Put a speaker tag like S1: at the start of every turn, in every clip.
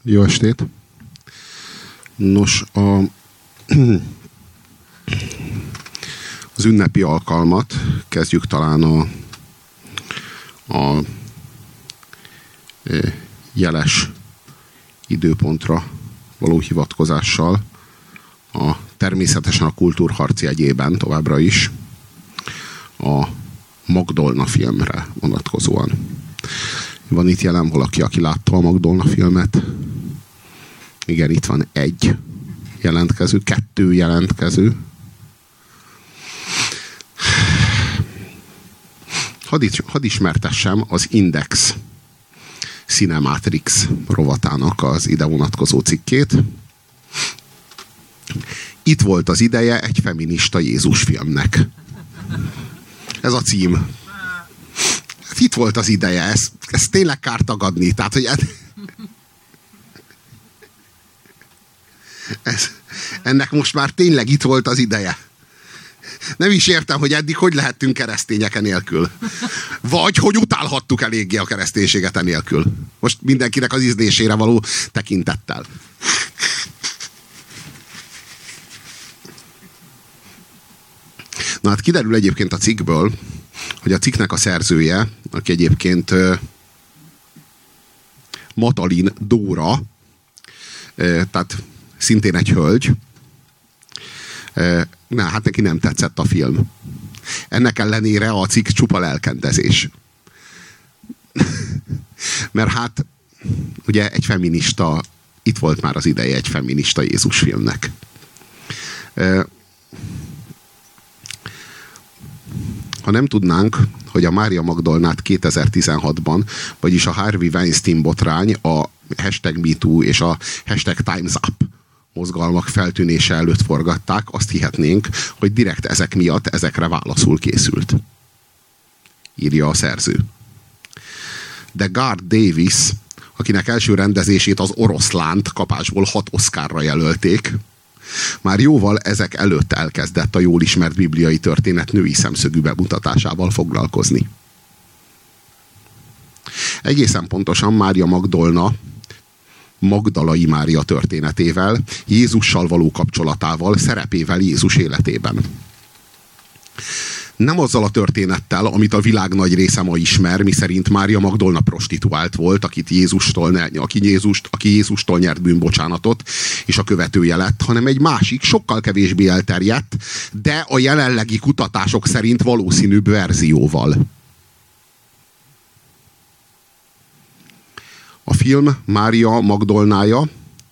S1: Jó estét! Nos, az ünnepi alkalmat kezdjük talán a jeles időpontra való hivatkozással, természetesen a kultúrharc jegyében továbbra is a Magdolna filmre vonatkozóan. Van itt jelen valaki, aki látta a Magdolna filmet? Igen, itt van egy jelentkező, 2 jelentkező. Hadd ismertessem az Index Cinematrix rovatának az ide vonatkozó cikkét. Itt volt az ideje egy feminista Jézus filmnek. Ez a cím. Itt volt az ideje, ez tényleg kár tagadni. Tehát, hogy ennek most már tényleg itt volt az ideje. Nem is értem, hogy eddig hogy lehettünk keresztények enélkül. Vagy hogy utálhattuk eléggé a kereszténységet enélkül. Most mindenkinek az ízlésére való tekintettel. Na hát kiderül egyébként a cikkből, hogy a cikknek a szerzője, aki egyébként Matalin Dóra, tehát szintén egy hölgy, hát neki nem tetszett a film. Ennek ellenére a cikk csupa lelkendezés. Mert hát ugye egy feminista, itt volt már az ideje egy feminista Jézus filmnek. Ha nem tudnánk, hogy a Mária Magdolnát 2016-ban, vagyis a Harvey Weinstein botrány, a #MeToo és a #TimesUp mozgalmak feltűnése előtt forgatták, azt hihetnénk, hogy direkt ezek miatt ezekre válaszul készült. Írja a szerző. De Garth Davis, akinek első rendezését, az Oroszlánt kapásból 6 Oscarra jelölték, már jóval ezek előtt elkezdett a jól ismert bibliai történet női szemszögű bemutatásával foglalkozni. Egészen pontosan Mária Magdolna, Magdalai Mária történetével, Jézussal való kapcsolatával, szerepével Jézus életében. Nem azzal a történettel, amit a világ nagy része ma ismer, miszerint Mária Magdolna prostituált volt, aki Jézustól nyert bűnbocsánatot, és a követője lett, hanem egy másik, sokkal kevésbé elterjedt, de a jelenlegi kutatások szerint valószínűbb verzióval. A film Mária Magdolnája,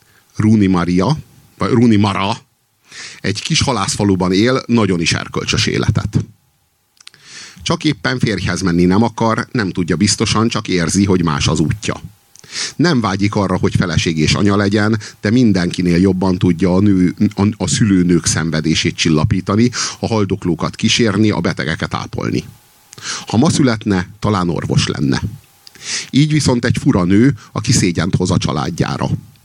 S1: Rooney Mara, egy kis halászfaluban él, nagyon is erkölcsös életet. Csak éppen férjhez menni nem akar, nem tudja biztosan, csak érzi, hogy más az útja. Nem vágyik arra, hogy feleség és anya legyen, de mindenkinél jobban tudja a szülőnők szenvedését csillapítani, a haldoklókat kísérni, a betegeket ápolni. Ha ma születne, talán orvos lenne. Így viszont egy fura nő, aki szégyent hoz a családjára.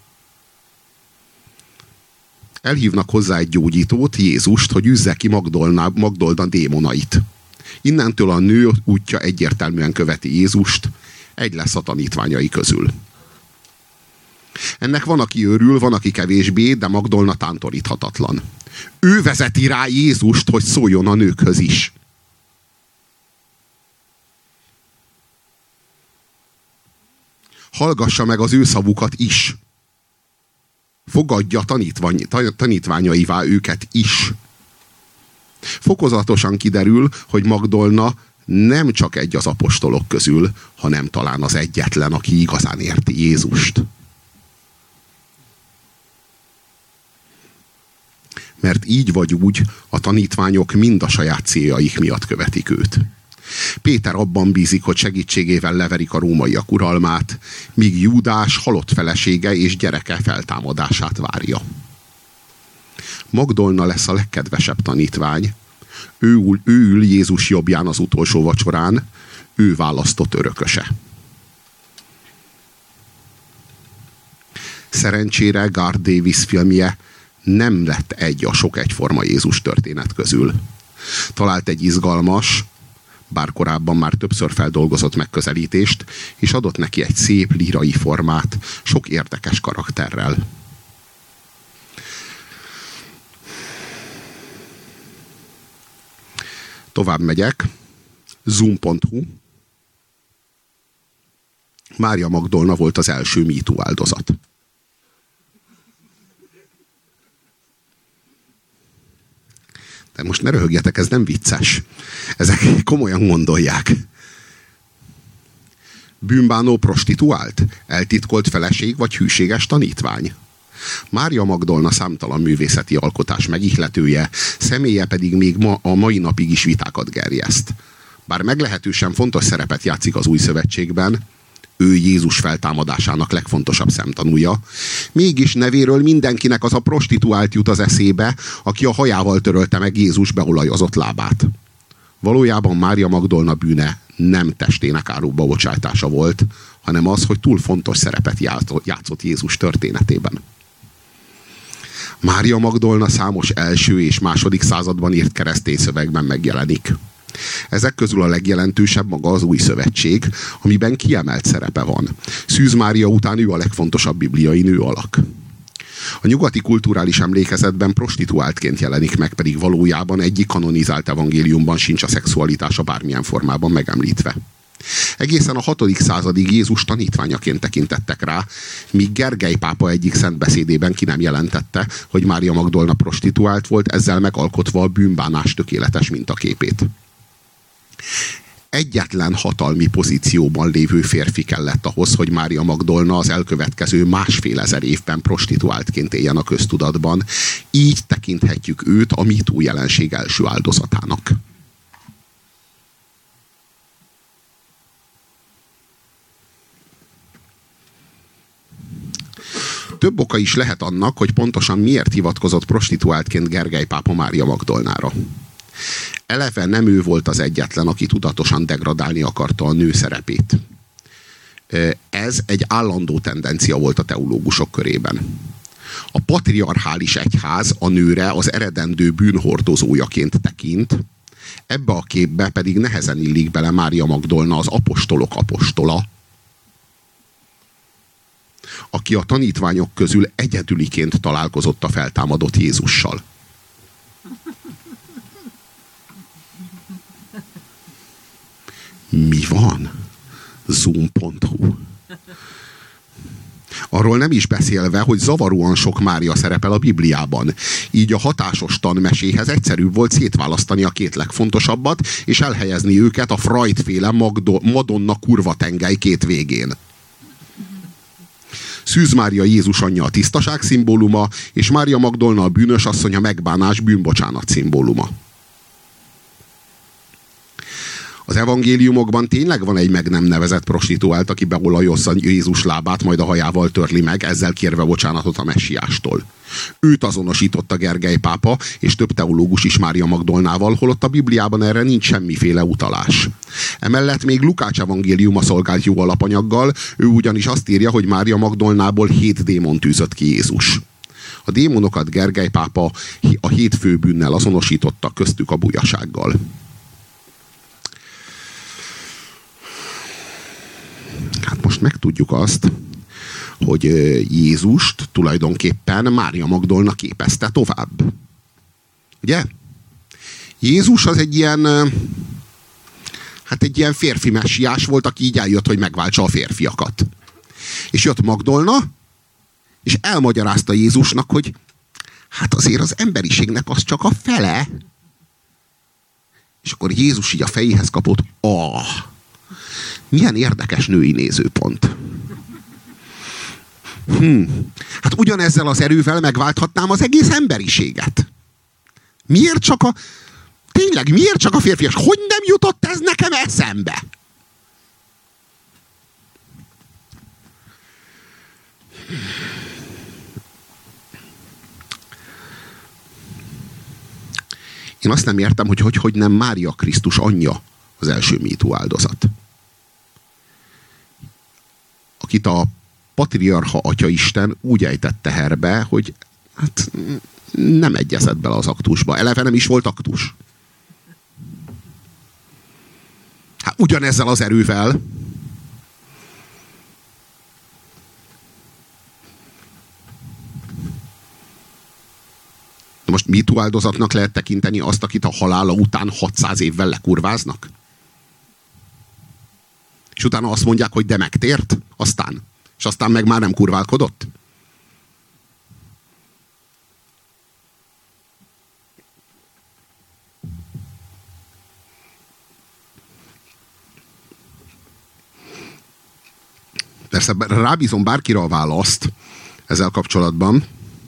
S1: Elhívnak hozzá egy gyógyítót, Jézust, hogy üzze ki Magdolna démonait. Innentől a nő útja egyértelműen követi Jézust, egy lesz a tanítványai közül. Ennek van, aki örül, van, aki kevésbé, de Magdolna tántoríthatatlan. Ő vezeti rá Jézust, hogy szóljon a nőkhöz is. Hallgassa meg az ő szavukat is. Fogadja tanítványaivá őket is. Fokozatosan kiderül, hogy Magdolna nem csak egy az apostolok közül, hanem talán az egyetlen, aki igazán érti Jézust. Mert így vagy úgy a tanítványok mind a saját céljaik miatt követik őt. Péter abban bízik, hogy segítségével leverik a rómaiak uralmát, míg Júdás halott felesége és gyereke feltámadását várja. Magdolna lesz a legkedvesebb tanítvány. Ő ül Jézus jobbján az utolsó vacsorán, ő választott örököse. Szerencsére Garth Davis filmje nem lett egy a sok egyforma Jézus történet közül. Talált egy izgalmas, bár korábban már többször feldolgozott megközelítést, és adott neki egy szép lírai formát, s sok érdekes karakterrel. Tovább megyek. Zoom.hu. Mária Magdolna volt az első MeToo áldozat. De most ne röhögjetek, ez nem vicces. Ezek komolyan gondolják. Bűnbánó prostituált? Eltitkolt feleség vagy hűséges tanítvány? Mária Magdolna számtalan művészeti alkotás megihletője, személye pedig még a mai napig is vitákat gerjeszt. Bár meglehetősen fontos szerepet játszik az Új Szövetségben, ő Jézus feltámadásának legfontosabb szemtanúja, mégis nevéről mindenkinek az a prostituált jut az eszébe, aki a hajával törölte meg Jézus beolajozott lábát. Valójában Mária Magdolna bűne nem testének árukba bocsájtása volt, hanem az, hogy túl fontos szerepet játszott Jézus történetében. Mária Magdolna számos első és második században írt keresztény szövegben megjelenik. Ezek közül a legjelentősebb maga az Új Szövetség, amiben kiemelt szerepe van. Szűz Mária után ő a legfontosabb bibliai nőalak. A nyugati kulturális emlékezetben prostituáltként jelenik meg, pedig valójában egyik kanonizált evangéliumban sincs a szexualitása bármilyen formában megemlítve. Egészen a 6. századig Jézus tanítványaként tekintettek rá, míg Gergely pápa egyik szent beszédében ki nem jelentette, hogy Mária Magdolna prostituált volt, ezzel megalkotva a bűnbánás tökéletes mintaképét. Egyetlen hatalmi pozícióban lévő férfi kellett ahhoz, hogy Mária Magdolna az elkövetkező 1,5 évben prostituáltként éljen a köztudatban. Így tekinthetjük őt a MeToo jelenség első áldozatának. Több oka is lehet annak, hogy pontosan miért hivatkozott prostituáltként Gergely pápa Mária Magdolnára. Eleve nem ő volt az egyetlen, aki tudatosan degradálni akarta a nő szerepét. Ez egy állandó tendencia volt a teológusok körében. A patriarchális egyház a nőre az eredendő bűnhordozójaként tekint, ebbe a képbe pedig nehezen illik bele Mária Magdolna, az apostolok apostola, aki a tanítványok közül egyedüliként találkozott a feltámadott Jézussal. Mi van? Zoom.hu. Arról nem is beszélve, hogy zavaróan sok Mária szerepel a Bibliában. Így a hatásos tanmeséhez egyszerűbb volt szétválasztani a két legfontosabbat, és elhelyezni őket a Freud-féle Madonna kurva tengely két végén. Szűz Mária Jézus anyja a tisztaság szimbóluma, és Mária Magdolna a bűnös asszony a megbánás bűnbocsánat szimbóluma. Az evangéliumokban tényleg van egy meg nem nevezett prostituált, aki beolajozza Jézus lábát, majd a hajával törli meg, ezzel kérve bocsánatot a messiástól. Őt azonosította Gergely pápa, és több teológus is Mária Magdolnával, holott a Bibliában erre nincs semmiféle utalás. Emellett még Lukács evangéliuma szolgált jó alapanyaggal, ő ugyanis azt írja, hogy Mária Magdolnából 7 démont űzött ki Jézus. A démonokat Gergely pápa a 7 főbűnnel azonosította, köztük a bujasággal. Hát most megtudjuk azt, hogy Jézust tulajdonképpen Mária Magdolna képezte tovább. Ugye? Jézus az egy ilyen férfi messiás volt, aki így eljött, hogy megváltsa a férfiakat. És jött Magdolna, és elmagyarázta Jézusnak, hogy hát azért az emberiségnek az csak a fele. És akkor Jézus így a fejéhez kapott, milyen érdekes női nézőpont. Hát ugyanezzel az erővel megválthatnám az egész emberiséget. Miért csak a férfias? Hogy nem jutott ez nekem eszembe? Én azt nem értem, hogy nem Mária Krisztus anyja az első MeToo áldozat. Akit a patriarcha atyaisten úgy ejtett teherbe, hogy hát nem egyezett bele az aktusba. Eleve nem is volt aktus. ugyanezzel az erővel. most MeToo áldozatnak lehet tekinteni azt, akit a halála után 600 évvel lekurváznak? És utána azt mondják, hogy de megtért? Aztán. És aztán meg már nem kurválkodott? Persze rábízom bárkire a választ ezzel kapcsolatban.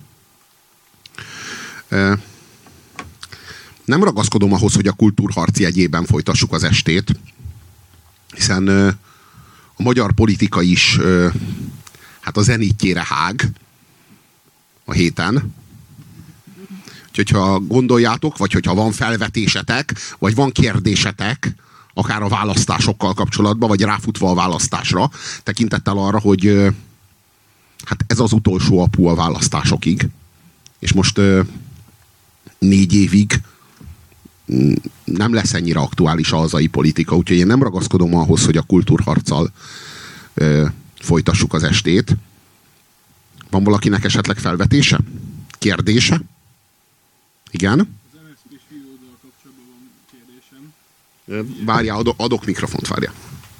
S1: Nem ragaszkodom ahhoz, hogy a kultúrharc jegyében folytassuk az estét, hiszen a magyar politika is hát a zenítjére hág a héten. Úgyhogy ha gondoljátok, vagy hogyha van felvetésetek, vagy van kérdésetek, akár a választásokkal kapcsolatban, vagy ráfutva a választásra, tekintettel arra, hogy hát ez az utolsó apu a választásokig. És most 4 évig nem lesz ennyire aktuális a hazai politika, úgyhogy én nem ragaszkodom ahhoz, hogy a kultúrharccal folytassuk az estét. Van valakinek esetleg felvetése? Kérdése? Igen?
S2: Az MSZP-s videóddal kapcsolatban van kérdésem.
S1: Várjál, adok mikrofont, várjál.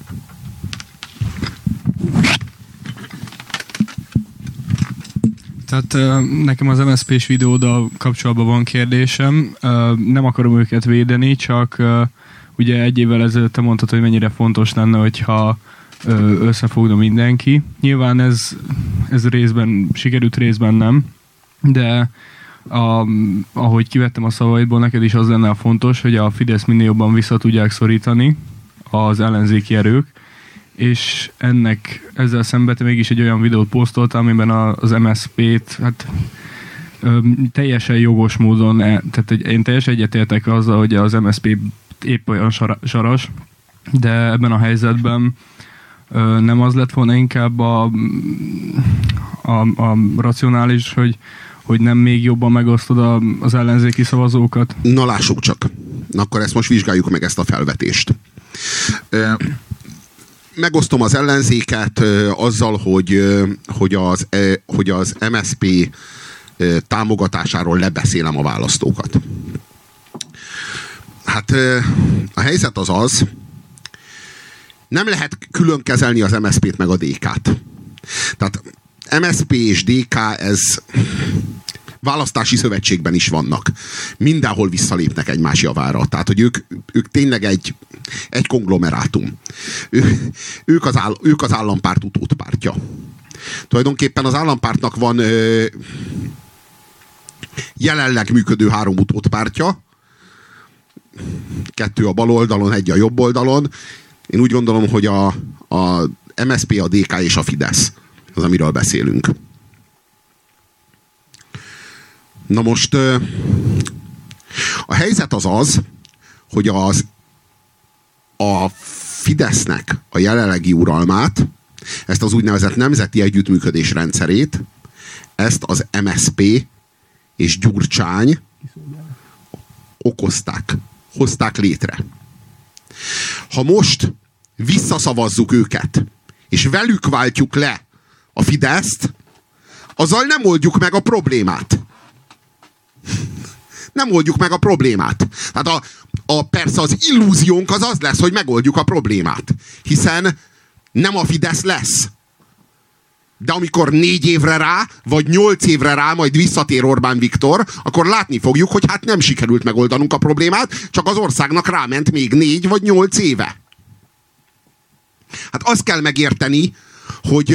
S2: Tehát nekem az MSZP-s videóddal kapcsolatban van kérdésem. Nem akarom őket védeni, csak ugye 1 évvel ezelőtt te mondtad, hogy mennyire fontos lenne, hogyha összefogna mindenki. Nyilván ez részben sikerült, részben nem, de ahogy kivettem a szavaidból, neked is az lenne a fontos, hogy a Fidesz minél jobban vissza tudják szorítani az ellenzéki erők, és ezzel szemben te mégis egy olyan videót posztoltál, amiben az MSZP-t hát, teljesen jogos módon, tehát én teljesen egyetértek azzal, hogy az MSZP épp olyan saras, de ebben a helyzetben nem az lett volna inkább a racionális, hogy nem még jobban megosztod az ellenzéki szavazókat?
S1: Na lássuk csak. Na akkor ezt most vizsgáljuk meg, ezt a felvetést. Megosztom az ellenzéket azzal, hogy az MSZP támogatásáról lebeszélem a választókat. Hát a helyzet az, nem lehet külön kezelni az MSZP-t meg a DK-t. Tehát MSZP és DK, ez választási szövetségben is vannak. Mindenhol visszalépnek egymás javára. Tehát, hogy ők tényleg egy konglomerátum. Ők az állampárt utódpártja. Tulajdonképpen az állampártnak van jelenleg működő 3 utódpártja. 2 a bal oldalon, 1 a jobb oldalon. Én úgy gondolom, hogy a MSZP, a DK és a Fidesz az, amiről beszélünk. Na most a helyzet az, hogy a Fidesznek a jelenlegi uralmát, ezt az úgynevezett nemzeti együttműködés rendszerét, ezt az MSZP és Gyurcsány hozták létre. Ha most visszaszavazzuk őket, és velük váltjuk le a Fideszt, azzal nem oldjuk meg a problémát. Nem oldjuk meg a problémát. Tehát persze az illúziónk az lesz, hogy megoldjuk a problémát. Hiszen nem a Fidesz lesz. De amikor 4 évre rá, vagy 8 évre rá majd visszatér Orbán Viktor, akkor látni fogjuk, hogy hát nem sikerült megoldanunk a problémát, csak az országnak ráment még 4 vagy 8 éve. Hát azt kell megérteni, hogy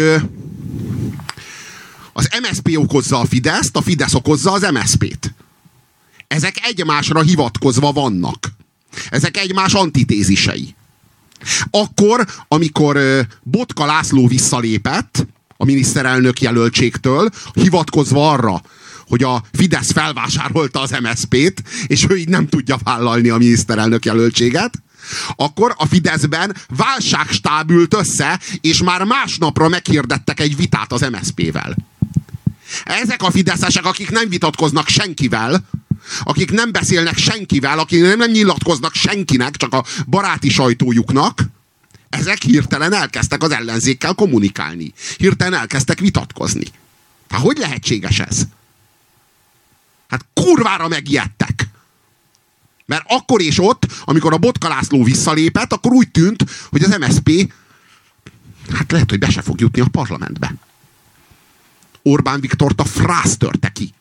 S1: az MSZP okozza a Fideszt, a Fidesz okozza az MSZP-t. Ezek egymásra hivatkozva vannak. Ezek egymás antitézisei. Akkor, amikor Botka László visszalépett a miniszterelnök jelöltségtől, hivatkozva arra, hogy a Fidesz felvásárolta az MSZP-t, és ő így nem tudja vállalni a miniszterelnök jelöltséget, akkor a Fideszben válságstáb ült össze, és már másnapra meghirdettek egy vitát az MSZP-vel. Ezek a fideszesek, akik nem vitatkoznak senkivel, akik nem beszélnek senkivel, akik nem nyilatkoznak senkinek, csak a baráti sajtójuknak, ezek hirtelen elkezdtek az ellenzékkel kommunikálni. Hirtelen elkezdtek vitatkozni. Hát hogy lehetséges ez? Hát kurvára megijedtek. Mert akkor és ott, amikor a Botka László visszalépett, akkor úgy tűnt, hogy az MSZP hát lehet, hogy be se fog jutni a parlamentbe. Orbán Viktort a frász törte ki.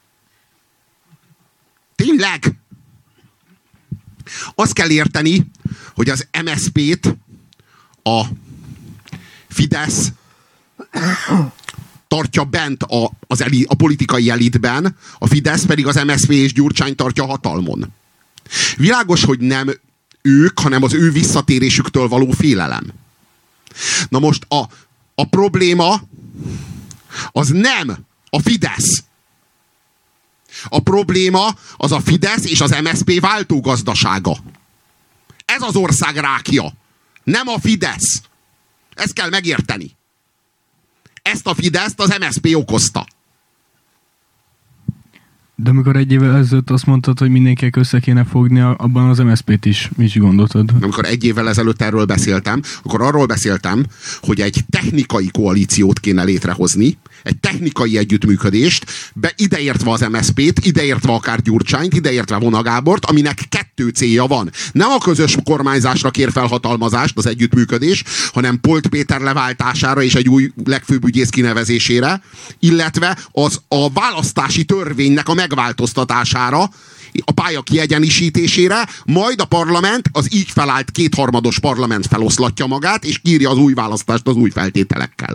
S1: Tényleg? Azt kell érteni, hogy az MSZP-t a Fidesz tartja bent a politikai elitben, a Fidesz pedig az MSZP és Gyurcsány tartja hatalmon. Világos, hogy nem ők, hanem az ő visszatérésüktől való félelem. Na most a probléma az nem a Fidesz. A probléma az a Fidesz és az MSZP váltógazdasága. Ez az ország rákja. Nem a Fidesz. Ezt kell megérteni. Ezt a Fideszt az MSZP okozta.
S2: De amikor egy évvel ezelőtt azt mondtad, hogy mindenkinek össze kéne fogni, abban az MSZP-t is gondoltad.
S1: Amikor egy évvel ezelőtt erről beszéltem, akkor arról beszéltem, hogy egy technikai koalíciót kéne létrehozni, egy technikai együttműködést, ideértve az MSZP-t, ideértve akár Gyurcsányt, ideértve Vona Gábort, aminek kettő célja van. Nem a közös kormányzásra kér felhatalmazást az együttműködés, hanem Polt Péter leváltására és egy új legfőbb ügyész kinevezésére, illetve a választási törvénynek a megváltoztatására, a pálya kiegyenisítésére, majd a parlament, az így felállt kétharmados parlament feloszlatja magát, és kírja az új választást az új feltételekkel.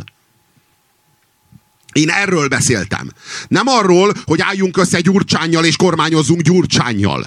S1: Én erről beszéltem. Nem arról, hogy álljunk össze Gyurcsánnyal és kormányozzunk Gyurcsánnyal.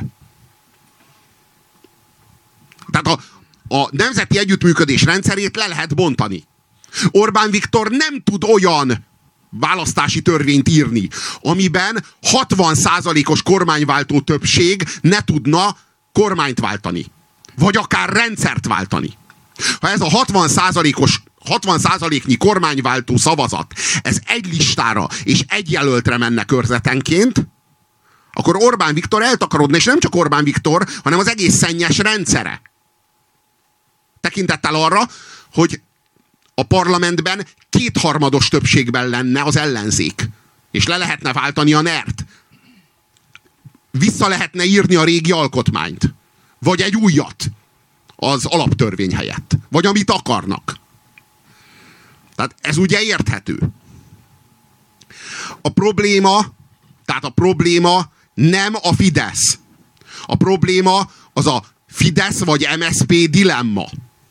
S1: Tehát a nemzeti együttműködés rendszerét le lehet bontani. Orbán Viktor nem tud olyan választási törvényt írni, amiben 60%-os kormánywáltó többség ne tudna kormányt váltani. Vagy akár rendszert váltani. Ha ez a 60%-nyi kormányváltó szavazat, ez egy listára és egy jelöltre menne körzetenként, akkor Orbán Viktor eltakarodna, és nem csak Orbán Viktor, hanem az egész szennyes rendszere. Tekintettel arra, hogy a parlamentben kétharmados többségben lenne az ellenzék. És le lehetne váltani a NER-t. Vissza lehetne írni a régi alkotmányt. Vagy egy újat. Az alaptörvény helyett. Vagy amit akarnak. Tehát ez ugye érthető. A probléma nem a Fidesz. A probléma az a Fidesz vagy MSZP dilemma.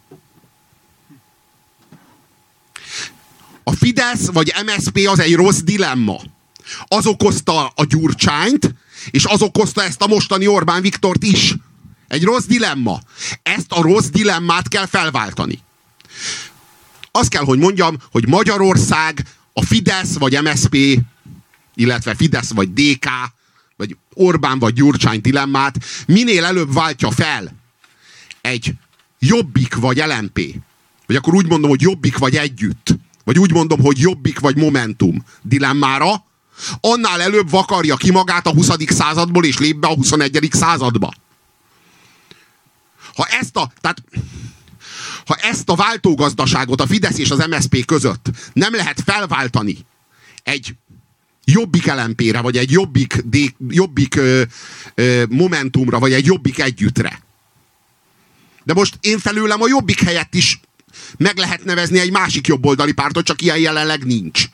S1: A Fidesz vagy MSZP az egy rossz dilemma. Az okozta a Gyurcsányt, és az okozta ezt a mostani Orbán Viktort is. Egy rossz dilemma. Ezt a rossz dilemmát kell felváltani. Azt kell, hogy mondjam, hogy Magyarország a Fidesz vagy MSZP, illetve Fidesz vagy DK, vagy Orbán vagy Gyurcsány dilemmát minél előbb váltja fel egy Jobbik vagy LMP. Vagy akkor úgy mondom, hogy Jobbik vagy Együtt. Vagy úgy mondom, hogy Jobbik vagy Momentum dilemmára, annál előbb vakarja ki magát a 20. századból, és lép be a 21. századba. Ha ezt a váltógazdaságot a Fidesz és az MSZP között nem lehet felváltani egy Jobbik LMP-re, vagy egy Jobbik Momentumra, vagy egy Jobbik Együttre. De most én felőlem a Jobbik helyett is meg lehet nevezni egy másik jobboldali pártot, csak ilyen jelenleg nincs.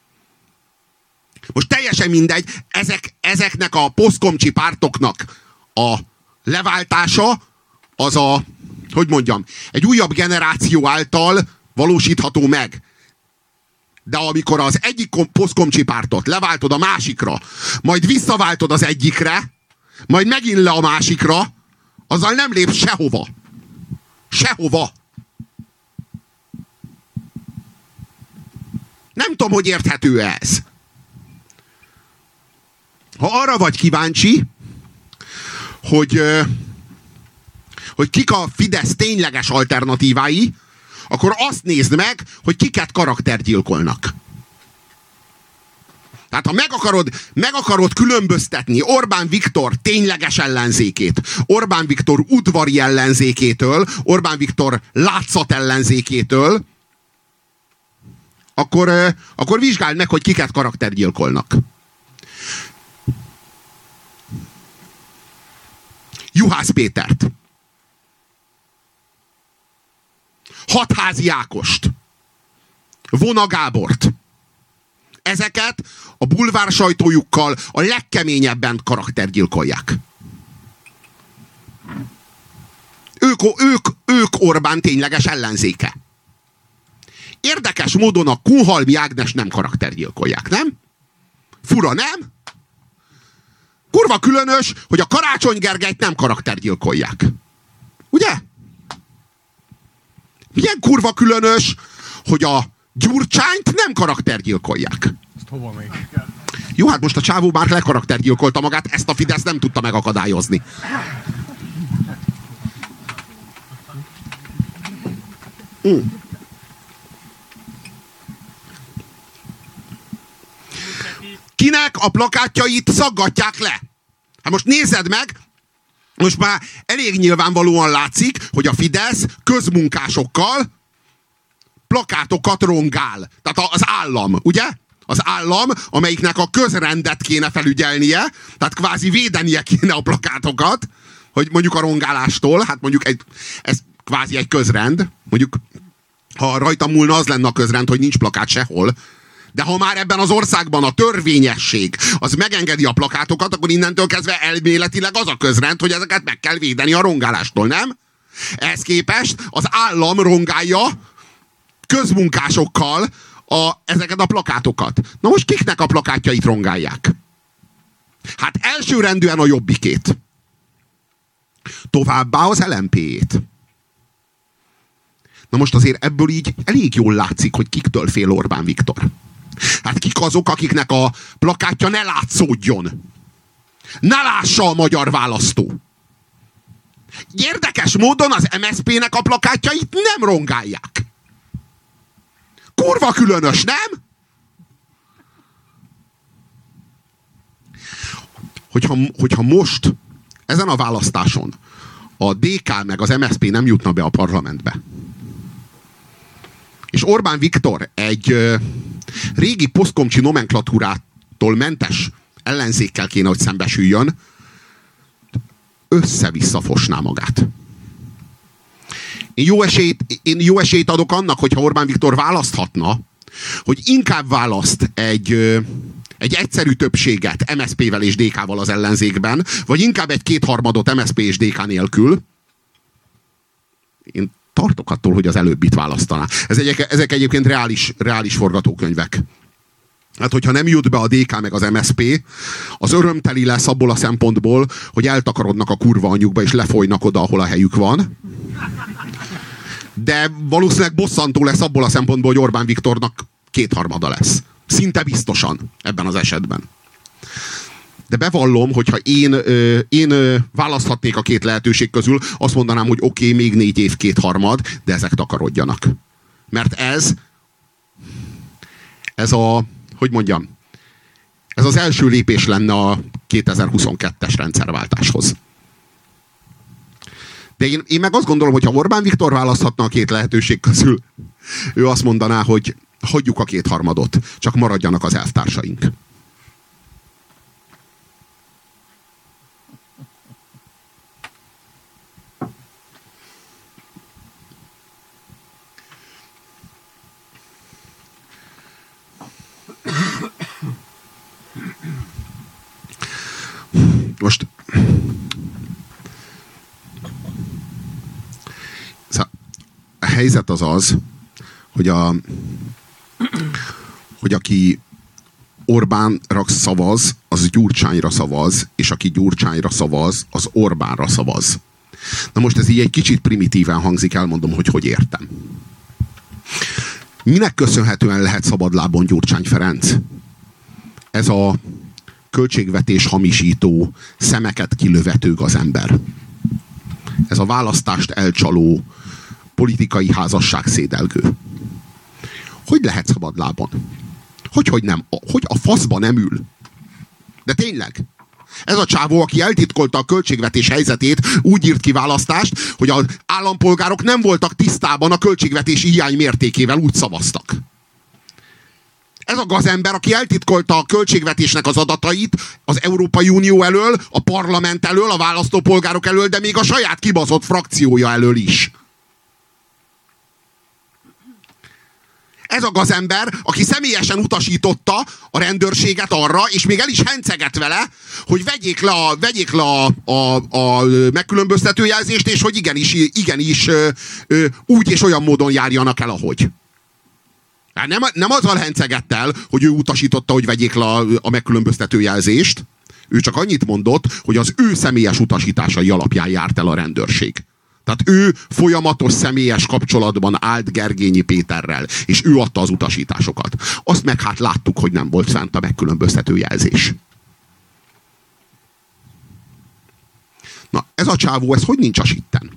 S1: Most teljesen mindegy, ezeknek a posztkomcsi pártoknak a leváltása az egy újabb generáció által valósítható meg. De amikor az egyik posztkomcsi pártot leváltod a másikra, majd visszaváltod az egyikre, majd megint le a másikra, azzal nem lépsz sehova. Sehova. Nem tudom, hogy érthető ez. Ha arra vagy kíváncsi, hogy kik a Fidesz tényleges alternatívái, akkor azt nézd meg, hogy kiket karaktergyilkolnak. Tehát ha meg akarod különböztetni Orbán Viktor tényleges ellenzékét, Orbán Viktor udvari ellenzékétől, Orbán Viktor látszat ellenzékétől, akkor vizsgáld meg, hogy kiket karaktergyilkolnak. Juhász Pétert, Hatházi Ákost, Vona Gábort. Ezeket a bulvár sajtójukkal a legkeményebben karaktergyilkolják. Ők Orbán tényleges ellenzéke. Érdekes módon a Kunhalmi Ágnest nem karaktergyilkolják, nem? Fura, nem? Kurva különös, hogy a Karácsony Gergelyt nem karaktergyilkolják. Ugye? Milyen kurva különös, hogy a Gyurcsányt nem karaktergyilkolják.
S2: Ezt hova még?
S1: Jó, hát most a csávó már lekaraktergyilkolta magát, ezt a Fidesz nem tudta megakadályozni. Kinek a plakátjait szaggatják le? Hát most nézed meg, most már elég nyilvánvalóan látszik, hogy a Fidesz közmunkásokkal plakátokat rongál. Tehát az állam, ugye? Az állam, amelyiknek a közrendet kéne felügyelnie, tehát kvázi védenie kéne a plakátokat, hogy mondjuk a rongálástól, hát mondjuk ez kvázi egy közrend, mondjuk ha rajta múlna, az lenne a közrend, hogy nincs plakát sehol. De ha már ebben az országban a törvényesség az megengedi a plakátokat, akkor innentől kezdve elméletileg az a közrend, hogy ezeket meg kell védeni a rongálástól, nem? Ehhez képest az állam rongálja közmunkásokkal ezeket a plakátokat. Na most kiknek a plakátjait rongálják? Hát elsőrendűen a Jobbikét. Továbbá az LMP-jét. Na most azért ebből így elég jól látszik, hogy kiktől fél Orbán Viktor. Hát kik azok, akiknek a plakátja ne látszódjon. Ne lássa a magyar választó. Érdekes módon az MSZP-nek a plakátjait nem rongálják. Kurva különös, nem? Hogyha most ezen a választáson a DK meg az MSZP nem jutna be a parlamentbe, és Orbán Viktor egy régi posztkomcsi nomenklatúrától mentes ellenzékkel kéne, hogy szembesüljön, össze-vissza fosná magát. Én jó esélyt adok annak, hogyha Orbán Viktor választhatna, hogy inkább választ egy egyszerű többséget MSZP-vel és DK-val az ellenzékben, vagy inkább egy kétharmadot MSZP és DK nélkül. Én tartok attól, hogy az előbbit választaná. Ezek egyébként reális forgatókönyvek. Hát, hogyha nem jut be a DK meg az MSZP, az örömteli lesz abból a szempontból, hogy eltakarodnak a kurva anyjukba, és lefolynak oda, ahol a helyük van. De valószínűleg bosszantó lesz abból a szempontból, hogy Orbán Viktornak kétharmada lesz. Szinte biztosan ebben az esetben. De bevallom, hogyha én választhatnék a két lehetőség közül, azt mondanám, hogy oké, még 4 év kétharmad, de ezek takarodjanak. Mert ez az első lépés lenne a 2022-es rendszerváltáshoz. De én meg azt gondolom, hogy ha Orbán Viktor választhatna a két lehetőség közül, ő azt mondaná, hogy hagyjuk a kétharmadot, csak maradjanak az elvtársaink. Most a helyzet az, hogy aki Orbánra szavaz, az Gyurcsányra szavaz, és aki Gyurcsányra szavaz, az Orbánra szavaz. Na most ez így egy kicsit primitíven hangzik, elmondom, hogy értem. Minek köszönhetően lehet szabadlábon Gyurcsány Ferenc? Ez a költségvetés hamisító, szemeket kilövető gazember. Ez a választást elcsaló, politikai házasság szédelgő. Hogy lehet szabadlábon? Hogy nem? Hogy a faszba nem ül? De tényleg? Ez a csávó, aki eltitkolta a költségvetés helyzetét, úgy írt ki választást, hogy az állampolgárok nem voltak tisztában a költségvetési hiány mértékével, úgy szavaztak. Ez a gazember, aki eltitkolta a költségvetésnek az adatait az Európai Unió elől, a parlament elől, a választópolgárok elől, de még a saját kibaszott frakciója elől is. Ez a gazember, aki személyesen utasította a rendőrséget arra, és még el is henceget vele, hogy vegyék le a megkülönböztetőjelzést, és hogy igenis úgy és olyan módon járjanak el, ahogy. Nem azzal hencegett el, hogy ő utasította, hogy vegyék le a megkülönböztetőjelzést. Ő csak annyit mondott, hogy az ő személyes utasításai alapján járt el a rendőrség. Tehát ő folyamatos személyes kapcsolatban állt Gergényi Péterrel, és ő adta az utasításokat. Azt meg hát láttuk, hogy nem volt fent a megkülönböztető jelzés. Na, ez a csávó, ez hogy nincs a sitten?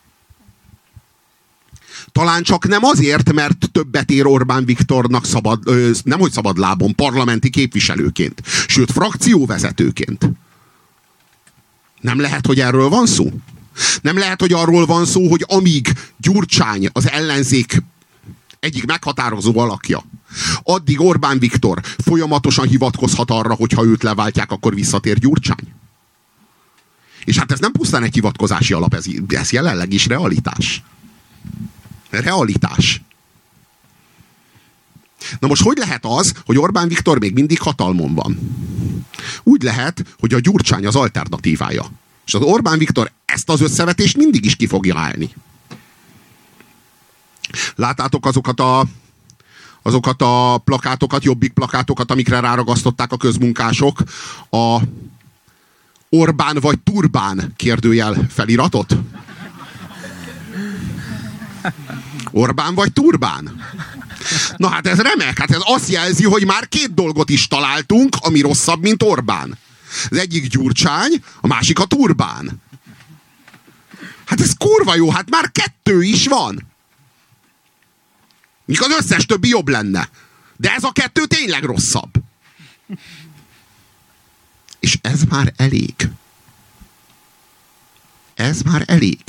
S1: Talán csak nem azért, mert többet ér Orbán Viktornak nemhogy szabad lábon, parlamenti képviselőként, sőt, frakcióvezetőként. Nem lehet, hogy erről van szó? Nem lehet, hogy arról van szó, hogy amíg Gyurcsány az ellenzék egyik meghatározó alakja, addig Orbán Viktor folyamatosan hivatkozhat arra, hogy ha őt leváltják, akkor visszatér Gyurcsány. És hát ez nem pusztán egy hivatkozási alap, ez jelenleg is realitás. Realitás. Na most hogy lehet az, hogy Orbán Viktor még mindig hatalmon van? Úgy lehet, hogy a Gyurcsány az alternatívája. És az Orbán Viktor ezt az összevetést mindig is ki fogja állni. Láttátok azokat a plakátokat, Jobbik plakátokat, amikre ráragasztották a közmunkások a Orbán vagy Turbán kérdőjel feliratot? Orbán vagy Turbán? Na hát ez remek, hát ez azt jelzi, hogy már két dolgot is találtunk, ami rosszabb, mint Orbán. Az egyik Gyurcsány, a másik a Turbán. Hát ez kurva jó, hát már kettő is van. Míg az összes többi jobb lenne. De ez a kettő tényleg rosszabb. És ez már elég. Ez már elég.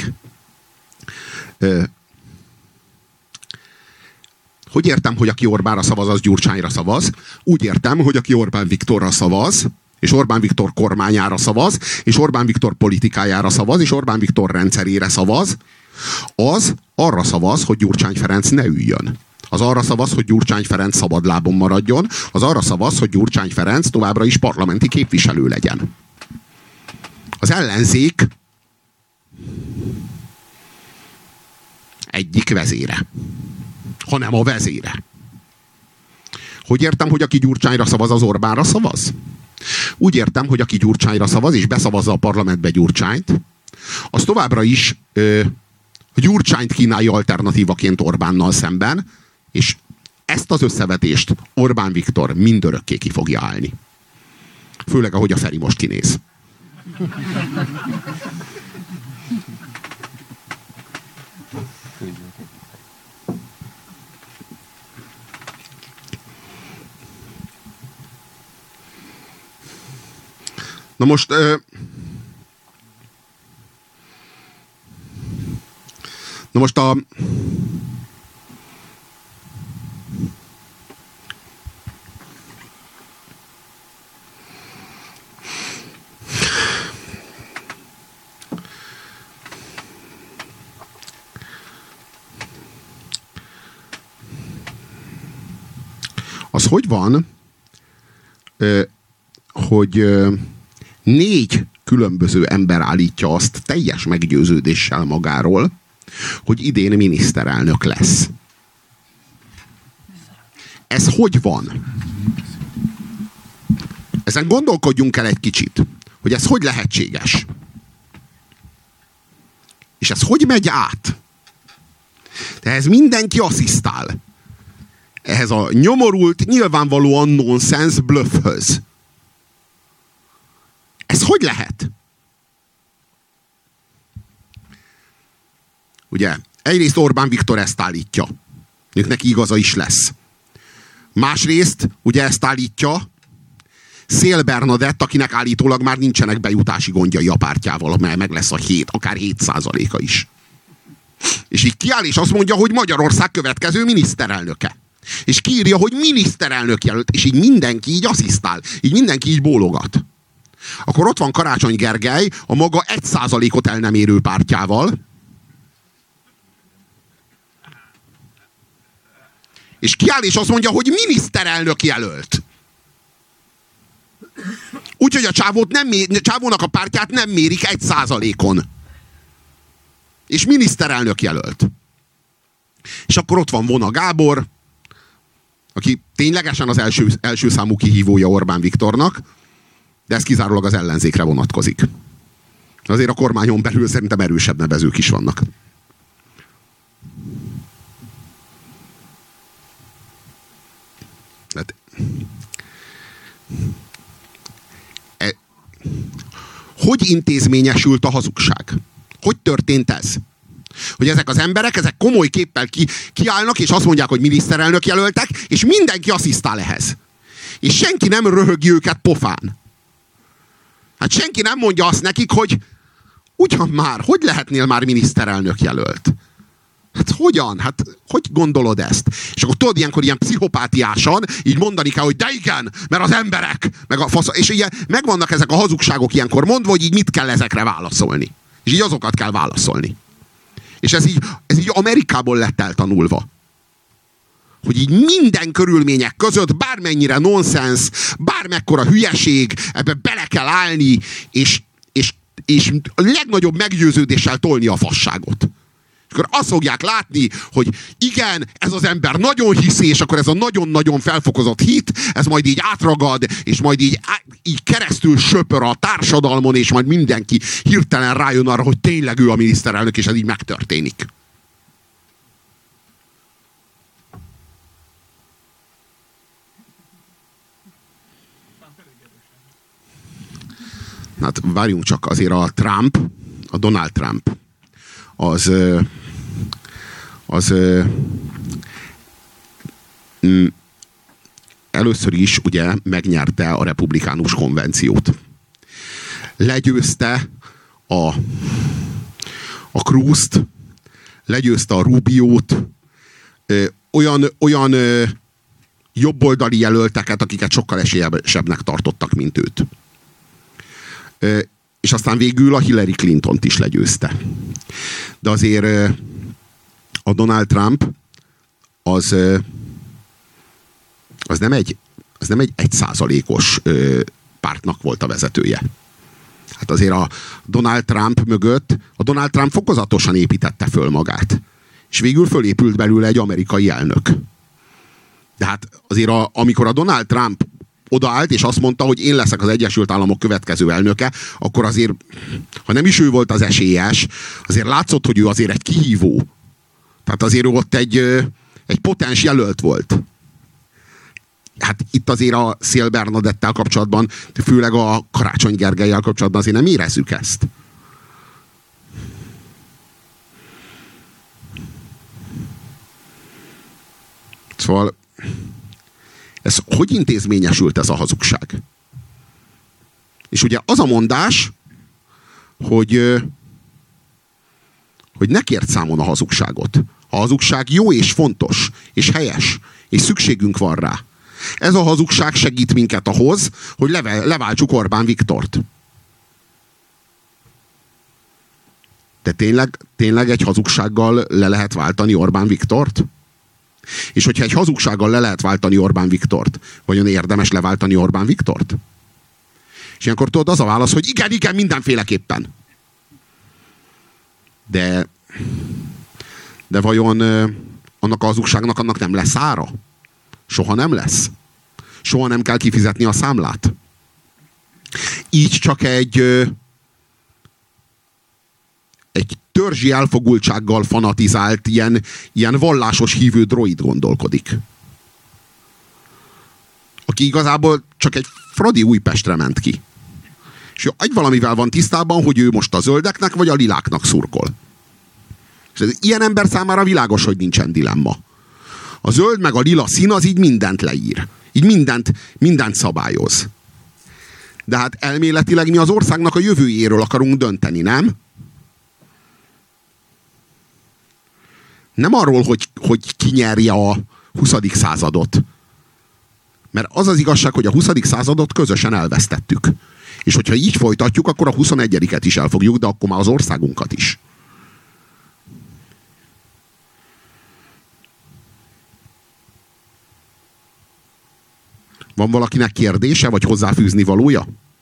S1: Hogy értem, hogy aki Orbánra szavaz, az Gyurcsányra szavaz? Úgy értem, hogy aki Orbán Viktorra szavaz, és Orbán Viktor kormányára szavaz, és Orbán Viktor politikájára szavaz, és Orbán Viktor rendszerére szavaz, az arra szavaz, hogy Gyurcsány Ferenc ne üljön. Az arra szavaz, hogy Gyurcsány Ferenc szabadlábon maradjon, az arra szavaz, hogy Gyurcsány Ferenc továbbra is parlamenti képviselő legyen. Az ellenzék egyik vezére, hanem a vezére. Hogy értem, hogy aki Gyurcsányra szavaz, az Orbánra szavaz? Úgy értem, hogy aki Gyurcsányra szavaz, és beszavazza a parlamentbe Gyurcsányt, az továbbra is Gyurcsányt kínálja alternatívaként Orbánnal szemben, és ezt az összevetést Orbán Viktor mindörökké ki fogja állni. Főleg, ahogy a Feri most kinéz. Na most az hogy van, hogy 4 különböző ember állítja azt teljes meggyőződéssel magáról, hogy idén miniszterelnök lesz. Ez hogy van? Ezen gondolkodjunk el egy kicsit, hogy ez hogy lehetséges. És ez hogy megy át? De ez mindenki asszisztál. Ehhez a nyomorult, nyilvánvalóan nonsens blöffhöz. Ez hogy lehet? Ugye, egyrészt Orbán Viktor ezt állítja. Neki igaza is lesz. Másrészt, ugye ezt állítja Szél Bernadett, akinek állítólag már nincsenek bejutási gondjai a pártjával, mert meg lesz a 7, akár 7%-a is. És így kiáll és azt mondja, hogy Magyarország következő miniszterelnöke. És kiírja, hogy miniszterelnök jelölt, és így mindenki így asszisztál, így mindenki így bólogat. Akkor ott van Karácsony Gergely a maga 1%-ot el nem érő pártjával, és kiáll és azt mondja, hogy miniszterelnök jelölt. Úgyhogy a csávónak a pártját nem mérik 1%-on. És miniszterelnök jelölt. És akkor ott van Vona Gábor, aki ténylegesen az első számú kihívója Orbán Viktornak, de ez kizárólag az ellenzékre vonatkozik. Azért a kormányon belül szerintem erősebb nevezők is vannak. Tehát, hogy intézményesült a hazugság? Hogy történt ez? Hogy ezek az emberek, ezek komoly képpel kiállnak, és azt mondják, hogy miniszterelnök jelöltek, és mindenki asszisztál ehhez. És senki nem röhögi őket pofán. Hát senki nem mondja azt nekik, hogy ugyan már, hogy lehetnél már miniszterelnök jelölt? Hát hogyan? Hát hogy gondolod ezt? És akkor tudod, ilyenkor ilyen pszichopátiásan így mondani kell, hogy de igen, mert az emberek, meg a fasz, és ugye megvannak ezek a hazugságok ilyenkor mondva, hogy így mit kell ezekre válaszolni. És így azokat kell válaszolni. És ez így Amerikából lett eltanulva. Hogy így minden körülmények között bármennyire nonsens, bármekkora hülyeség, ebbe bele kell állni, és a legnagyobb meggyőződéssel tolni a fasságot. És akkor azt fogják látni, hogy igen, ez az ember nagyon hiszi, és akkor ez a nagyon-nagyon felfokozott hit, ez majd így átragad, és majd így keresztül söpör a társadalmon, és majd mindenki hirtelen rájön arra, hogy tényleg ő a miniszterelnök, és ez így megtörténik. Hát várjunk csak, azért a Donald Trump, az először is ugye megnyerte a republikánus konvenciót. Legyőzte a Cruz-t, legyőzte a Rubiót, olyan jobboldali jelölteket, akiket sokkal esélyesebbnek tartottak, mint őt. És aztán végül a Hillary Clintont is legyőzte. De azért a Donald Trump az nem egy 1%-os pártnak volt a vezetője. Hát azért a Donald Trump mögött, a Donald Trump fokozatosan építette föl magát. És végül fölépült belőle egy amerikai elnök. De hát azért amikor a Donald Trump odaállt, és azt mondta, hogy én leszek az Egyesült Államok következő elnöke, akkor azért, ha nem is ő volt az esélyes, azért látszott, hogy ő azért egy kihívó. Tehát azért ő ott egy potens jelölt volt. Hát itt azért a Szél Bernadettel kapcsolatban, főleg a Karácsony Gergellyel kapcsolatban azért nem érezzük ezt. Szóval hogy intézményesült ez a hazugság? És ugye az a mondás, hogy ne kérd számon a hazugságot. A hazugság jó és fontos, és helyes, és szükségünk van rá. Ez a hazugság segít minket ahhoz, hogy leváltsuk Orbán Viktort. De tényleg egy hazugsággal le lehet váltani Orbán Viktort? És hogyha egy hazugsággal le lehet váltani Orbán Viktort, vajon érdemes leváltani Orbán Viktort? És ilyenkor tudod, az a válasz, hogy igen, mindenféleképpen. De vajon annak a hazugságnak annak nem lesz ára? Soha nem lesz. Soha nem kell kifizetni a számlát. Így csak egy törzsi elfogultsággal fanatizált, ilyen vallásos hívő droid gondolkodik. Aki igazából csak egy Fradi Újpestre ment ki. És egy valamivel van tisztában, hogy ő most a zöldeknek vagy a liláknak szurkol. És ez ilyen ember számára világos, hogy nincsen dilemma. A zöld meg a lila szín az így mindent leír. Így mindent szabályoz. De hát elméletileg mi az országnak a jövőjéről akarunk dönteni, nem? Nem arról, hogy ki nyerje 20. századot. Mert az az igazság, hogy a 20. századot közösen elvesztettük. És hogyha így folytatjuk, akkor a 21-et is elfogjuk, de akkor már az országunkat is. Van valakinek kérdése, vagy hozzáfűzni valója?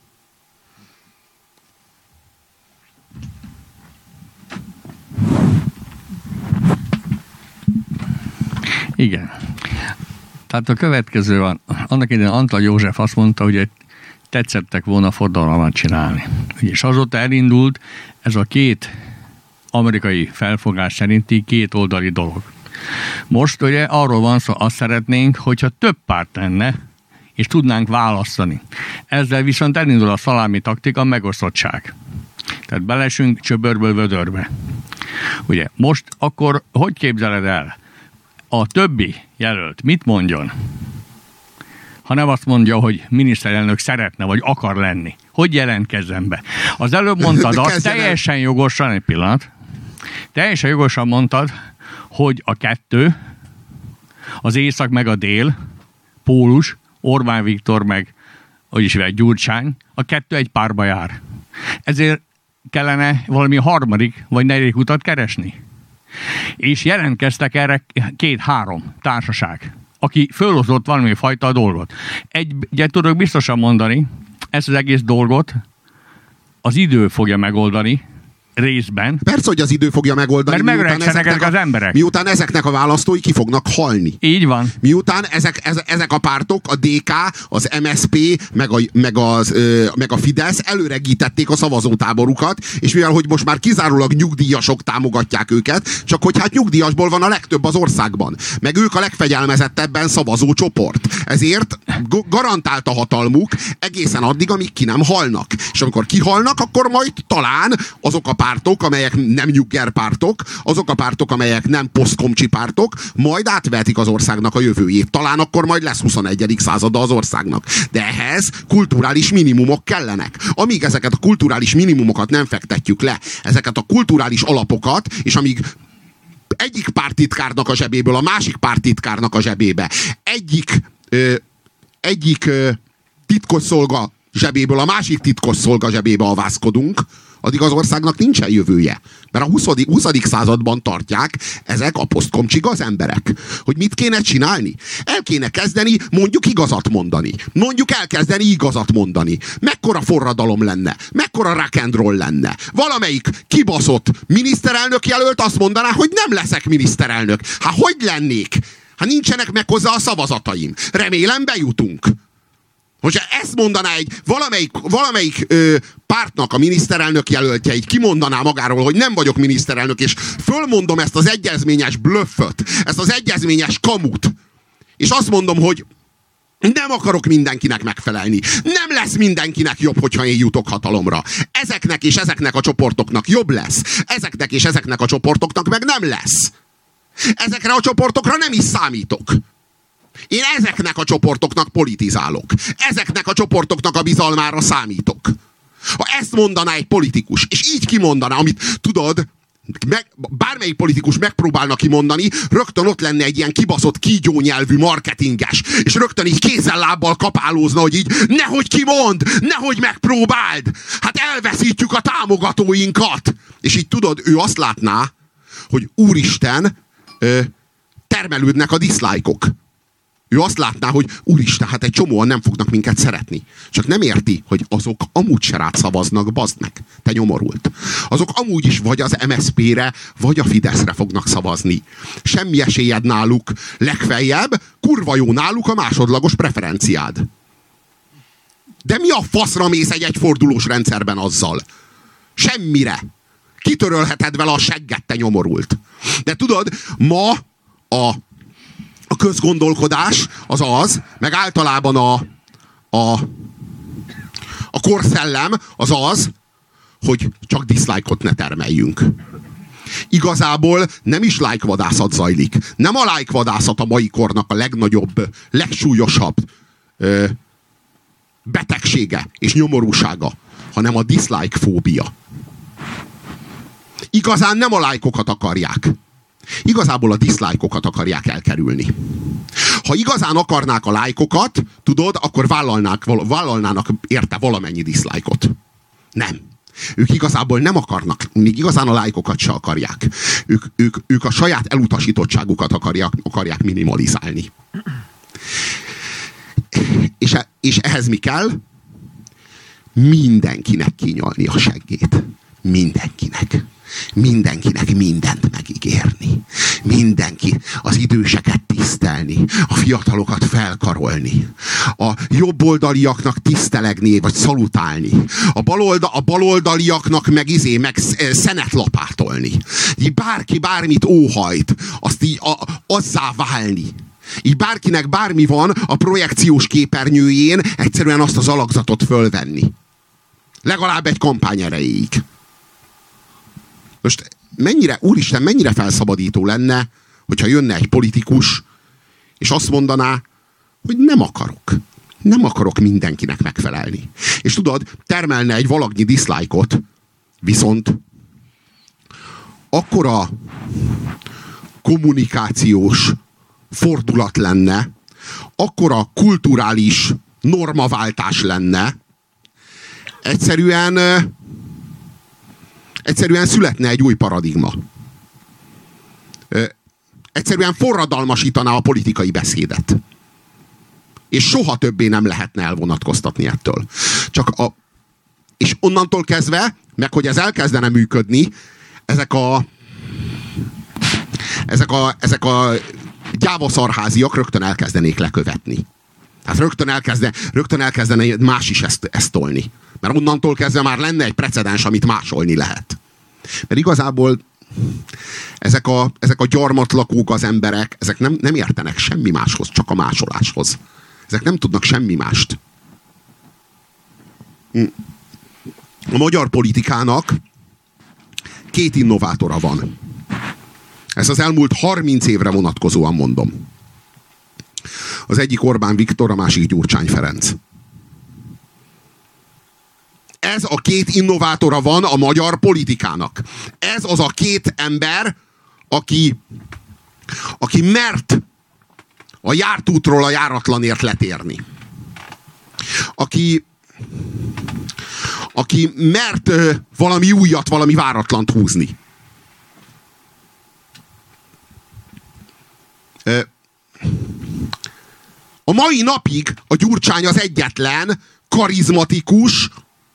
S3: Igen. Tehát a következő van. Annak idején Antall József azt mondta, hogy tetszettek volna forradalmat csinálni. És azóta elindult ez a két amerikai felfogás szerinti kétoldali dolog. Most ugye arról van szó, azt szeretnénk, hogyha több párt lenne, és tudnánk választani. Ezzel viszont elindul a szalámi taktika, megosztottság. Tehát belesünk csöbörből vödörbe. Ugye, most akkor hogy képzeled el? A többi jelölt mit mondjon? Ha nem azt mondja, hogy miniszterelnök szeretne, vagy akar lenni. Hogy jelentkezzen be? Az előbb mondtad azt, teljesen jogosan, egy pillanat, teljesen jogosan mondtad, hogy a kettő, az észak meg a dél, pólus, Orbán Viktor meg, vagyis Gyurcsány, a kettő egy párba jár. Ezért kellene valami harmadik vagy negyedik utat keresni. És jelentkeztek erre 2-3 társaság, aki fölhozott valami fajta dolgot. Egyet tudok biztosan mondani, ezt az egész dolgot az idő fogja megoldani, részben.
S1: Persze, hogy az idő fogja megoldani.
S3: Mert megöregszenek ezek az emberek.
S1: Miután ezeknek a választói ki fognak halni.
S3: Így van.
S1: Miután ezek a pártok, a DK, az MSZP, meg a Fidesz előregítették a szavazótáborukat, és mivel, hogy most már kizárólag nyugdíjasok támogatják őket, csak hogy hát nyugdíjasból van a legtöbb az országban. Meg ők a legfegyelmezettebben szavazó csoport. Ezért garantált a hatalmuk egészen addig, amíg ki nem halnak. És amikor kihalnak, akkor majd talán azok a pártok, amelyek nem nyugger pártok, azok a pártok, amelyek nem posztkomcsi pártok, majd átvehetik az országnak a jövőjét. Talán akkor majd lesz 21. százada az országnak. De ehhez kulturális minimumok kellenek. Amíg ezeket a kulturális minimumokat nem fektetjük le, ezeket a kulturális alapokat, és amíg egyik pártitkárnak a zsebéből a másik pártitkárnak a zsebébe, egyik titkosszolga zsebéből a másik titkosszolga zsebébe avászkodunk, addig az országnak nincsen jövője. Mert a 20. században tartják ezek a posztkomcsi gazemberek. Hogy mit kéne csinálni? El kéne kezdeni mondjuk igazat mondani. Mondjuk elkezdeni igazat mondani. Mekkora forradalom lenne? Mekkora rock and roll lenne? Valamelyik kibaszott miniszterelnök jelölt azt mondaná, hogy nem leszek miniszterelnök. Hát hogy lennék? Hát nincsenek meg hozzá a szavazataim. Remélem bejutunk. Hogyha ezt mondaná valamelyik pártnak a miniszterelnök jelöltje, így kimondaná magáról, hogy nem vagyok miniszterelnök, és fölmondom ezt az egyezményes blöfföt, ezt az egyezményes kamut, és azt mondom, hogy nem akarok mindenkinek megfelelni. Nem lesz mindenkinek jobb, hogyha én jutok hatalomra. Ezeknek és ezeknek a csoportoknak jobb lesz. Ezeknek és ezeknek a csoportoknak meg nem lesz. Ezekre a csoportokra nem is számítok. Én ezeknek a csoportoknak politizálok. Ezeknek a csoportoknak a bizalmára számítok. Ha ezt mondaná egy politikus, és így kimondaná, amit tudod, bármelyik politikus megpróbálna kimondani, rögtön ott lenne egy ilyen kibaszott kígyónyelvű marketinges, és rögtön így kézzel-lábbal kapálózna, hogy így nehogy kimond, nehogy megpróbáld, hát elveszítjük a támogatóinkat. És így tudod, ő azt látná, hogy úristen, termelődnek a diszlájkok. Ő azt látná, hogy úristen, hát egy csomóan nem fognak minket szeretni. Csak nem érti, hogy azok amúgy se rád szavaznak, bazd meg. Te nyomorult. Azok amúgy is vagy az MSZP-re, vagy a Fideszre fognak szavazni. Semmi esélyed náluk. Legfeljebb kurva jó náluk a másodlagos preferenciád. De mi a faszra mész egy egyfordulós rendszerben azzal? Semmire. Kitörölheted vele a segget, te nyomorult. De tudod, ma a közgondolkodás meg általában a korszellem az, hogy csak dislike-ot ne termeljünk. Igazából nem is like-vadászat zajlik. Nem a like-vadászat a mai kornak a legnagyobb, legsúlyosabb betegsége és nyomorúsága, hanem a dislike-fóbia. Igazán nem a lájkokat akarják. Igazából a diszlájkokat akarják elkerülni. Ha igazán akarnák a lájkokat, tudod, akkor vállalnának érte valamennyi diszlájkot. Nem. Ők igazából nem akarnak, még igazán a lájkokat se akarják. Ők a saját elutasítottságukat akarják minimalizálni. És ehhez mi kell? Mindenkinek kinyalni a seggét. Mindenkinek. Mindenkinek mindent megígérni. Mindenki az időseket tisztelni, a fiatalokat felkarolni, a jobboldaliaknak tisztelegni, vagy szalutálni, a baloldaliaknak meg szenet lapátolni. Így bárki bármit óhajt, azt így azzá válni. Így bárkinek bármi van a projekciós képernyőjén, egyszerűen azt az alakzatot fölvenni. Legalább egy kampány erejéig. Most úristen, mennyire felszabadító lenne, hogyha jönne egy politikus, és azt mondaná, hogy nem akarok mindenkinek megfelelni. És tudod, termelne egy valagnyi diszlájkot, viszont akkora kommunikációs fordulat lenne, akkora kulturális normaváltás lenne, egyszerűen születne egy új paradigma. Egyszerűen forradalmasítaná a politikai beszédet. És soha többé nem lehetne elvonatkoztatni ettől. És onnantól kezdve, meg hogy ez elkezdene működni, ezek a gyávaszarháziak rögtön elkezdenék lekövetni. Tehát rögtön elkezdene más is ezt tolni. Mert onnantól kezdve már lenne egy precedens, amit másolni lehet. Mert igazából ezek a gyarmatlakók, az emberek, ezek nem értenek semmi máshoz, csak a másoláshoz. Ezek nem tudnak semmi mást. A magyar politikának 2 innovátora van. Ezt az elmúlt 30 évre vonatkozóan mondom. Az egyik Orbán Viktor, a másik Gyurcsány Ferenc. Ez a 2 innovátora van a magyar politikának. Ez az a 2 ember, aki mert a járt útról a járatlanért letérni. Aki mert valami újat, valami váratlant húzni. A mai napig a Gyurcsány az egyetlen karizmatikus,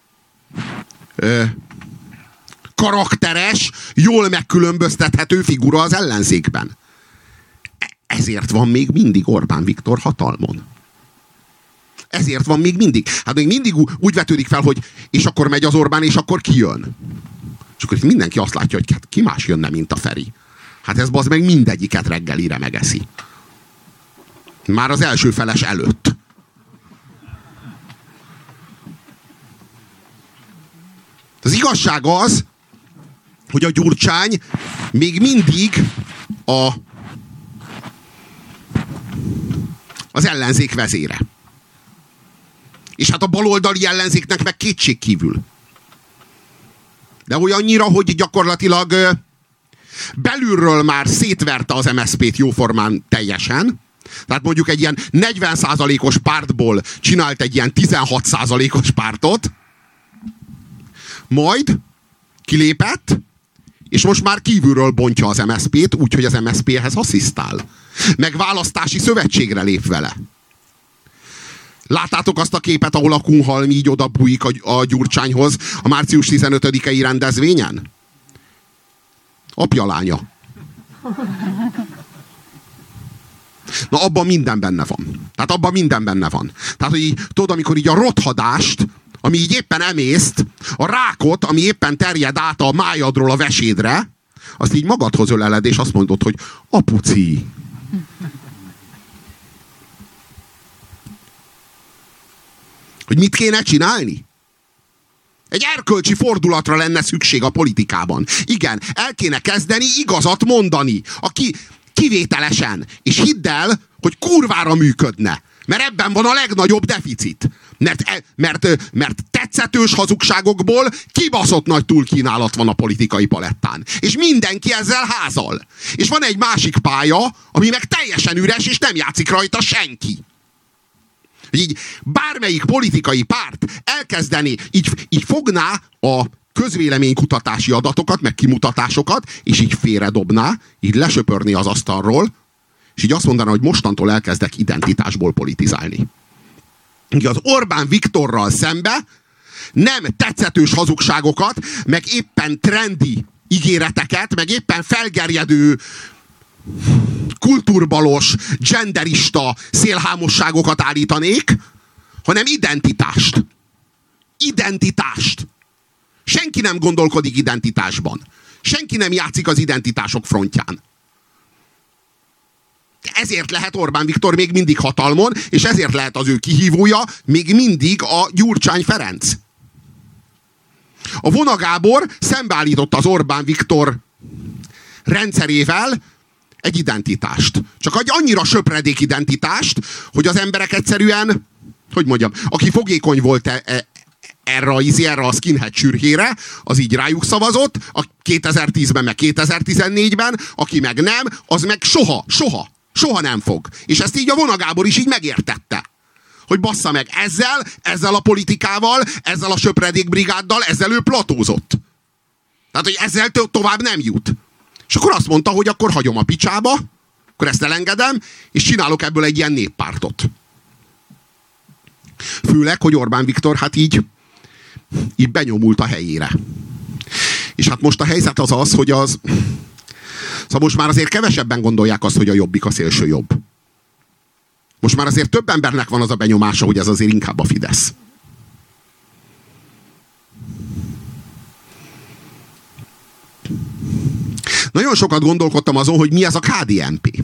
S1: karakteres, jól megkülönböztethető figura az ellenzékben. Ezért van még mindig Orbán Viktor hatalmon. Ezért van még mindig. Hát még mindig úgy vetődik fel, hogy és akkor megy az Orbán, és akkor ki jön. És akkor mindenki azt látja, hogy hát ki más jönne, mint a Feri. Hát ez bazd meg mindegyiket reggelire megeszi. Már az első feles előtt. Az igazság az, hogy a Gyurcsány még mindig az ellenzék vezére. És hát a baloldali ellenzéknek meg kétségkívül. De olyannyira, hogy gyakorlatilag belülről már szétverte az MSZP-t jóformán teljesen. Tehát mondjuk egy ilyen 40%-os pártból csinált egy ilyen 16%-os pártot, majd kilépett, és most már kívülről bontja az MSZP-t, úgyhogy az MSZP-hez asszisztál. Meg választási szövetségre lép vele. Láttátok azt a képet, ahol a Kunhalmi így odabújik a Gyurcsányhoz a március 15-i rendezvényen? Apja lánya. Na, abban minden benne van. Tehát abban minden benne van. Tehát, hogy így, tudod, amikor így a rothadást, ami így éppen emészt, a rákot, ami éppen terjed át a májadról a vesédre, azt így magadhoz öleled, és azt mondod, hogy apuci. Hogy mit kéne csinálni? Egy erkölcsi fordulatra lenne szükség a politikában. Igen, el kéne kezdeni igazat mondani. Kivételesen. És hidd el, hogy kurvára működne. Mert ebben van a legnagyobb deficit. Mert tetszetős hazugságokból kibaszott nagy túlkínálat van a politikai palettán. És mindenki ezzel házal. És van egy másik pálya, ami meg teljesen üres, és nem játszik rajta senki. Így bármelyik politikai párt elkezdeni, így fogná a közvéleménykutatási adatokat, meg kimutatásokat, és így félredobná, így lesöpörné az asztalról, és így azt mondaná, hogy mostantól elkezdek identitásból politizálni. Ugye az Orbán Viktorral szembe nem tetszetős hazugságokat, meg éppen trendi ígéreteket, meg éppen felgerjedő kultúrbalos, genderista szélhámosságokat állítanék, hanem identitást. Identitást. Senki nem gondolkodik identitásban. Senki nem játszik az identitások frontján. Ezért lehet Orbán Viktor még mindig hatalmon, és ezért lehet az ő kihívója még mindig a Gyurcsány Ferenc. A Vona Gábor szembeállította az Orbán Viktor rendszerével egy identitást. Csak egy annyira söpredék identitást, hogy az emberek egyszerűen, hogy mondjam, aki fogékony volt erre a skinhead sürhére, az így rájuk szavazott, a 2010-ben meg 2014-ben, aki meg nem, az meg soha nem fog. És ezt így a Vona Gábor is így megértette. Hogy bassza meg, ezzel a politikával, ezzel a söpredékbrigáddal, ezzel ő platózott. Tehát, hogy ezzel tovább nem jut. És akkor azt mondta, hogy akkor hagyom a picsába, akkor ezt elengedem, és csinálok ebből egy ilyen néppártot. Főleg, hogy Orbán Viktor hát így benyomult a helyére. És hát most a helyzet az, hogy szóval most már azért kevesebben gondolják azt, hogy a Jobbik a szélső jobb. Most már azért több embernek van az a benyomása, hogy ez azért inkább a Fidesz. Nagyon sokat gondolkodtam azon, hogy mi ez a KDNP.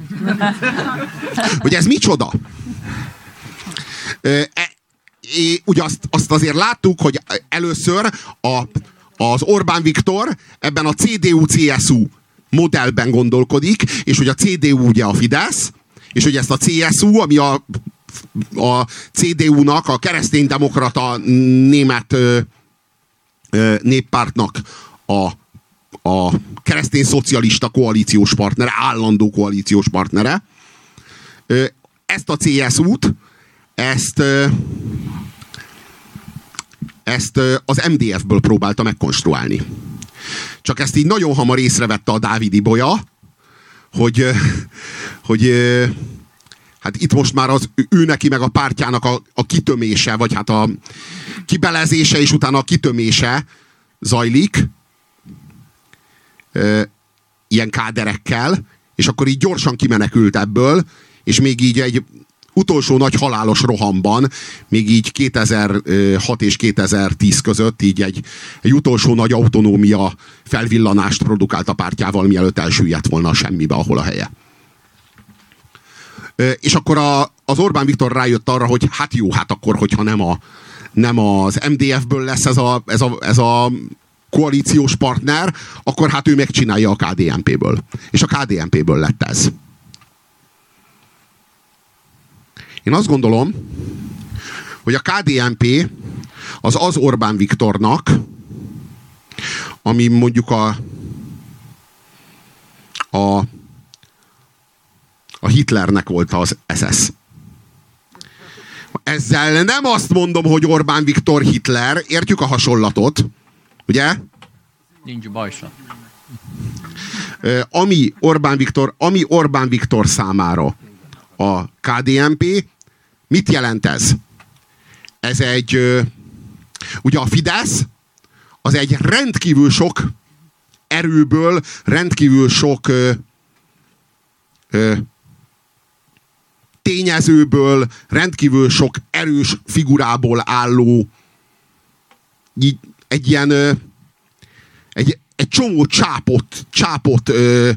S1: Hogy ez micsoda? Ugye azt azért láttuk, hogy először az Orbán Viktor ebben a CDU-CSU modellben gondolkodik, és hogy a CDU ugye a Fidesz, és hogy ezt a CSU, ami a CDU-nak, a kereszténydemokrata német néppártnak a keresztény szocialista koalíciós partnere, állandó koalíciós partnere, ezt a CSU-t, ezt az MDF-ből próbálta megkonstruálni. Csak ezt így nagyon hamar észrevette a Dávid Ibolya, hogy hát itt most már az ő neki meg a pártjának a kitömése, vagy hát a kibelezése, és utána a kitömése zajlik ilyen káderekkel, és akkor így gyorsan kimenekült ebből, és még így egy utolsó nagy halálos rohamban, még így 2006 és 2010 között így egy utolsó nagy autonómia felvillanást produkált a pártjával, mielőtt elsüllyedt volna a semmibe, ahol a helye. És akkor az Orbán Viktor rájött arra, hogy hát jó, hát akkor, hogyha nem az MDF-ből lesz ez a koalíciós partner, akkor hát ő megcsinálja a KDNP-ből. És a KDNP-ből lett ez. Én azt gondolom, hogy a KDNP az Orbán Viktornak, ami mondjuk a Hitlernek volt az SS. Ezzel nem azt mondom, hogy Orbán Viktor Hitler, értjük a hasonlatot, ugye?
S3: Nincs bajsa.
S1: Ami Orbán Viktor számára a KDNP, mit jelent ez? Ez ugye a Fidesz, az egy rendkívül sok erőből, rendkívül sok tényezőből, rendkívül sok erős figurából álló egy ilyen egy csomó csápot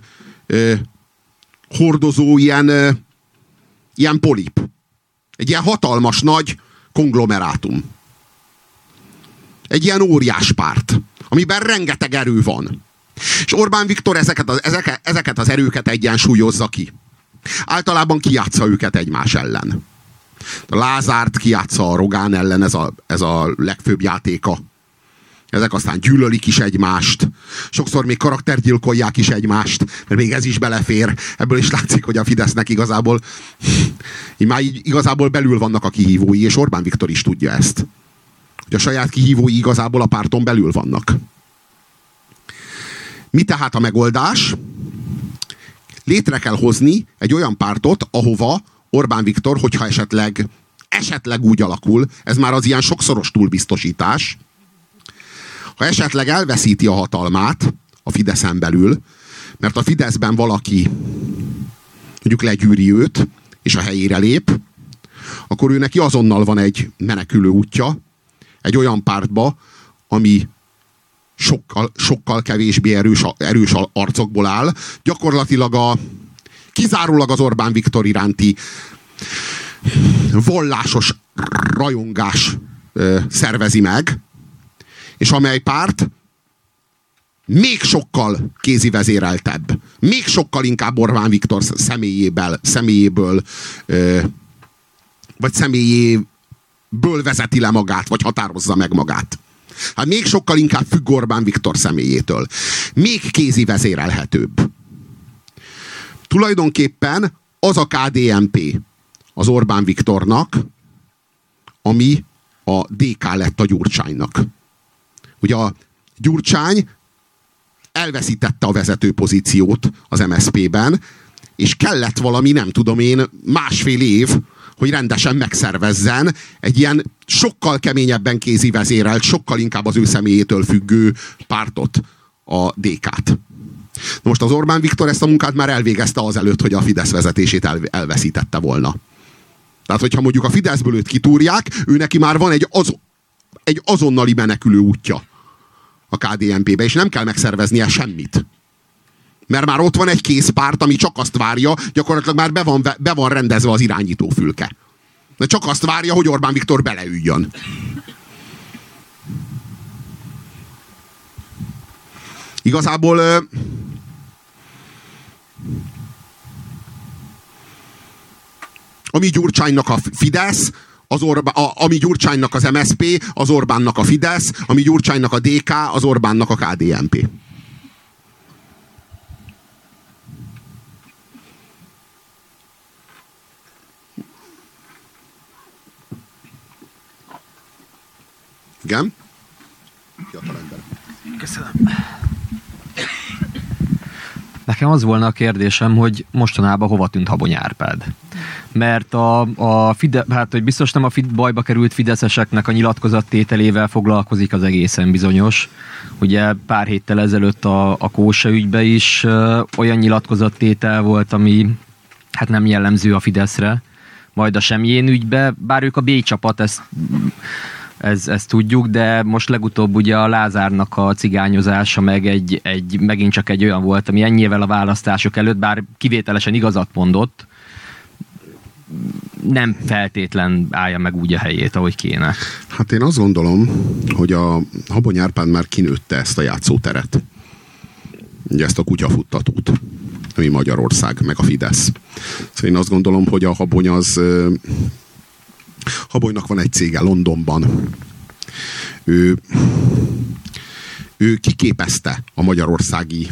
S1: hordozó ilyen polip. Egy ilyen hatalmas nagy konglomerátum. Egy ilyen óriás párt, amiben rengeteg erő van. És Orbán Viktor ezeket az erőket egyensúlyozza ki. Általában kijátsza őket egymás ellen. A Lázárt kijátsza a Rogán ellen, ez a legfőbb játéka. Ezek aztán gyűlölik is egymást. Sokszor még karaktergyilkolják is egymást, mert még ez is belefér. Ebből is látszik, hogy a Fidesznek igazából igazából belül vannak a kihívói, és Orbán Viktor is tudja ezt. Hogy a saját kihívói igazából a párton belül vannak. Mi tehát a megoldás? Létre kell hozni egy olyan pártot, ahova Orbán Viktor, hogyha esetleg úgy alakul, ez már az ilyen sokszoros túlbiztosítás, ha esetleg elveszíti a hatalmát a Fideszen belül, mert a Fideszben valaki mondjuk legyűri őt, és a helyére lép, akkor ő neki azonnal van egy menekülő útja, egy olyan pártba, ami sokkal kevésbé erős arcokból áll. Gyakorlatilag kizárólag az Orbán Viktor iránti vallásos rajongás szervezi meg, és amely párt még sokkal kézivezéreltebb, még sokkal inkább Orbán Viktor személyéből vezeti le magát, vagy határozza meg magát. Hát még sokkal inkább függ Orbán Viktor személyétől. Még kézivezérelhetőbb. Tulajdonképpen az a KDNP az Orbán Viktornak, ami a DK lett a Gyurcsánynak. Ugye a Gyurcsány elveszítette a vezető pozíciót az MSZP-ben, és kellett valami, nem tudom én, 1,5 év, hogy rendesen megszervezzen egy ilyen sokkal keményebben kézivezérelt, sokkal inkább az ő személyétől függő pártot, a DK-t. Na most az Orbán Viktor ezt a munkát már elvégezte azelőtt, hogy a Fidesz vezetését elveszítette volna. Tehát, hogyha mondjuk a Fideszből őt kitúrják, ő neki már van egy azonnali menekülő útja a KDNP-be, és nem kell megszerveznie semmit. Mert már ott van egy kész párt, ami csak azt várja, gyakorlatilag már be van rendezve az irányítófülke. De csak azt várja, hogy Orbán Viktor beleüljön. Igazából ami Gyurcsánynak a Fidesz, ami Gyurcsánynak az MSZP, az Orbánnak a Fidesz, ami Gyurcsánynak a DK, az Orbánnak a KDNP. Igen?
S4: Köszönöm. Nekem az volna a kérdésem, hogy mostanában hova tűnt Habony Árpád? Mert hogy biztos nem a bajba került fideszeseknek a nyilatkozattételével foglalkozik az egészen bizonyos. Ugye pár héttel ezelőtt a Kósa ügybe is olyan nyilatkozattétel volt, ami hát nem jellemző a Fideszre. Majd a Semjén ügybe, bár ők a B csapat, ezt tudjuk, de most legutóbb ugye a Lázárnak a cigányozása meg megint csak egy olyan volt, ami ennyivel a választások előtt, bár kivételesen igazat mondott, nem feltétlen állja meg úgy a helyét, ahogy kéne.
S1: Hát én azt gondolom, hogy a Habony Árpád már kinőtte ezt a játszóteret. Ugye ezt a kutyafuttatót, ami Magyarország, meg a Fidesz. Szóval én azt gondolom, hogy a Habony Habonynak van egy cége Londonban. Ő kiképezte a magyarországi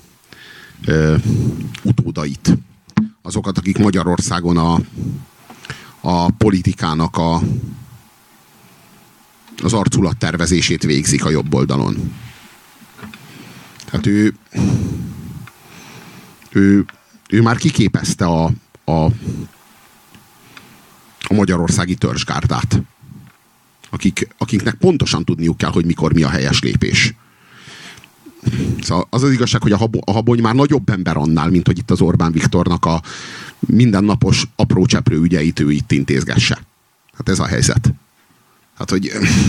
S1: utódait. Azokat, akik Magyarországon a politikának az arculattervezését végzik a jobb oldalon. Tehát ő már kiképezte a magyarországi törzsgárdát, akiknek pontosan tudniuk kell, hogy mikor mi a helyes lépés. Szóval az igazság, hogy a Habony már nagyobb ember annál, mint hogy itt az Orbán Viktornak a mindennapos apró cseprő ügyeit ő itt intézgesse. Hát ez a helyzet. Hát, hogy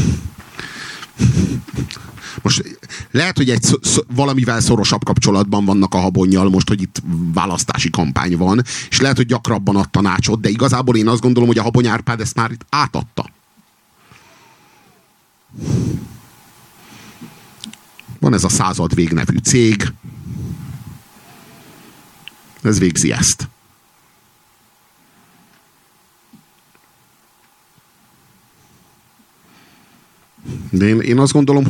S1: most lehet, hogy valamivel szorosabb kapcsolatban vannak a Habonnyal most, hogy itt választási kampány van, és lehet, hogy gyakrabban ad tanácsot, de igazából én azt gondolom, hogy a Habony Árpád ezt már itt átadta. Van ez a Századvég nevű cég. Ez végzi ezt. De én azt gondolom,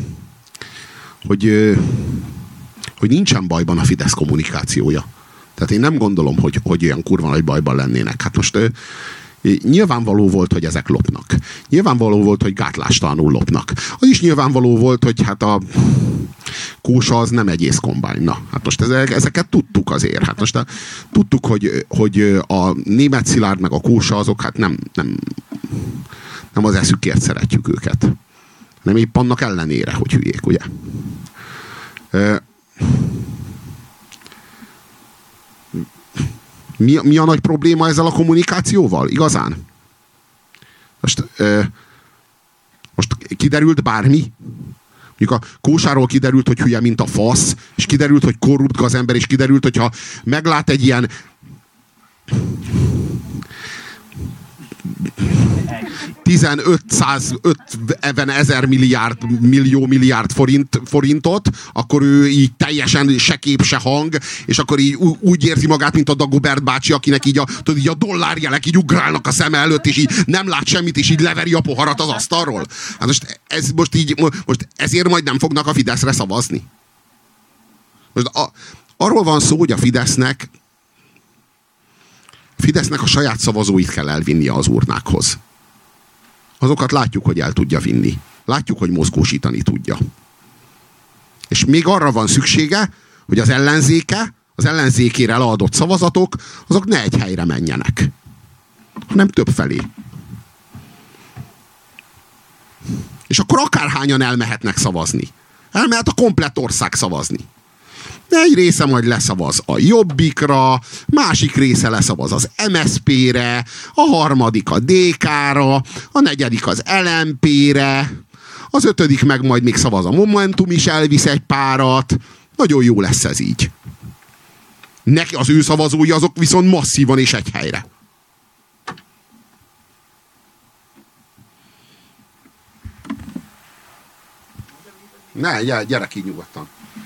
S1: hogy nincsen bajban a Fidesz kommunikációja. Tehát én nem gondolom, hogy olyan kurva nagy bajban lennének. Hát most nyilvánvaló volt, hogy ezek lopnak. Nyilvánvaló volt, hogy gátlástalanul lopnak. Az is nyilvánvaló volt, hogy hát a Kósa az nem egy észkombány. Na, hát most ezeket tudtuk azért. Hát most tudtuk, hogy a Németh Szilárd meg a Kósa azok hát nem az eszükért szeretjük őket. Nem épp annak ellenére, hogy hülyék, ugye? Mi a nagy probléma ezzel a kommunikációval? Igazán? Most kiderült bármi? Mondjuk a Kósáról kiderült, hogy hülye, mint a fasz, és kiderült, hogy korrupt gazember, és kiderült, hogyha meglát egy ilyen 1550 milliárd forintot, akkor ő így teljesen se kép, se hang, és akkor így úgy érzi magát, mint a Dagobert bácsi, akinek így a dollárjelek így ugrálnak a szeme előtt, és így nem lát semmit, és így leveri a poharat az asztalról. Hát most ezért majd nem fognak a Fideszre szavazni. Most arról van szó, hogy a Fidesznek a saját szavazóit kell elvinnie az urnákhoz. Azokat látjuk, hogy el tudja vinni. Látjuk, hogy mozgósítani tudja. És még arra van szüksége, hogy az ellenzékére leadott szavazatok, azok ne egy helyre menjenek, hanem több felé. És akkor akárhányan elmehetnek szavazni. Elmehet a komplett ország szavazni. De egy része majd leszavaz a Jobbikra, másik része leszavaz az MSZP-re, a harmadik a DK-ra, a negyedik az LMP-re, az ötödik meg majd még szavaz a Momentum is, elvisz egy párat. Nagyon jó lesz ez így. Neki az ő szavazói azok viszont masszívan és egy helyre. Ne, gyere ki nyugodtan.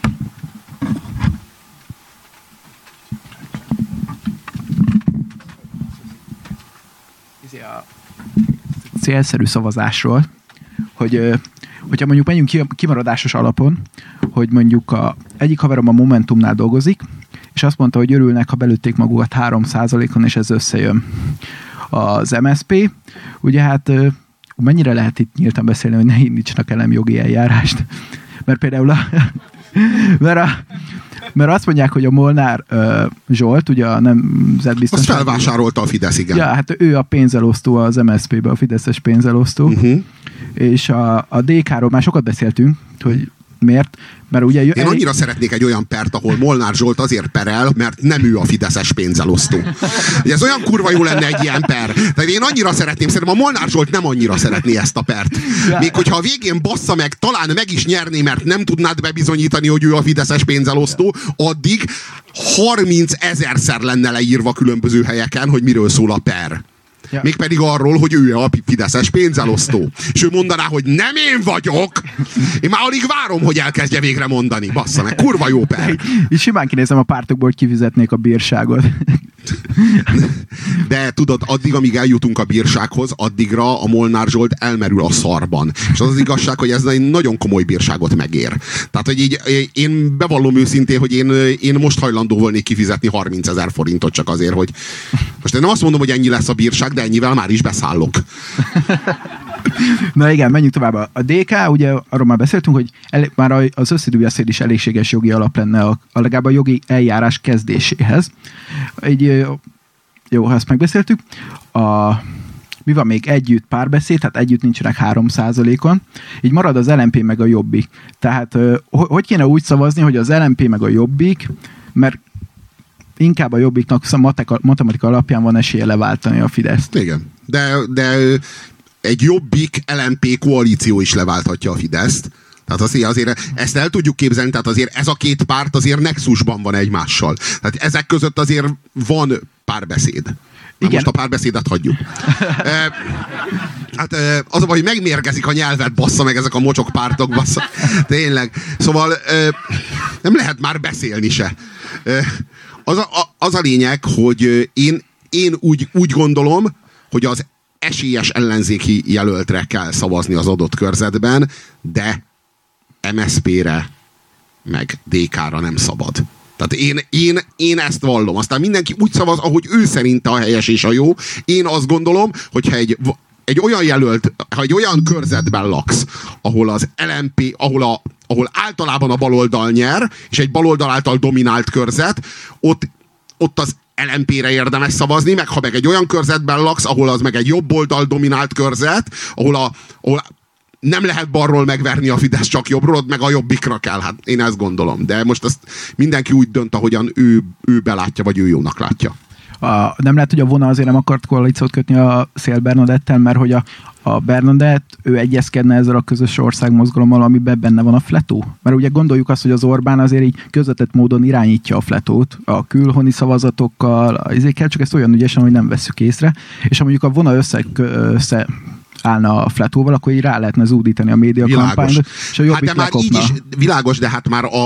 S5: A célszerű szavazásról, hogyha mondjuk menjünk kimaradásos alapon, hogy mondjuk egyik haverom a Momentumnál dolgozik, és azt mondta, hogy örülnek, ha belőtték magukat 3%-on, és ez összejön. Az MSZP, ugye hát mennyire lehet itt nyíltan beszélni, hogy ne indítsanak el jogi eljárást, mert például mert azt mondják, hogy a Molnár Zsolt, ugye a nemzetbiztonság...
S1: Azt felvásárolta a Fidesz, igen.
S5: Ja, hát ő a pénzelosztó az MSZP-be, a fideszes pénzelosztó. És a DK-ról már sokat beszéltünk, hogy miért? Mert ugye
S1: én annyira szeretnék egy olyan pert, ahol Molnár Zsolt azért perel, mert nem ő a fideszes pénzelosztó. Ez olyan kurva jó lenne egy ilyen per. Tehát én annyira szeretném, szerintem a Molnár Zsolt nem annyira szeretné ezt a pert. Még hogyha a végén bassza meg, talán meg is nyerné, mert nem tudnád bebizonyítani, hogy ő a fideszes pénzelosztó, addig 30 000-szer lenne leírva különböző helyeken, hogy miről szól a per. Ja. Mégpedig arról, hogy ő a fideszes pénzelosztó. És ő mondaná, hogy nem én vagyok. Én már alig várom, hogy elkezdje végre mondani. Bassza meg, kurva jó per.
S5: És simán kinézem a pártokból, hogy kifizetnék a bírságot.
S1: De tudod, addig, amíg eljutunk a bírsághoz, addigra a Molnár Zsolt elmerül a szarban. És az igazság, hogy ez egy nagyon komoly bírságot megér. Tehát, hogy így én bevallom őszintén, hogy én most hajlandó volnék kifizetni 30 000 forintot csak azért, hogy most én nem azt mondom, hogy ennyi lesz a bírság, de ennyivel már is beszállok.
S5: Na igen, menjünk tovább. A DK, ugye arról már beszéltünk, hogy már az összidújaszéd is elégséges jogi alap lenne legalább a jogi eljárás kezdéséhez. Jó, ha ezt megbeszéltük. Mi van még? Együtt párbeszéd, tehát együtt nincsenek 3%-on. Így marad az LMP meg a Jobbik. Tehát hogy kéne úgy szavazni, hogy az LMP meg a Jobbik, mert inkább a Jobbiknak matematika alapján van esélye leváltani a Fideszt.
S1: Igen, de egy Jobbik LMP koalíció is leválthatja a Fideszt. Tehát azért ezt el tudjuk képzelni, tehát azért ez a két párt azért nexusban van egymással. Tehát ezek között azért van párbeszéd. Most a párbeszédet hagyjuk. Hát az a baj, hogy megmérgezik a nyelvet, bassza meg ezek a mocsok pártok, bassza. Tényleg. Szóval nem lehet már beszélni se. Az a lényeg, hogy én úgy gondolom, hogy az esélyes ellenzéki jelöltre kell szavazni az adott körzetben, de MSZP-re meg DK-ra nem szabad. Tehát én ezt vallom. Aztán mindenki úgy szavaz, ahogy ő szerinte a helyes és a jó. Én azt gondolom, hogyha egy olyan jelölt, ha egy olyan körzetben laksz, ahol az LMP, ahol általában a baloldal nyer, és egy baloldal által dominált körzet, ott az LMP-re érdemes szavazni, meg ha meg egy olyan körzetben laksz, ahol az meg egy jobb oldal dominált körzet, ahol nem lehet balról megverni a Fidesz, csak jobbról, ott meg a Jobbikra kell. Hát én ezt gondolom. De most azt mindenki úgy dönt, ahogyan ő belátja, vagy ő jónak látja.
S5: Nem lehet, hogy a Vona azért nem akart koalíciót kötni a Széll Bernadettel, mert hogy a Bernadett, ő egyezkedne ezzel a közös országmozgalommal, amiben benne van a Fletó. Mert ugye gondoljuk azt, hogy az Orbán azért így közvetett módon irányítja a Fletót, a külhoni szavazatokkal, ezért csak ezt olyan ügyesen, hogy nem vesszük észre. És ha mondjuk a Vona össze állna a Fletóval, akkor így rá lehetne zúdítani a médiakampányra, és a Jobbik
S1: hát de már így is világos, de hát már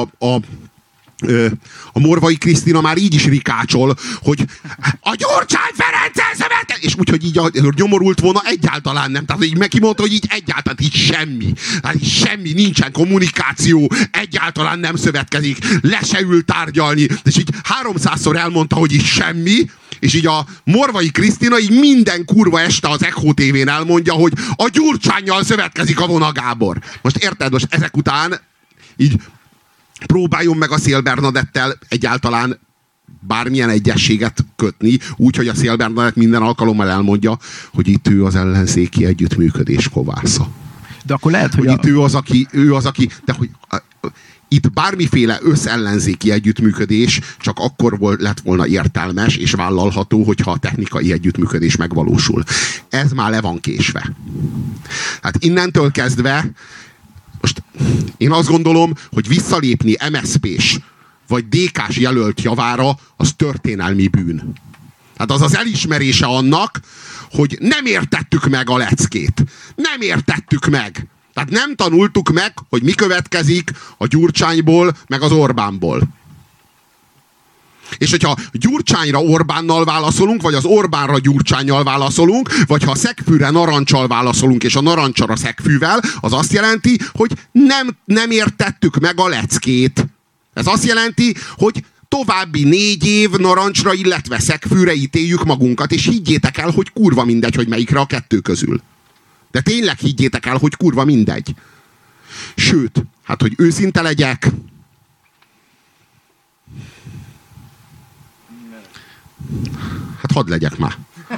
S1: a Morvai Krisztina már így is rikácsol, hogy a Gyurcsány Ferenccel szemete, és úgyhogy így a nyomorult volna egyáltalán nem. Tehát így megkimondta, hogy így egyáltalán így semmi. Tehát így semmi, nincsen kommunikáció, egyáltalán nem szövetkezik, le se ül tárgyalni, és így 300-szor elmondta, hogy így semmi, és így a Morvai Krisztina így minden kurva este az Echo TV-n elmondja, hogy a Gyurcsánnyal szövetkezik a Vona Gábor. Most érted, most ezek után így próbáljon meg a Széll Bernadettel egyáltalán bármilyen egyességet kötni, úgyhogy a Széll Bernadett minden alkalommal elmondja, hogy itt ő az ellenzéki együttműködés kovásza.
S5: De akkor lehet, hogy
S1: itt ő az, aki, de hogy itt bármiféle összellenzéki együttműködés csak akkor lett volna értelmes és vállalható, hogyha a technikai együttműködés megvalósul. Ez már le van késve. Hát innentől kezdve most én azt gondolom, hogy visszalépni MSZP-s vagy DK-s jelölt javára, az történelmi bűn. Hát az az elismerése annak, hogy nem értettük meg a leckét. Nem értettük meg. Tehát nem tanultuk meg, hogy mi következik a Gyurcsányból, meg az Orbánból. És hogyha Gyurcsányra Orbánnal válaszolunk, vagy az Orbánra Gyurcsánnyal válaszolunk, vagy ha a szegfűre narancsal válaszolunk, és a narancsra szegfűvel, az azt jelenti, hogy nem értettük meg a leckét. Ez azt jelenti, hogy további 4 év narancsra, illetve szegfűre ítéljük magunkat, és higgyétek el, hogy kurva mindegy, hogy melyikre a kettő közül. De tényleg higgyétek el, hogy kurva mindegy. Sőt, hát hogy őszinte legyek, hát hadd legyek már.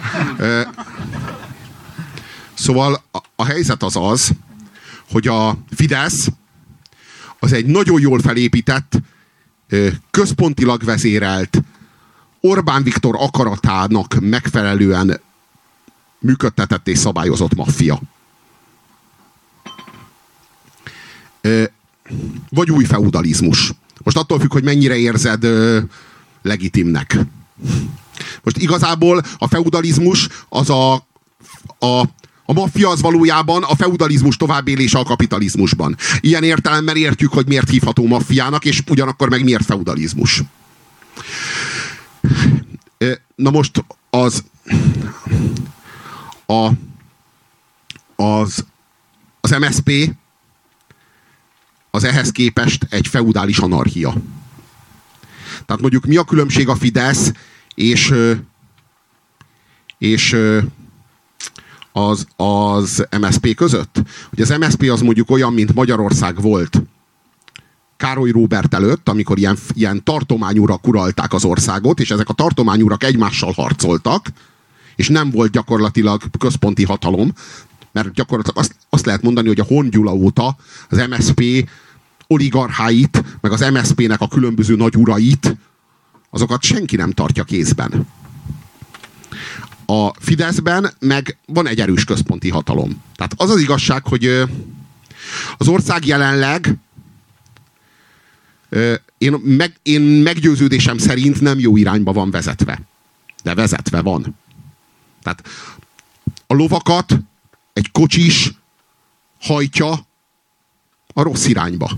S1: Szóval a helyzet az, hogy a Fidesz az egy nagyon jól felépített, központilag vezérelt, Orbán Viktor akaratának megfelelően működtetett és szabályozott maffia. Vagy új feudalizmus. Most attól függ, hogy mennyire érzed legitimnek. Most igazából a feudalizmus az a maffia az valójában a feudalizmus továbbélése a kapitalizmusban. Ilyen értelemben értjük, hogy miért hívható maffiának, és ugyanakkor meg miért feudalizmus. Na most az MSZP az ehhez képest egy feudális anarchia. Tehát mondjuk mi a különbség a Fidesz és az MSZP között? Hogy az MSZP az mondjuk olyan, mint Magyarország volt Károly Róbert előtt, amikor ilyen tartományurak uralták az országot, és ezek a tartományurak egymással harcoltak, és nem volt gyakorlatilag központi hatalom, mert gyakorlatilag azt lehet mondani, hogy a Horn Gyula óta az MSZP oligarcháit, meg az MSZP-nek a különböző nagy urait, azokat senki nem tartja kézben. A Fideszben meg van egy erős központi hatalom. Tehát az az igazság, hogy az ország jelenleg én meggyőződésem szerint nem jó irányba van vezetve. De vezetve van. Tehát a lovakat egy kocsis hajtja a rossz irányba.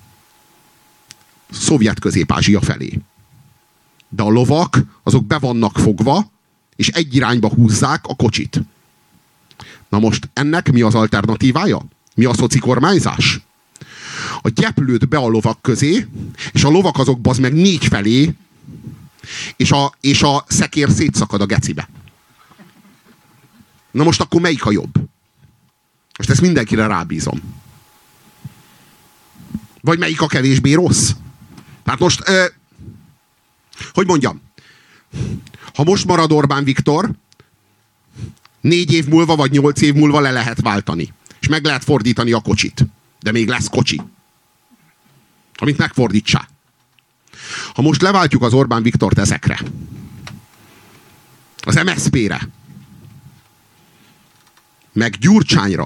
S1: Szovjet Közép-Ázsia felé. De a lovak, azok be vannak fogva, és egy irányba húzzák a kocsit. Na most ennek mi az alternatívája? Mi a szocikormányzás? A gyeplőt be a lovak közé, és a lovak azok bazd meg 4 felé, és a szekér szétszakad a gecibe. Na most akkor melyik a jobb? Most ezt mindenkire rábízom. Vagy melyik a kevésbé rossz? Tehát most, hogy mondjam, ha most marad Orbán Viktor, 4 év múlva vagy 8 év múlva le lehet váltani. És meg lehet fordítani a kocsit. De még lesz kocsi. Amit megfordítsá. Ha most leváltjuk az Orbán Viktort ezekre, az MSZP-re, meg Gyurcsányra,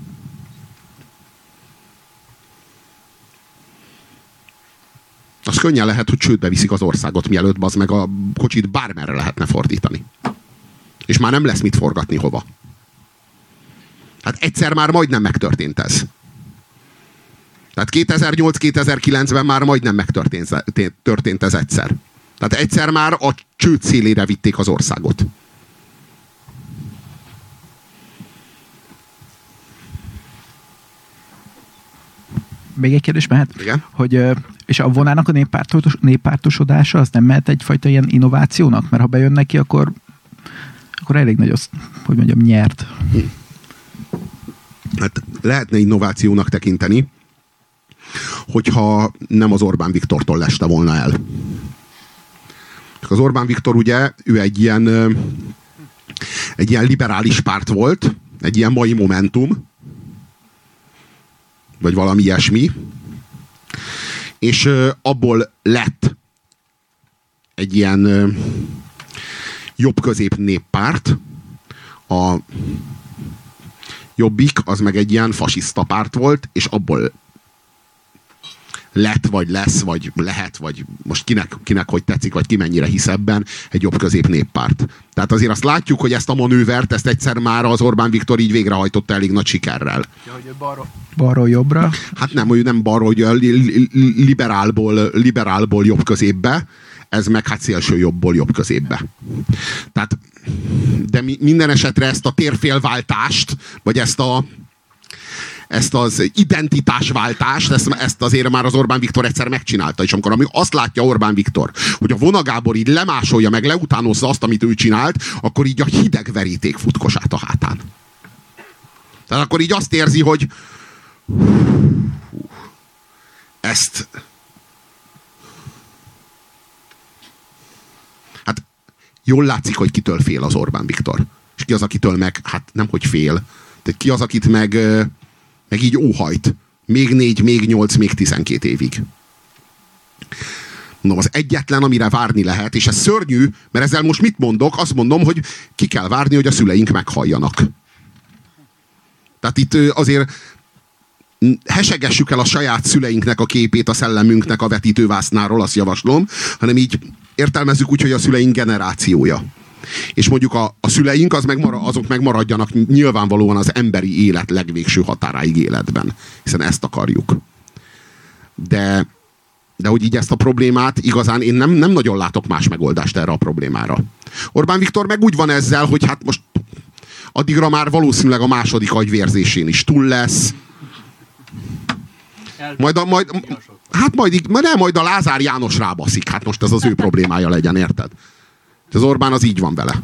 S1: az könnyen lehet, hogy csődbe viszik az országot, mielőtt bazd meg a kocsit bármerre lehetne fordítani. És már nem lesz mit forgatni hova. Hát egyszer már majdnem megtörtént ez. Tehát 2008-2009-ben már majdnem megtörtént ez egyszer. Tehát egyszer már a csőd szélére vitték az országot.
S5: Még egy kérdés mehet?
S1: Igen?
S5: Hogy, és a vonának a néppártosodása az nem mehet egyfajta ilyen innovációnak? Mert ha bejön neki, akkor elég nagy az, hogy mondjam, nyert.
S1: Hát lehetne innovációnak tekinteni, hogyha nem az Orbán Viktortól leste volna el. Az Orbán Viktor ugye, ő egy ilyen liberális párt volt, egy ilyen mai Momentum, vagy valami ilyesmi, és abból lett egy ilyen jobb-közép néppárt, a Jobbik az meg egy ilyen fasiszta párt volt, és abból lett, vagy lesz, vagy lehet, vagy most kinek hogy tetszik, vagy ki mennyire hisz ebben, egy jobb-közép néppárt. Tehát azért azt látjuk, hogy ezt a manővert, ezt egyszer már az Orbán Viktor így végrehajtotta elég nagy sikerrel.
S5: Ja, hogy balról jobbra? Hát
S1: nem balról, hogy liberálból jobb-középbe, ez meg hát szélső jobbból jobb-középbe. Tehát, de minden esetre ezt a térfélváltást, vagy ezt az identitásváltást, ezt azért már az Orbán Viktor egyszer megcsinálta, és amikor azt látja Orbán Viktor, hogy a Vona Gábor így lemásolja, meg leutánozza azt, amit ő csinált, akkor így a hideg veríték futkosát a hátán. Tehát akkor így azt érzi, hogy ezt hát jól látszik, hogy kitől fél az Orbán Viktor. És ki az, akitől meg, hát nem, hogy fél, de ki az, akit meg így óhajt. Még 4, még 8, még 12 évig. No, az egyetlen, amire várni lehet, és ez szörnyű, mert ezzel most mit mondok? Azt mondom, hogy ki kell várni, hogy a szüleink meghalljanak. Tehát itt azért hesegessük el a saját szüleinknek a képét a szellemünknek a vetítővásznáról, azt javaslom, hanem így értelmezzük úgy, hogy a szüleink generációja. És mondjuk a szüleink azok megmaradjanak nyilvánvalóan az emberi élet legvégső határáig életben. Hiszen ezt akarjuk. De hogy így ezt a problémát igazán én nem nagyon látok más megoldást erre a problémára. Orbán Viktor meg úgy van ezzel, hogy hát most addigra már valószínűleg a második agyvérzésén is túl lesz. Majd a Lázár János rábaszik. Hát most ez az ő problémája legyen, érted? Az Orbán az így van vele.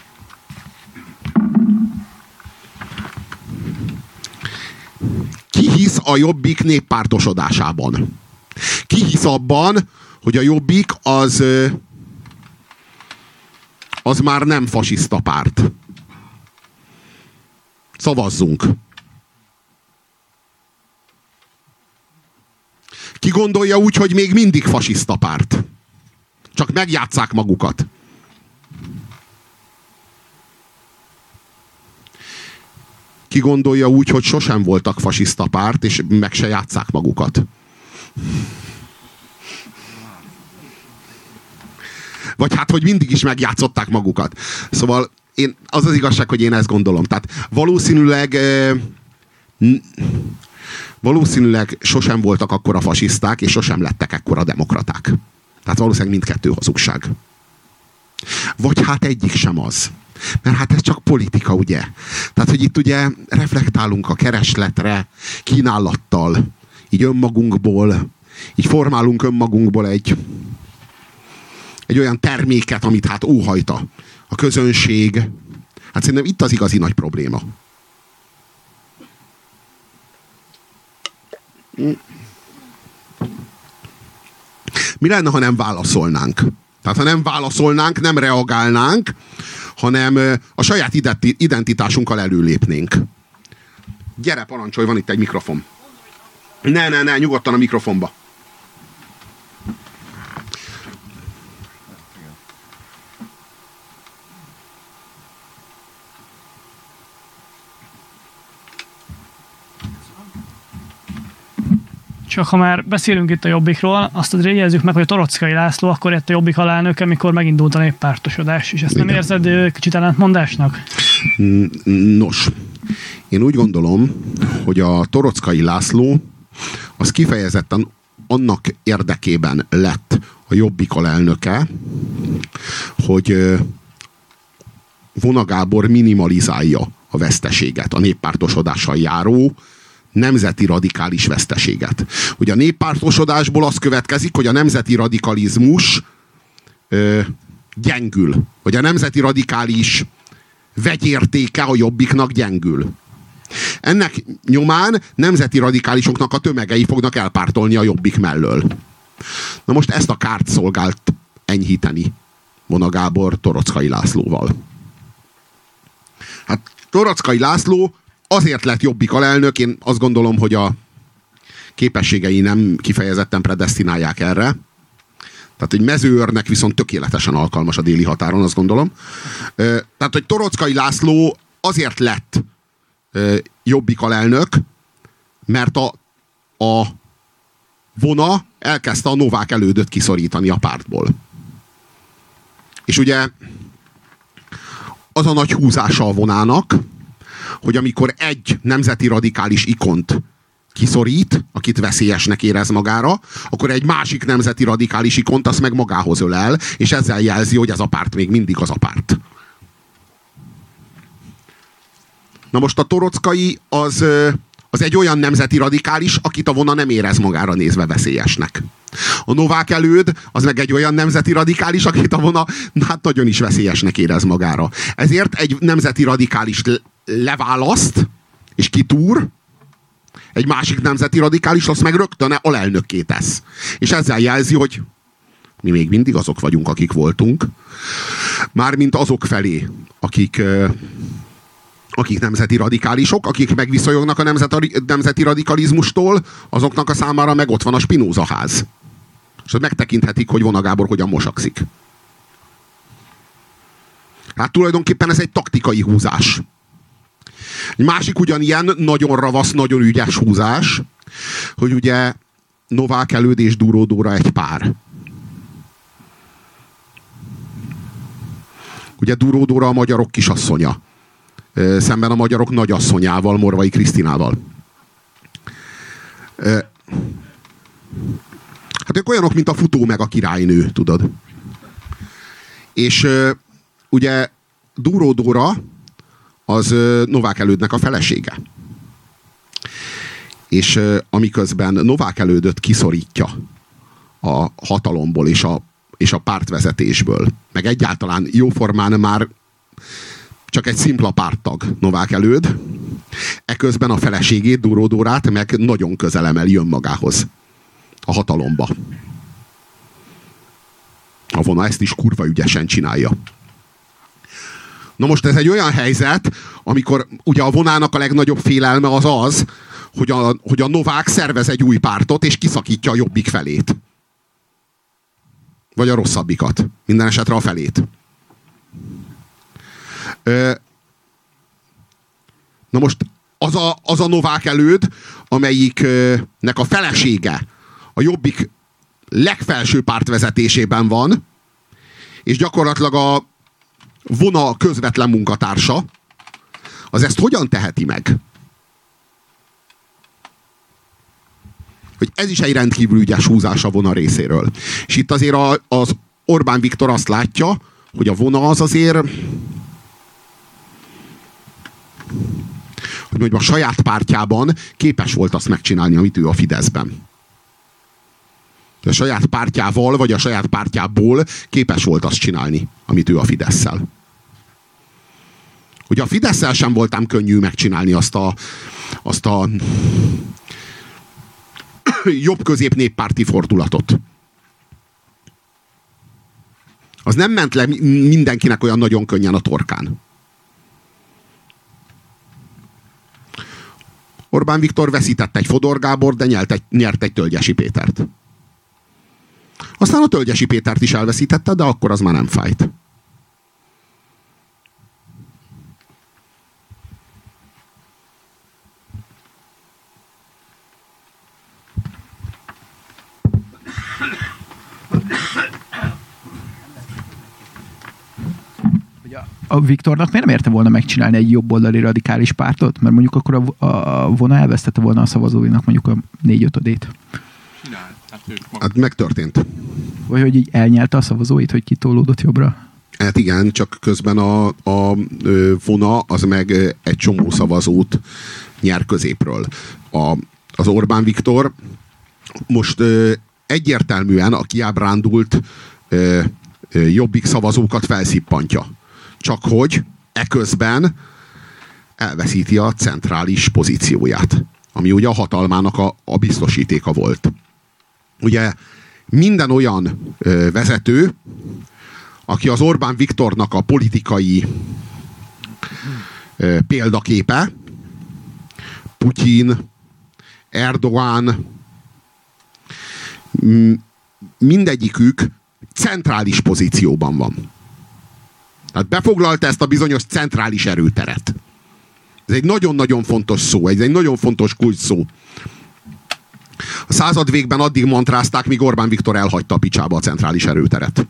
S1: Ki hisz a Jobbik néppártosodásában? Ki hisz abban, hogy a Jobbik az már nem fasiszta párt? Szavazzunk. Ki gondolja úgy, hogy még mindig fasiszta párt? Csak megjátsszák magukat. Ki gondolja úgy, hogy sosem voltak fasiszta párt, és meg se játsszák magukat? Vagy hát, hogy mindig is megjátszották magukat. Szóval az az igazság, hogy én ezt gondolom. Tehát valószínűleg sosem voltak akkora fasiszták, és sosem lettek ekkora demokraták. Tehát valószínűleg mindkettő hazugság. Vagy hát egyik sem az. Mert hát ez csak politika, ugye? Tehát, hogy itt ugye reflektálunk a keresletre, kínálattal, így önmagunkból, így formálunk önmagunkból egy olyan terméket, amit hát óhajt a közönség. Hát szerintem itt az igazi nagy probléma. Mi lenne, ha nem válaszolnánk? Tehát ha nem válaszolnánk, nem reagálnánk, hanem a saját identitásunkkal előlépnénk. Gyere, parancsolj, van itt egy mikrofon. Ne, nyugodtan a mikrofonba.
S6: Csak ha már beszélünk itt a Jobbikról, azt azért jegyezzük meg, hogy a Toroczkai László akkor jött a Jobbik alelnöke, amikor megindult a néppártosodás, és ezt nem érzed kicsit ellentmondásnak?
S1: Nos, én úgy gondolom, hogy a Toroczkai László az kifejezetten annak érdekében lett a Jobbik alelnöke, hogy Vona Gábor minimalizálja a veszteséget, a néppártosodással járó nemzeti radikális veszteséget. Ugye a néppártosodásból az következik, hogy a nemzeti radikalizmus gyengül. Hogy a nemzeti radikális vegyértéke a Jobbiknak gyengül. Ennek nyomán nemzeti radikálisoknak a tömegei fognak elpártolni a Jobbik mellől. Na most ezt a kárt szolgált enyhíteni Vona Gábor Toroczkai Lászlóval. Hát Toroczkai László azért lett Jobbik alelnök, én azt gondolom, hogy a képességei nem kifejezetten predesztinálják erre. Tehát, hogy Mezőörnek viszont tökéletesen alkalmas a déli határon, azt gondolom. Tehát, hogy Toroczkai László azért lett Jobbik alelnök, mert a Vona elkezdte a Novák Elődöt kiszorítani a pártból. És ugye az a nagy húzása a Vonának, hogy amikor egy nemzeti radikális ikont kiszorít, akit veszélyesnek érez magára, akkor egy másik nemzeti radikális ikont azt meg magához ölel, és ezzel jelzi, hogy ez a párt még mindig az a párt. Na most a Toroczkai az egy olyan nemzeti radikális, akit a Vona nem érez magára nézve veszélyesnek. A Novák Előd az meg egy olyan nemzeti radikális, akit a Vona hát nagyon is veszélyesnek érez magára. Ezért egy nemzeti radikális leválaszt és kitúr, egy másik nemzeti radikális azt meg rögtön alelnökké tesz. És ezzel jelzi, hogy mi még mindig azok vagyunk, akik voltunk. Mármint azok felé, akik nemzeti radikálisok, akik megviszonyognak a nemzeti radikalizmustól, azoknak a számára meg ott van a Spinoza ház. És megtekinthetik, hogy Vona Gábor hogyan mosakszik. Hát tulajdonképpen ez egy taktikai húzás. Egy másik ugyanilyen nagyon ravasz, nagyon ügyes húzás, hogy ugye Novák Előd és Dúró Dóra egy pár. Ugye Dúró Dóra a magyarok kisasszonya. Szemben a magyarok nagyasszonyával, Morvai Krisztinával. Hát ők olyanok, mint a futó meg a királynő, tudod. És ugye Dúró Dóra az Novák Elődnek a felesége. És amiközben Novák Elődöt kiszorítja a hatalomból és a pártvezetésből, meg egyáltalán jóformán már csak egy szimpla párttag Novák Előd, eközben a feleségét, Dúró Dórát meg nagyon közel emeli önmagához a hatalomba. A Vona ezt is kurva ügyesen csinálja. Na most ez egy olyan helyzet, amikor ugye a Vonának a legnagyobb félelme az, hogy a Novák szervez egy új pártot, és kiszakítja a Jobbik felét. Vagy a rosszabbikat. Minden esetre a felét. Na most az a Novák Előd, amelyiknek a felesége a Jobbik legfelső pártvezetésében van, és gyakorlatilag a Vona közvetlen munkatársa, az ezt hogyan teheti meg? Hogy ez is egy rendkívül ügyes húzás a Vona részéről. És itt azért az Orbán Viktor azt látja, hogy a Vona az azért mondjam, a saját pártjában képes volt azt megcsinálni, amit ő a Fideszben. A saját pártjával, vagy a saját pártjából képes volt azt csinálni, amit ő a Fidesszel. Ugye a Fidesszel sem voltam könnyű megcsinálni azt a jobb-közép néppárti fordulatot. Az nem ment le mindenkinek olyan nagyon könnyen a torkán. Orbán Viktor veszített egy Fodor Gábor, de nyert egy Tölgyesi Pétert. Aztán a Tölgyesi Pétert is elveszítette, de akkor az már nem fájt.
S5: A Viktornak miért nem érte volna megcsinálni egy jobboldali radikális pártot? Mert mondjuk akkor a Vona elvesztette volna a szavazóinak mondjuk a 4/5-ét.
S1: Hát megtörtént.
S5: Vagy hogy így elnyelte a szavazóit, hogy kitolódott jobbra?
S1: Hát igen, csak közben a Vona az meg egy csomó szavazót nyer középről. Az Orbán Viktor most egyértelműen a kiábrándult Jobbik szavazókat felszippantja. Csak hogy eközben elveszíti a centrális pozícióját, ami ugye a hatalmának a biztosítéka volt. Ugye minden olyan vezető, aki az Orbán Viktornak a politikai példaképe, Putyin, Erdogan, mindegyikük centrális pozícióban van. Tehát befoglalta ezt a bizonyos centrális erőteret. Ez egy nagyon-nagyon fontos szó, egy nagyon fontos kulcsszó. A század végben addig mantrázták, míg Orbán Viktor elhagyta a picsába a centrális erőteret.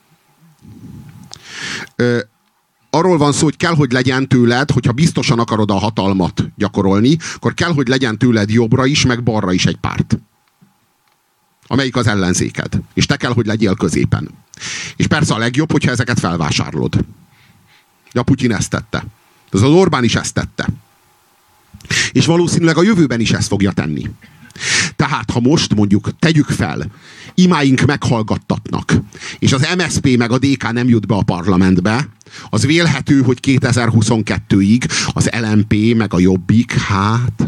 S1: Arról van szó, hogy kell, hogy legyen tőled, hogyha biztosan akarod a hatalmat gyakorolni, akkor kell, hogy legyen tőled jobbra is, meg balra is egy párt, amelyik az ellenzéked. És te kell, hogy legyél középen. És persze a legjobb, hogyha ezeket felvásárolod. De a Putyin ezt tette. Az Orbán is ezt tette. És valószínűleg a jövőben is ezt fogja tenni. Tehát, ha most mondjuk tegyük fel, imáink meghallgattatnak, és az MSZP meg a DK nem jut be a parlamentbe, az vélhető, hogy 2022-ig az LMP meg a Jobbik, hát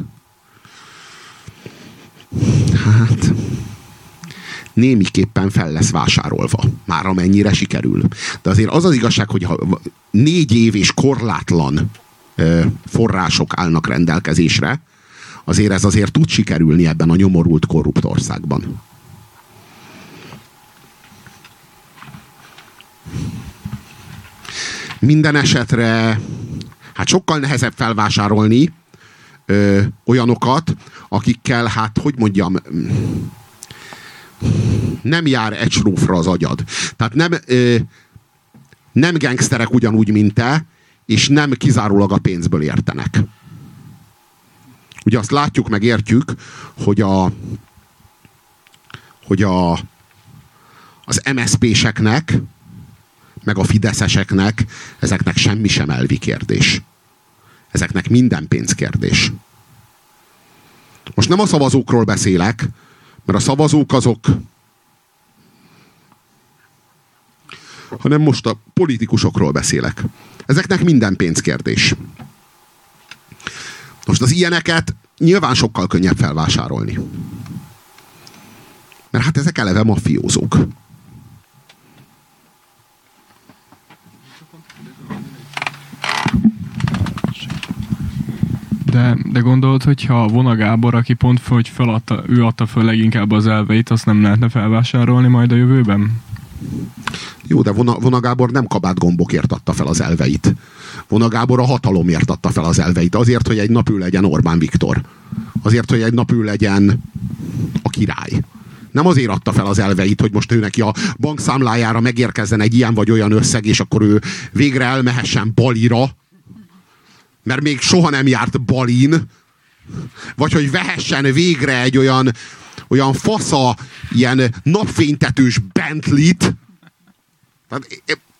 S1: némiképpen fel lesz vásárolva. Már amennyire sikerül. De azért az az igazság, hogy ha 4 év és korlátlan források állnak rendelkezésre, azért ez azért tud sikerülni ebben a nyomorult, korrupt országban. Minden esetre hát sokkal nehezebb felvásárolni olyanokat, akikkel, hát hogy mondjam, nem jár egy srófra az agyad. Tehát nem gangsterek ugyanúgy, mint te, és nem kizárólag a pénzből értenek. Ugye azt látjuk, meg értjük, hogy az MSZP-seknek, meg a fideszeseknek ezeknek semmi sem elvi kérdés. Ezeknek minden pénzkérdés. Most nem a szavazókról beszélek, mert a szavazók azok, hanem most a politikusokról beszélek. Ezeknek minden pénzkérdés. Most az ilyeneket nyilván sokkal könnyebb felvásárolni. Mert hát ezek eleve mafiózók.
S2: De gondolod, hogyha Vona Gábor, aki pont hogy ő adta föl leginkább az elveit, azt nem lehetne felvásárolni majd a jövőben?
S1: Jó, de Vona Gábor nem kabátgombokért adta fel az elveit. Vona Gábor a hatalomért adta fel az elveit. Azért, hogy egy nap ő legyen Orbán Viktor. Azért, hogy egy nap ő legyen a király. Nem azért adta fel az elveit, hogy most ő neki a bankszámlájára megérkezzen egy ilyen vagy olyan összeg, és akkor ő végre elmehessen Balira, mert még soha nem járt Balin, vagy hogy vehessen végre egy olyan fasza, ilyen napfénytetős Bentley-t. Tehát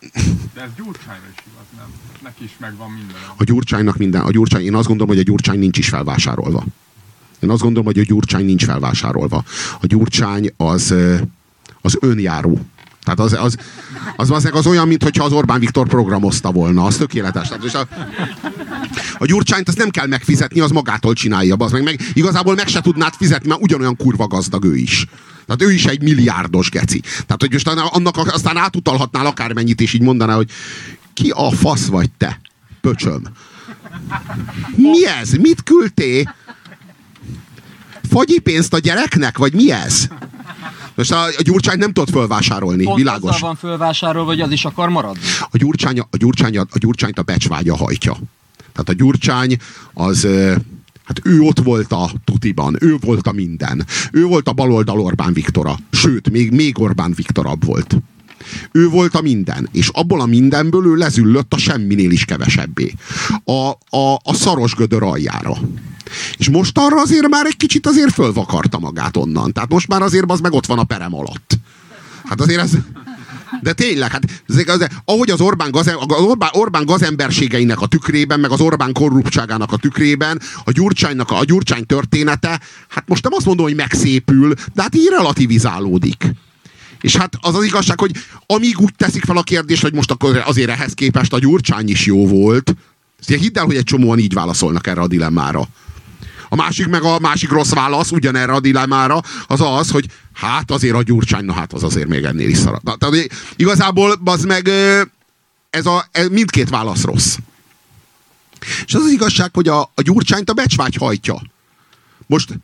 S2: De ez Gyurcsányra is igaz, nem? Neki is megvan minden.
S1: A Gyurcsánynak minden. Én azt gondolom, hogy a Gyurcsány nincs is felvásárolva. Én azt gondolom, hogy a Gyurcsány nincs felvásárolva. A Gyurcsány az önjáró. Tehát az olyan, mintha az Orbán Viktor programozta volna. Az tökéletes. Tehát, a Gyurcsányt azt nem kell megfizetni, az magától csinálja. Meg igazából meg se tudnád fizetni, mert ugyanolyan kurva gazdag ő is. Tehát ő is egy milliárdos geci. Tehát, hogy most annak aztán átutalhatnál akármennyit, és így mondaná, hogy ki a fasz vagy te, pöcsöm? Mi ez? Mit küldtél? Fagyipénzt a gyereknek? Vagy mi ez? Most a Gyurcsányt nem tudod fölvásárolni,
S4: pont
S1: világos.
S4: Pont van fölvásárolva, vagy az is akar maradni?
S1: A Gyurcsányt a becsvágya hajtja. Tehát a Gyurcsány az... Hát ő ott volt a tutiban, ő volt a minden. Ő volt a baloldal Orbán Viktora. Sőt, még Orbán Viktorabb volt. Ő volt a minden. És abból a mindenből ő lezüllött a semminél is kevesebbé. A szaros gödör aljára. És most arra azért már egy kicsit azért fölvakarta magát onnan. Tehát most már azért az meg ott van a perem alatt. Hát azért ez... De tényleg, hát ahogy az Orbán gazemberségeinek a tükrében, meg az Orbán korruptságának a tükrében, a Gyurcsány története, hát most nem azt mondom, hogy megszépül, de hát így relativizálódik. És hát az az igazság, hogy amíg úgy teszik fel a kérdést, hogy most akkor azért ehhez képest a Gyurcsány is jó volt, hidd el, hogy egy csomóan így válaszolnak erre a dilemmára. A másik rossz válasz ugyanerre a dilemmára az, hogy hát azért a Gyurcsány, hát az azért még ennél is szar. Tehát igazából az meg mindkét válasz rossz. És az igazság, hogy a Gyurcsányt a becsvágy hajtja. Most,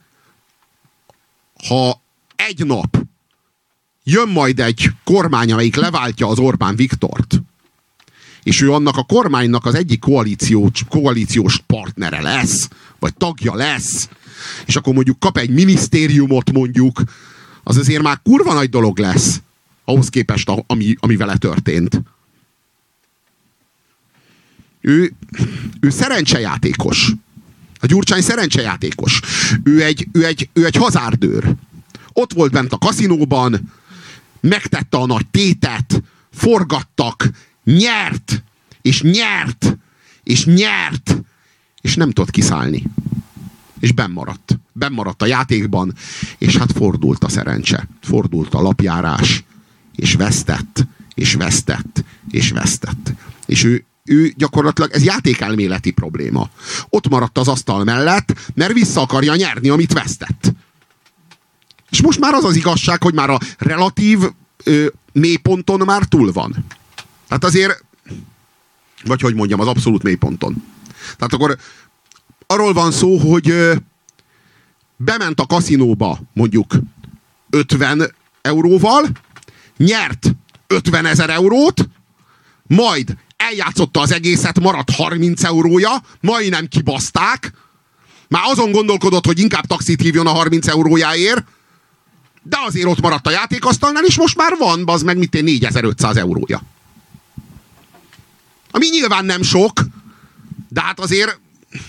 S1: ha egy nap jön majd egy kormány, amelyik leváltja az Orbán Viktort, és ő annak a kormánynak az egyik koalíciós partnere lesz, vagy tagja lesz, és akkor mondjuk kap egy minisztériumot mondjuk, az azért már kurva nagy dolog lesz, ahhoz képest, ami vele történt. Ő szerencsejátékos. A Gyurcsány szerencsejátékos. Ő egy hazárdőr. Ott volt bent a kaszinóban, megtette a nagy tétet, forgattak, nyert, és nyert, és nyert, és nem tudott kiszállni. És bennmaradt a játékban, és hát fordult a szerencse, fordult a lapjárás, és vesztett, és vesztett, és vesztett. És ő gyakorlatilag, ez játékelméleti probléma. Ott maradt az asztal mellett, mert vissza akarja nyerni, amit vesztett. És most már az az igazság, hogy már a relatív mélyponton már túl van. Tehát azért, vagy hogy mondjam, az abszolút mélyponton. Tehát akkor arról van szó, hogy bement a kaszinóba mondjuk 50 euróval, nyert 50 000 eurót, majd eljátszotta az egészet, maradt 30 eurója, majdnem kibaszták, már azon gondolkodott, hogy inkább taxit hívjon a 30 eurójáért, de azért ott maradt a játékasztalnál, és most már van, bazd meg, 4500 eurója. Ami nyilván nem sok, de hát azért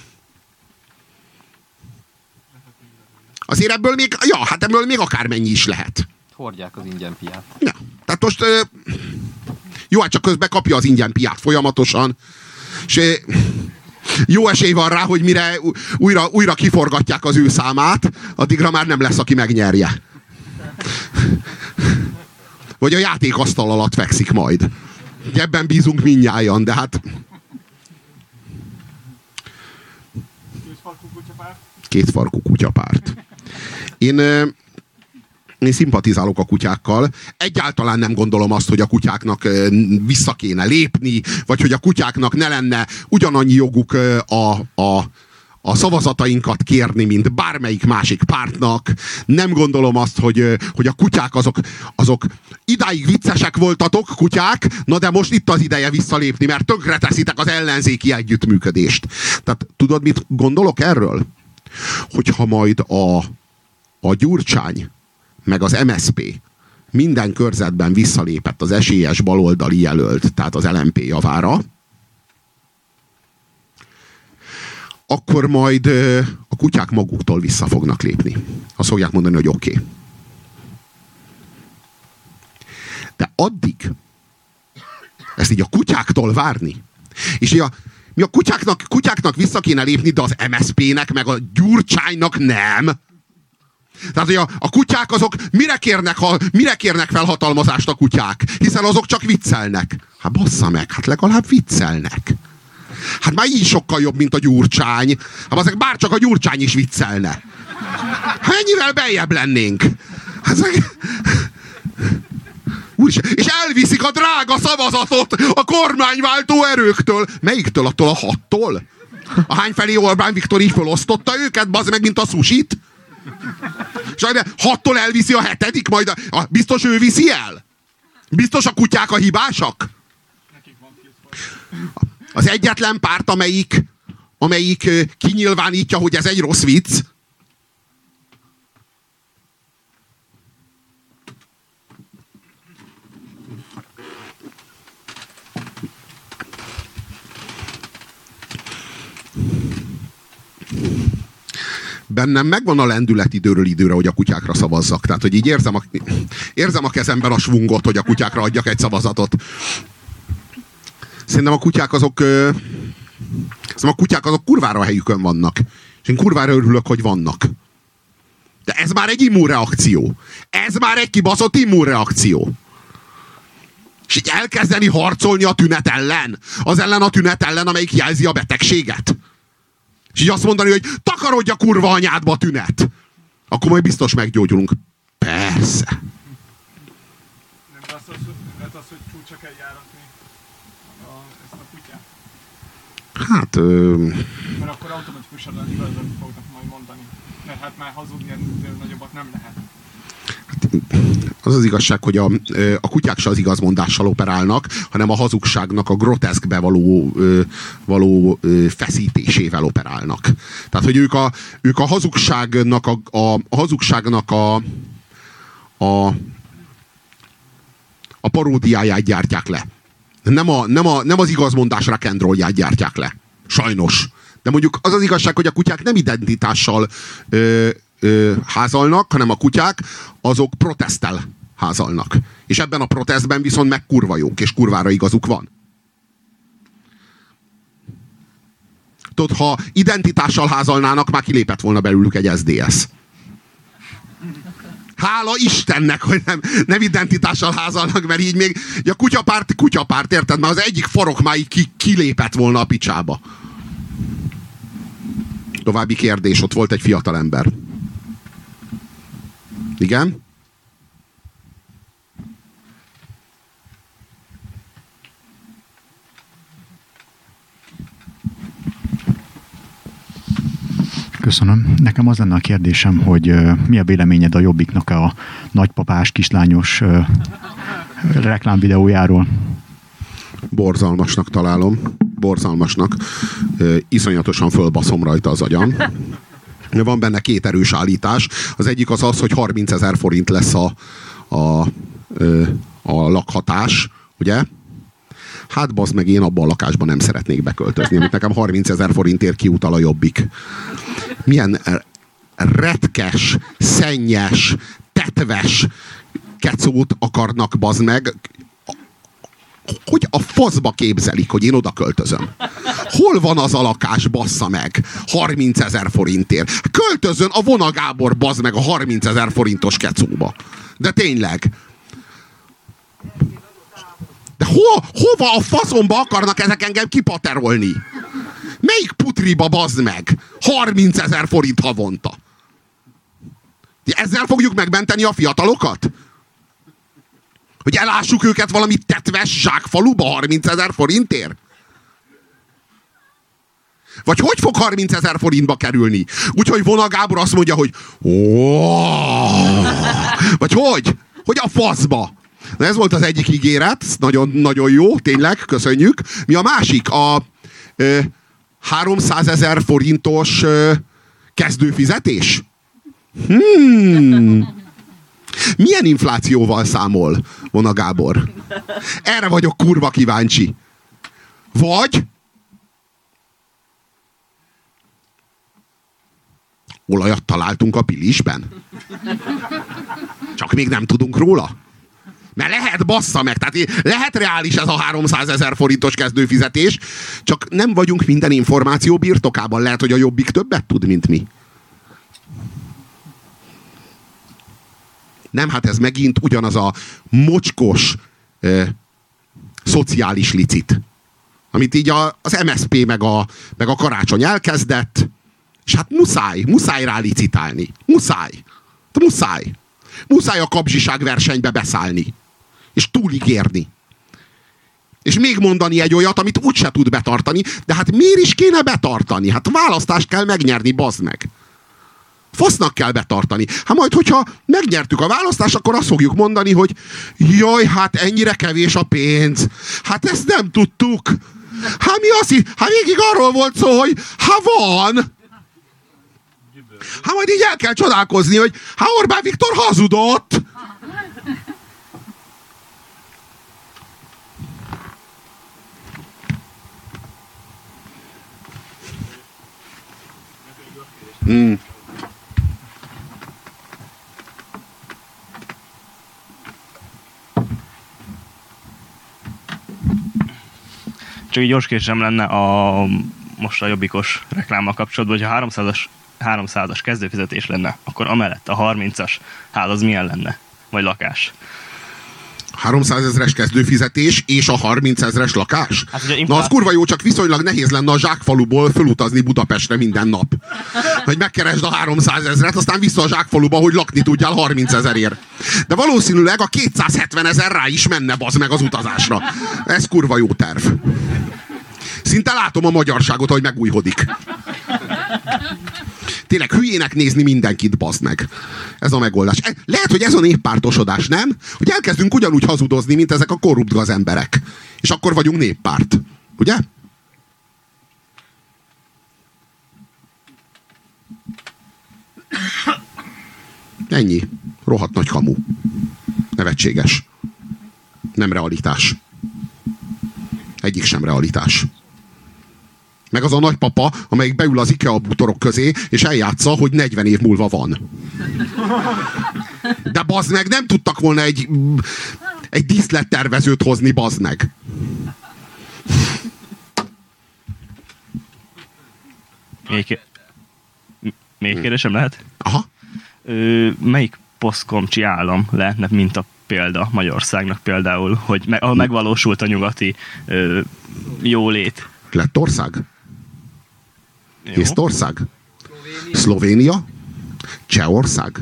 S1: ebből még akármennyi is lehet.
S4: Hordják az ingyen piát.
S1: Ja, tehát most jó, hát csak közben kapja az ingyen piát folyamatosan, és jó esély van rá, hogy mire újra kiforgatják az ő számát, addigra már nem lesz, aki megnyerje. Vagy a játékasztal alatt fekszik majd. Ebben bízunk mindnyájan, de hát... Kétfarkú kutyapárt. Én szimpatizálok a kutyákkal. Egyáltalán nem gondolom azt, hogy a kutyáknak vissza kéne lépni, vagy hogy a kutyáknak ne lenne ugyanannyi joguk a szavazatainkat kérni, mint bármelyik másik pártnak. Nem gondolom azt, hogy a kutyák azok idáig viccesek voltatok, kutyák, na de most itt az ideje visszalépni, mert tönkreteszitek az ellenzéki együttműködést. Tehát tudod, mit gondolok erről? Hogyha majd a Gyurcsány meg az MSZP minden körzetben visszalépett az esélyes baloldali jelölt, tehát az LMP javára, akkor majd a kutyák maguktól vissza fognak lépni. Azt fogják mondani, hogy oké. De addig, Ezt így a kutyáktól várni. És mi a kutyáknak vissza kéne lépni, de az MSZP-nek, meg a Gyurcsánynak nem. Tehát, hogy a kutyák azok mire kérnek felhatalmazást a kutyák? Hiszen azok csak viccelnek. Hát bassza meg, hát legalább viccelnek. Hát már így sokkal jobb, mint a Gyurcsány. Hát azért bár csak a Gyurcsány is viccelne. Hát ennyivel beljebb lennénk. Hát, úristen, és elviszik a drága szavazatot a kormányváltó erőktől. Melyiktől? Attól a 6-tól? Ahányfelé Orbán Viktor így felosztotta őket, bazd meg, mint a susit? És 6-tól elviszi a 7., majd biztos ő viszi el? Biztos a kutyák a hibásak? Az egyetlen párt, amelyik kinyilvánítja, hogy ez egy rossz vicc. Bennem megvan a lendület időről időre, hogy a kutyákra szavazzak. Tehát, hogy így érzem a kezemben a svungot, hogy a kutyákra adjak egy szavazatot. Szerintem a kutyák azok kurvára a helyükön vannak. És én kurvára örülök, hogy vannak. De ez már egy immunreakció. Ez már egy kibaszott immunreakció. És így elkezdeni harcolni a tünet ellen. Az ellen a tünet ellen, amelyik jelzi a betegséget. És így azt mondani, hogy takarodj a kurva anyádba, tünet. Akkor majd biztos meggyógyulunk. Persze.
S2: Nem az, hogy csúcsa kell járatni ezt a kutyát.
S1: Hát...
S2: Mert akkor automatikusan igazat fognak majd mondani. Mert hát már hazudni ennél nagyobbat nem lehet.
S1: Az az igazság, hogy a kutyák se az igazmondással operálnak, hanem a hazugságnak a groteszkbe való feszítésével operálnak. Tehát, hogy ők a hazugságnak a paródiáját gyártják le. Nem az igazmondás rock'n'rollját gyártják le. Sajnos. De mondjuk az az igazság, hogy a kutyák nem identitással házalnak, hanem a kutyák azok proteszttel házalnak. És ebben a protesztben viszont meg kurva jók, és kurvára igazuk van. Tudod, ha identitással házalnának, már kilépett volna belőlük egy SDS. Hála Istennek, hogy nem identitással házalnak, mert így még a kutyapárt, érted? Már az egyik farok már így kilépett volna a picsába. További kérdés, ott volt egy fiatalember. Igen?
S7: Köszönöm. Nekem az lenne a kérdésem, hogy mi a véleményed a Jobbiknak a nagypapás, kislányos reklámvideójáról?
S1: Borzalmasnak találom. Borzalmasnak. Iszonyatosan fölbaszom rajta az agyam. Van benne két erős állítás. Az egyik az, hogy 30 000 forint lesz a lakhatás, ugye? Hát bazd meg, én abban a lakásban nem szeretnék beköltözni, amit nekem 30 000 forintért kiutal a Jobbik. Milyen retkes, szennyes, tetves kecót akarnak, bazd meg. Hogy a faszba képzelik, hogy én oda költözöm? Hol van az a lakás, bassza meg? 30 000 forintért. Költözön a Vona Gábor, bazd meg, a 30 000 forintos kecóba. De tényleg. De hova a faszomba akarnak ezek engem kipaterolni? Melyik putriba, bazd meg? 30 000 forint havonta. Ezzel fogjuk megmenteni a fiatalokat? Hogy elássuk őket valami tetves zsákfaluba 30 000 forintért? Vagy hogy fog 30 000 forintba kerülni? Úgyhogy Vona Gábor azt mondja, hogy vagy hogy? Hogy a faszba? Na ez volt az egyik ígéret, nagyon jó, tényleg, köszönjük. Mi a másik? A 300 000 forintos kezdőfizetés? Milyen inflációval számol Vona Gábor? Erre vagyok kurva kíváncsi. Vagy olajat találtunk a Pilisben? Csak még nem tudunk róla? Mert lehet, bassza meg, tehát lehet reális ez a 300 000 forintos kezdőfizetés, csak nem vagyunk minden információ birtokában. Lehet, hogy a Jobbik többet tud, mint mi. Nem, hát ez megint ugyanaz a mocskos szociális licit, amit így az MSZP meg a Karácsony elkezdett, és hát muszáj rá licitálni. Muszáj a kapzsiság versenybe beszállni. És túligérni. És még mondani egy olyat, amit úgyse tud betartani, de hát miért is kéne betartani? Hát választást kell megnyerni, bazd meg. Fasznak kell betartani. Hát majd, hogyha megnyertük a választást, akkor azt fogjuk mondani, hogy jaj, hát ennyire kevés a pénz. Hát ezt nem tudtuk. Hát mi azt hisz? Hát végig arról volt szó, hogy hát van. Hát majd így el kell csodálkozni, hogy hát Orbán Viktor hazudott.
S8: Csak egy gyors kérdésem lenne most a jobbikos reklámmal kapcsolatban, hogy ha 300-as kezdőfizetés lenne, akkor amellett a 30-as ház az milyen lenne? Vagy lakás?
S1: 300 000-es kezdőfizetés és a 30 000-es lakás?
S8: Hát,
S1: na az kurva jó, csak viszonylag nehéz lenne a zsákfaluból fölutazni Budapestre minden nap. Hogy megkeresd a 300 000-et, aztán vissza a zsákfaluba, hogy lakni tudjál 30 000-ért. De valószínűleg a 270 000 rá is menne, bazd meg, az utazásra. Ez kurva jó terv. Szinte látom a magyarságot, hogy megújhodik. Tényleg hülyének nézni mindenkit, bazd meg. Ez a megoldás. Lehet, hogy ez a néppártosodás, nem? Hogy elkezdünk ugyanúgy hazudozni, mint ezek a korrupt gazemberek. És akkor vagyunk néppárt. Ugye? Ennyi. Rohadt nagy kamu. Nevetséges. Nem realitás. Egyik sem realitás. Meg az a nagypapa, amelyik beül az IKEA bútorok közé, és eljátsza, hogy 40 év múlva van. De bazd meg, nem tudtak volna egy díszlettervezőt hozni, bazd meg.
S8: Még kérdésem lehet?
S1: Aha.
S8: Melyik posztkomcsi állam lehetne minta példa Magyarországnak például, hogy ahol megvalósult a nyugati jólét?
S1: Lettország? Észtország? Szlovénia? Csehország?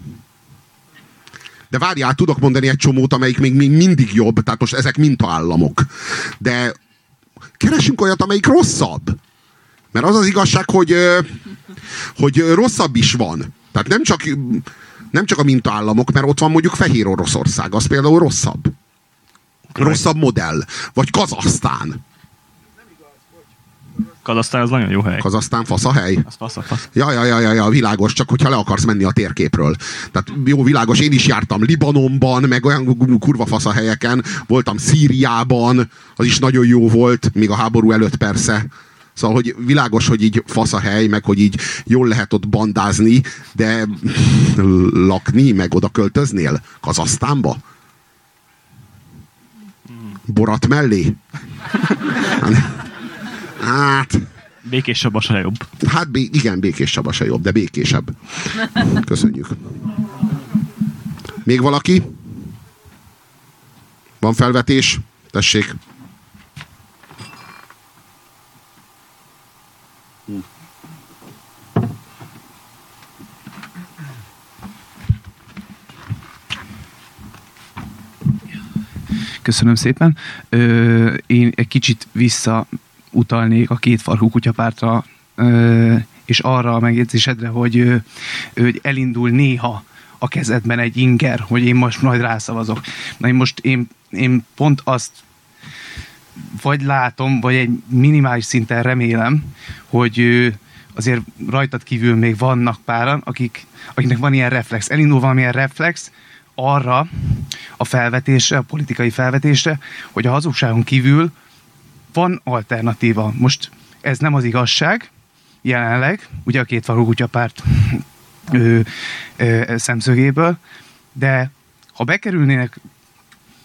S1: De várjál, tudok mondani egy csomót, amelyik még mindig jobb, tehát most ezek mintaállamok. De keresünk olyat, amelyik rosszabb. Mert az az igazság, hogy rosszabb is van. Tehát nem csak a mintaállamok, mert ott van mondjuk Fehér Oroszország, az például rosszabb. Rosszabb modell. Vagy Kazahsztán.
S8: Kazahsztán az nagyon jó hely.
S1: Kazahsztán fasz a hely?
S8: Az fasz.
S1: Ja, világos, csak hogyha le akarsz menni a térképről. Tehát jó, világos, én is jártam Libanonban, meg olyan kurva fasz a helyeken, voltam Szíriában, az is nagyon jó volt, még a háború előtt persze. Szóval, hogy világos, hogy így fasz a hely, meg hogy így jól lehet ott bandázni, de lakni, meg oda költöznél? Kazahsztánba? Borat mellé? Hát...
S8: Békés Csaba se jobb.
S1: Hát igen, Békés Csaba se jobb, de békésebb. Köszönjük. Még valaki? Van felvetés? Tessék.
S5: Köszönöm szépen. Én egy kicsit visszautalnék a kétfarkú kutyapártra, és arra a megjegyzésedre, hogy elindul néha a kezedben egy inger, hogy én most majd rászavazok. Na én pont azt vagy látom, vagy egy minimális szinten remélem, hogy azért rajtad kívül még vannak páran, akiknek van ilyen reflex. Elindul valamilyen reflex arra a felvetésre, a politikai felvetésre, hogy a hazugságon kívül van alternatíva. Most ez nem az igazság, jelenleg, ugye a kétfarkú kutyapárt szemszögéből, de ha bekerülnének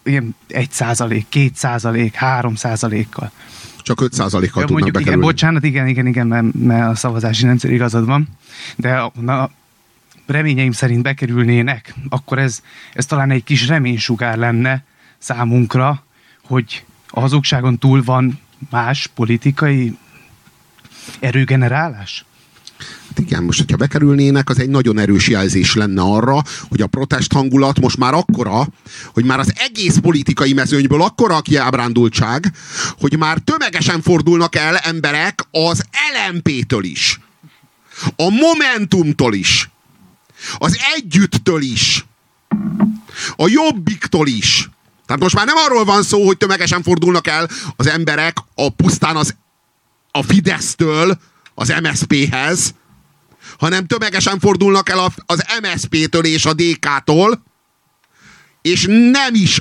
S9: ilyen 1%, 2%, 3%-kal.
S1: Csak 5%-kal tudnak
S9: mondjuk,
S1: bekerülni.
S9: Bocsánat, igen, mert a szavazási rendszer igazad van, de reményeim szerint bekerülnének, akkor ez talán egy kis reménysugár lenne számunkra, hogy a hazugságon túl van más politikai erőgenerálás?
S1: Igen, most, hogyha bekerülnének, az egy nagyon erős jelzés lenne arra, hogy a protest hangulat most már akkora, hogy már az egész politikai mezőnyből akkora a kiábrándultság, hogy már tömegesen fordulnak el emberek az LMP-től is, a Momentumtól is, az Együtttől is, a Jobbiktól is. Tehát most már nem arról van szó, hogy tömegesen fordulnak el az emberek pusztán a Fidesztől az MSZP-hez, hanem tömegesen fordulnak el az MSZP-től és a DK-tól, és nem is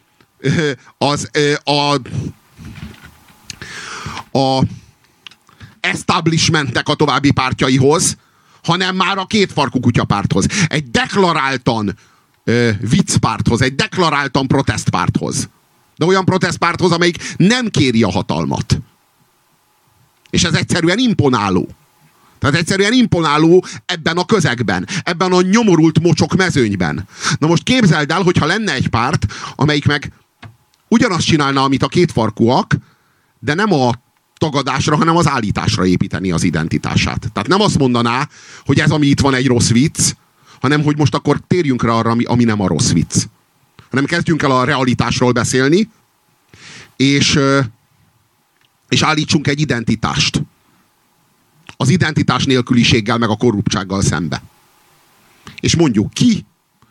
S1: a establishmentnek a további pártjaihoz, hanem már a kétfarkú kutyapárthoz. Egy deklaráltan viccpárthoz, egy deklaráltan protestpárthoz. De olyan protestpárthoz, amelyik nem kéri a hatalmat. És ez egyszerűen imponáló. Tehát egyszerűen imponáló ebben a közegben, ebben a nyomorult mocsok mezőnyben. Na most képzeld el, hogyha lenne egy párt, amelyik meg ugyanazt csinálna, amit a kétfarkúak, de nem a tagadásra, hanem az állításra építeni az identitását. Tehát nem azt mondaná, hogy ez, ami itt van, egy rossz vicc, hanem hogy most akkor térjünk rá arra, ami nem a rossz vicc. Hanem kezdjünk el a realitásról beszélni, és állítsunk egy identitást. Az identitás nélküliséggel meg a korruptsággal szembe. És mondjuk ki,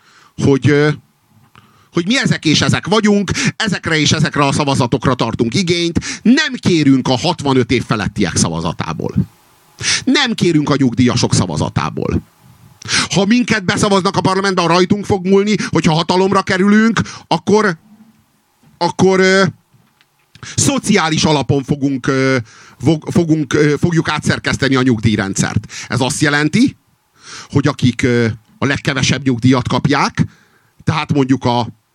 S1: hogy mi ezek és ezek vagyunk, ezekre és ezekre a szavazatokra tartunk igényt, nem kérünk a 65 év felettiek szavazatából. Nem kérünk a nyugdíjasok szavazatából. Ha minket beszavaznak a parlamentben, rajtunk fog múlni, hogyha hatalomra kerülünk, akkor szociális alapon fogjuk átszerkeszteni a nyugdíjrendszert. Ez azt jelenti, hogy akik a legkevesebb nyugdíjat kapják, tehát mondjuk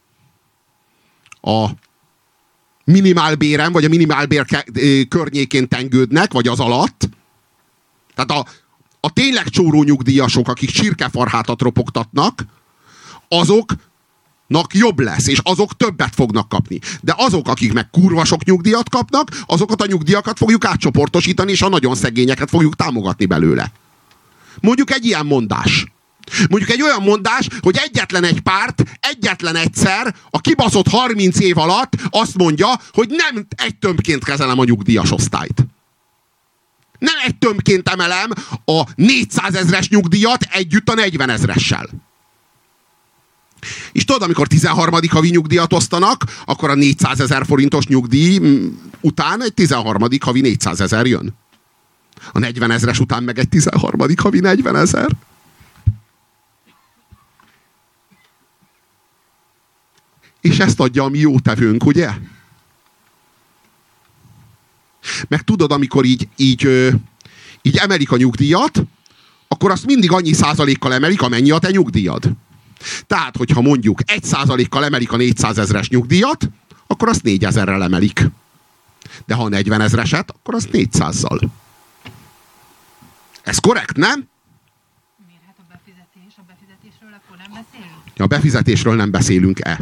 S1: a minimálbéren, vagy a minimálbér környékén tengődnek, vagy az alatt, tehát a tényleg csóró nyugdíjasok, akik csirkefarhátat ropogtatnak, azoknak jobb lesz, és azok többet fognak kapni. De azok, akik meg kurva sok nyugdíjat kapnak, azokat a nyugdíjakat fogjuk átcsoportosítani, és a nagyon szegényeket fogjuk támogatni belőle. Mondjuk egy ilyen mondás. Mondjuk egy olyan mondás, hogy egyetlen egy párt, egyetlen egyszer a kibaszott 30 év alatt azt mondja, hogy nem egy tömbként kezelem a nyugdíjas osztályt. Nem egy tömbként emelem a 400 000-es nyugdíjat együtt a 40 000-essel. És tudod, amikor 13. havi nyugdíjat osztanak, akkor a 400 000 forintos nyugdíj után egy 13. havi 400 000 jön. A 40 000-es után meg egy 13. havi 40 000. És ezt adja a mi jótevőnk, ugye? Meg tudod, amikor így emelik a nyugdíjat, akkor azt mindig annyi százalékkal emelik, amennyi a te nyugdíjad. Tehát, hogyha mondjuk 1%-kal emelik a 400 000-es nyugdíjat, akkor azt 4000-rel emelik. De ha a 40 000-eset, akkor azt 400-zal. Ez korrekt, nem?
S10: Miért? Hát a befizetésről akkor nem beszélünk?
S1: A befizetésről nem beszélünk-e?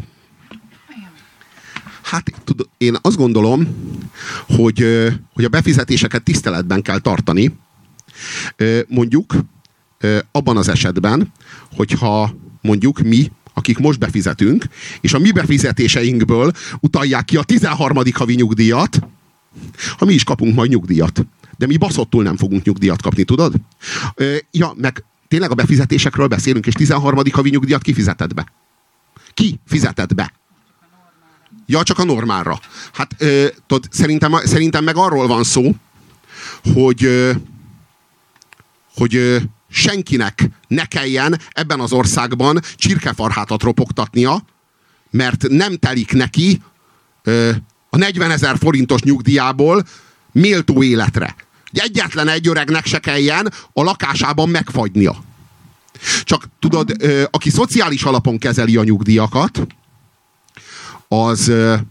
S1: Hát tudod, én azt gondolom, hogy a befizetéseket tiszteletben kell tartani. Mondjuk abban az esetben, hogyha mondjuk mi, akik most befizetünk, és a mi befizetéseinkből utalják ki a 13. havi nyugdíjat, ha mi is kapunk majd nyugdíjat. De mi baszottul nem fogunk nyugdíjat kapni, tudod? Ja, meg tényleg a befizetésekről beszélünk, és 13. havi nyugdíjat ki fizetett be? Ki fizetett be? Ja, csak a normálra. Hát tudod, szerintem meg arról van szó, hogy senkinek ne kelljen ebben az országban csirkefarhátat ropogtatnia, mert nem telik neki a 40 000 forintos nyugdíjából méltó életre. Egyetlen egy öregnek se kelljen a lakásában megfagynia. Csak tudod, aki szociális alapon kezeli a nyugdíjakat, az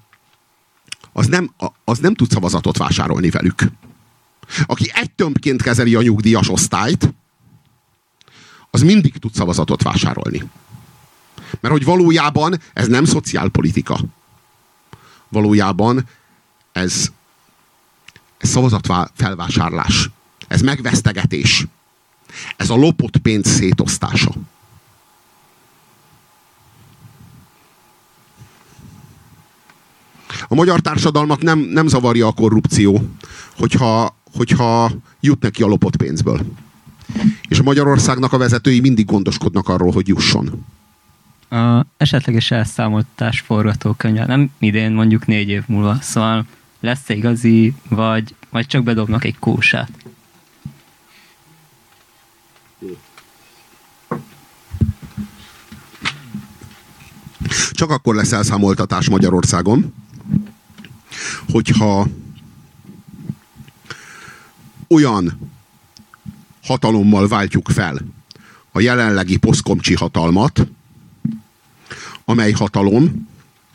S1: nem tud szavazatot vásárolni velük. Aki egy tömbként kezeli a nyugdíjas osztályt, az mindig tud szavazatot vásárolni. Mert hogy valójában ez nem szociálpolitika. Valójában ez szavazatfelvásárlás. Ez megvesztegetés. Ez a lopott pénz szétosztása. A magyar társadalmat nem zavarja a korrupció, hogyha jut neki a lopott pénzből. És a Magyarországnak a vezetői mindig gondoskodnak arról, hogy jusson.
S11: A esetleges elszámoltatás forgatókönyve, nem idén, mondjuk 4 év múlva, szóval lesz-e igazi, vagy csak bedobnak egy kósát?
S1: Csak akkor lesz elszámoltatás Magyarországon, hogyha olyan hatalommal váltjuk fel a jelenlegi posztkomcsi hatalmat, amely hatalom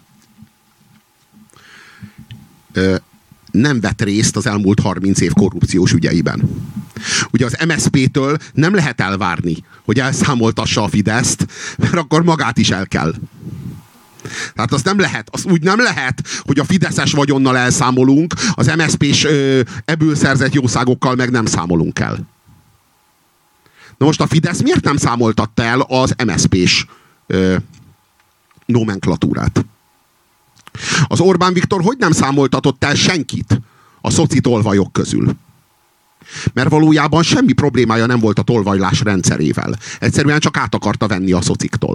S1: nem vett részt az elmúlt 30 év korrupciós ügyeiben. Ugye az MSZP-től nem lehet elvárni, hogy elszámoltassa a Fideszt, mert akkor magát is el kell. Tehát az úgy nem lehet, hogy a fideszes vagyonnal elszámolunk, az MSZP-s ebből szerzett jószágokkal meg nem számolunk el. Na most a Fidesz miért nem számoltatta el az MSZP-s nomenklatúrát? Az Orbán Viktor hogy nem számoltatott el senkit a szoci tolvajok közül? Mert valójában semmi problémája nem volt a tolvajlás rendszerével. Egyszerűen csak át akarta venni a szociktól.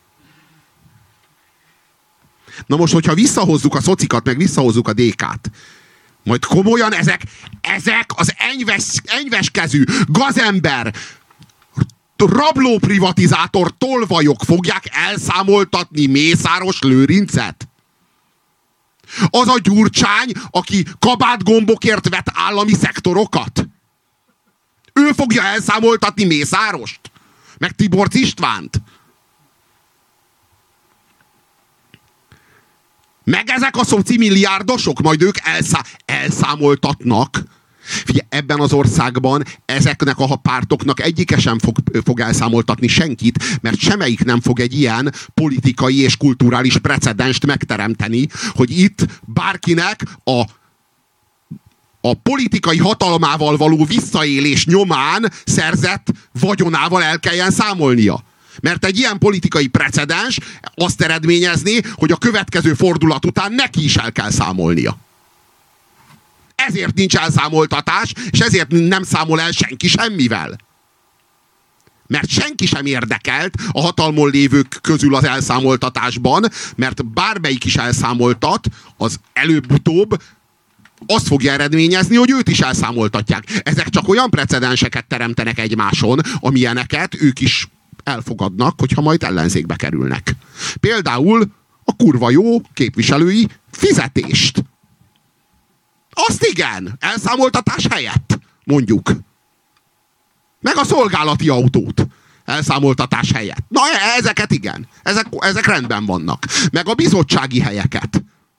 S1: Na most, hogyha visszahozzuk a szocikat, meg visszahozzuk a DK-t, majd komolyan ezek az enyveskezű gazember, rablóprivatizátor tolvajok fogják elszámoltatni Mészáros Lőrincet? Az a Gyurcsány, aki kabátgombokért vett állami szektorokat? Ő fogja elszámoltatni Mészárost? Meg Tiborcs Istvánt? Meg ezek a szoci milliárdosok, majd ők elszámoltatnak. Figyelj, ebben az országban ezeknek a pártoknak egyike sem fog elszámoltatni senkit, mert semmelyik nem fog egy ilyen politikai és kulturális precedenst megteremteni, hogy itt bárkinek a politikai hatalmával való visszaélés nyomán szerzett vagyonával el kelljen számolnia. Mert egy ilyen politikai precedens azt eredményezné, hogy a következő fordulat után neki is el kell számolnia. Ezért nincs elszámoltatás, és ezért nem számol el senki semmivel. Mert senki sem érdekelt a hatalmon lévők közül az elszámoltatásban, mert bármelyik is elszámoltat, az előbb-utóbb azt fogja eredményezni, hogy őt is elszámoltatják. Ezek csak olyan precedenseket teremtenek egymáson, amilyeneket ők is elfogadnak, hogyha majd ellenzékbe kerülnek. Például a kurva jó képviselői fizetést. Azt igen, elszámoltatás helyett, mondjuk. Meg a szolgálati autót elszámoltatás helyett. Na, ezeket igen. Ezek rendben vannak. Meg a bizottsági helyeket.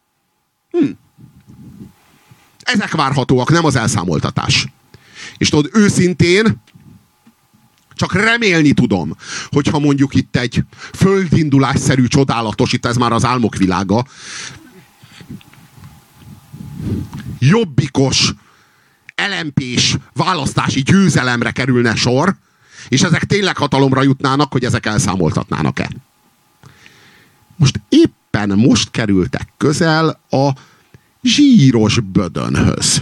S1: Ezek várhatóak, nem az elszámoltatás. És tudod, őszintén csak remélni tudom, hogyha mondjuk itt egy földindulásszerű, csodálatos, itt ez már az álmok világa, jobbikos, LMP-s választási győzelemre kerülne sor, és ezek tényleg hatalomra jutnának, hogy ezek elszámoltatnának-e. Most kerültek közel a zsíros bödönhöz.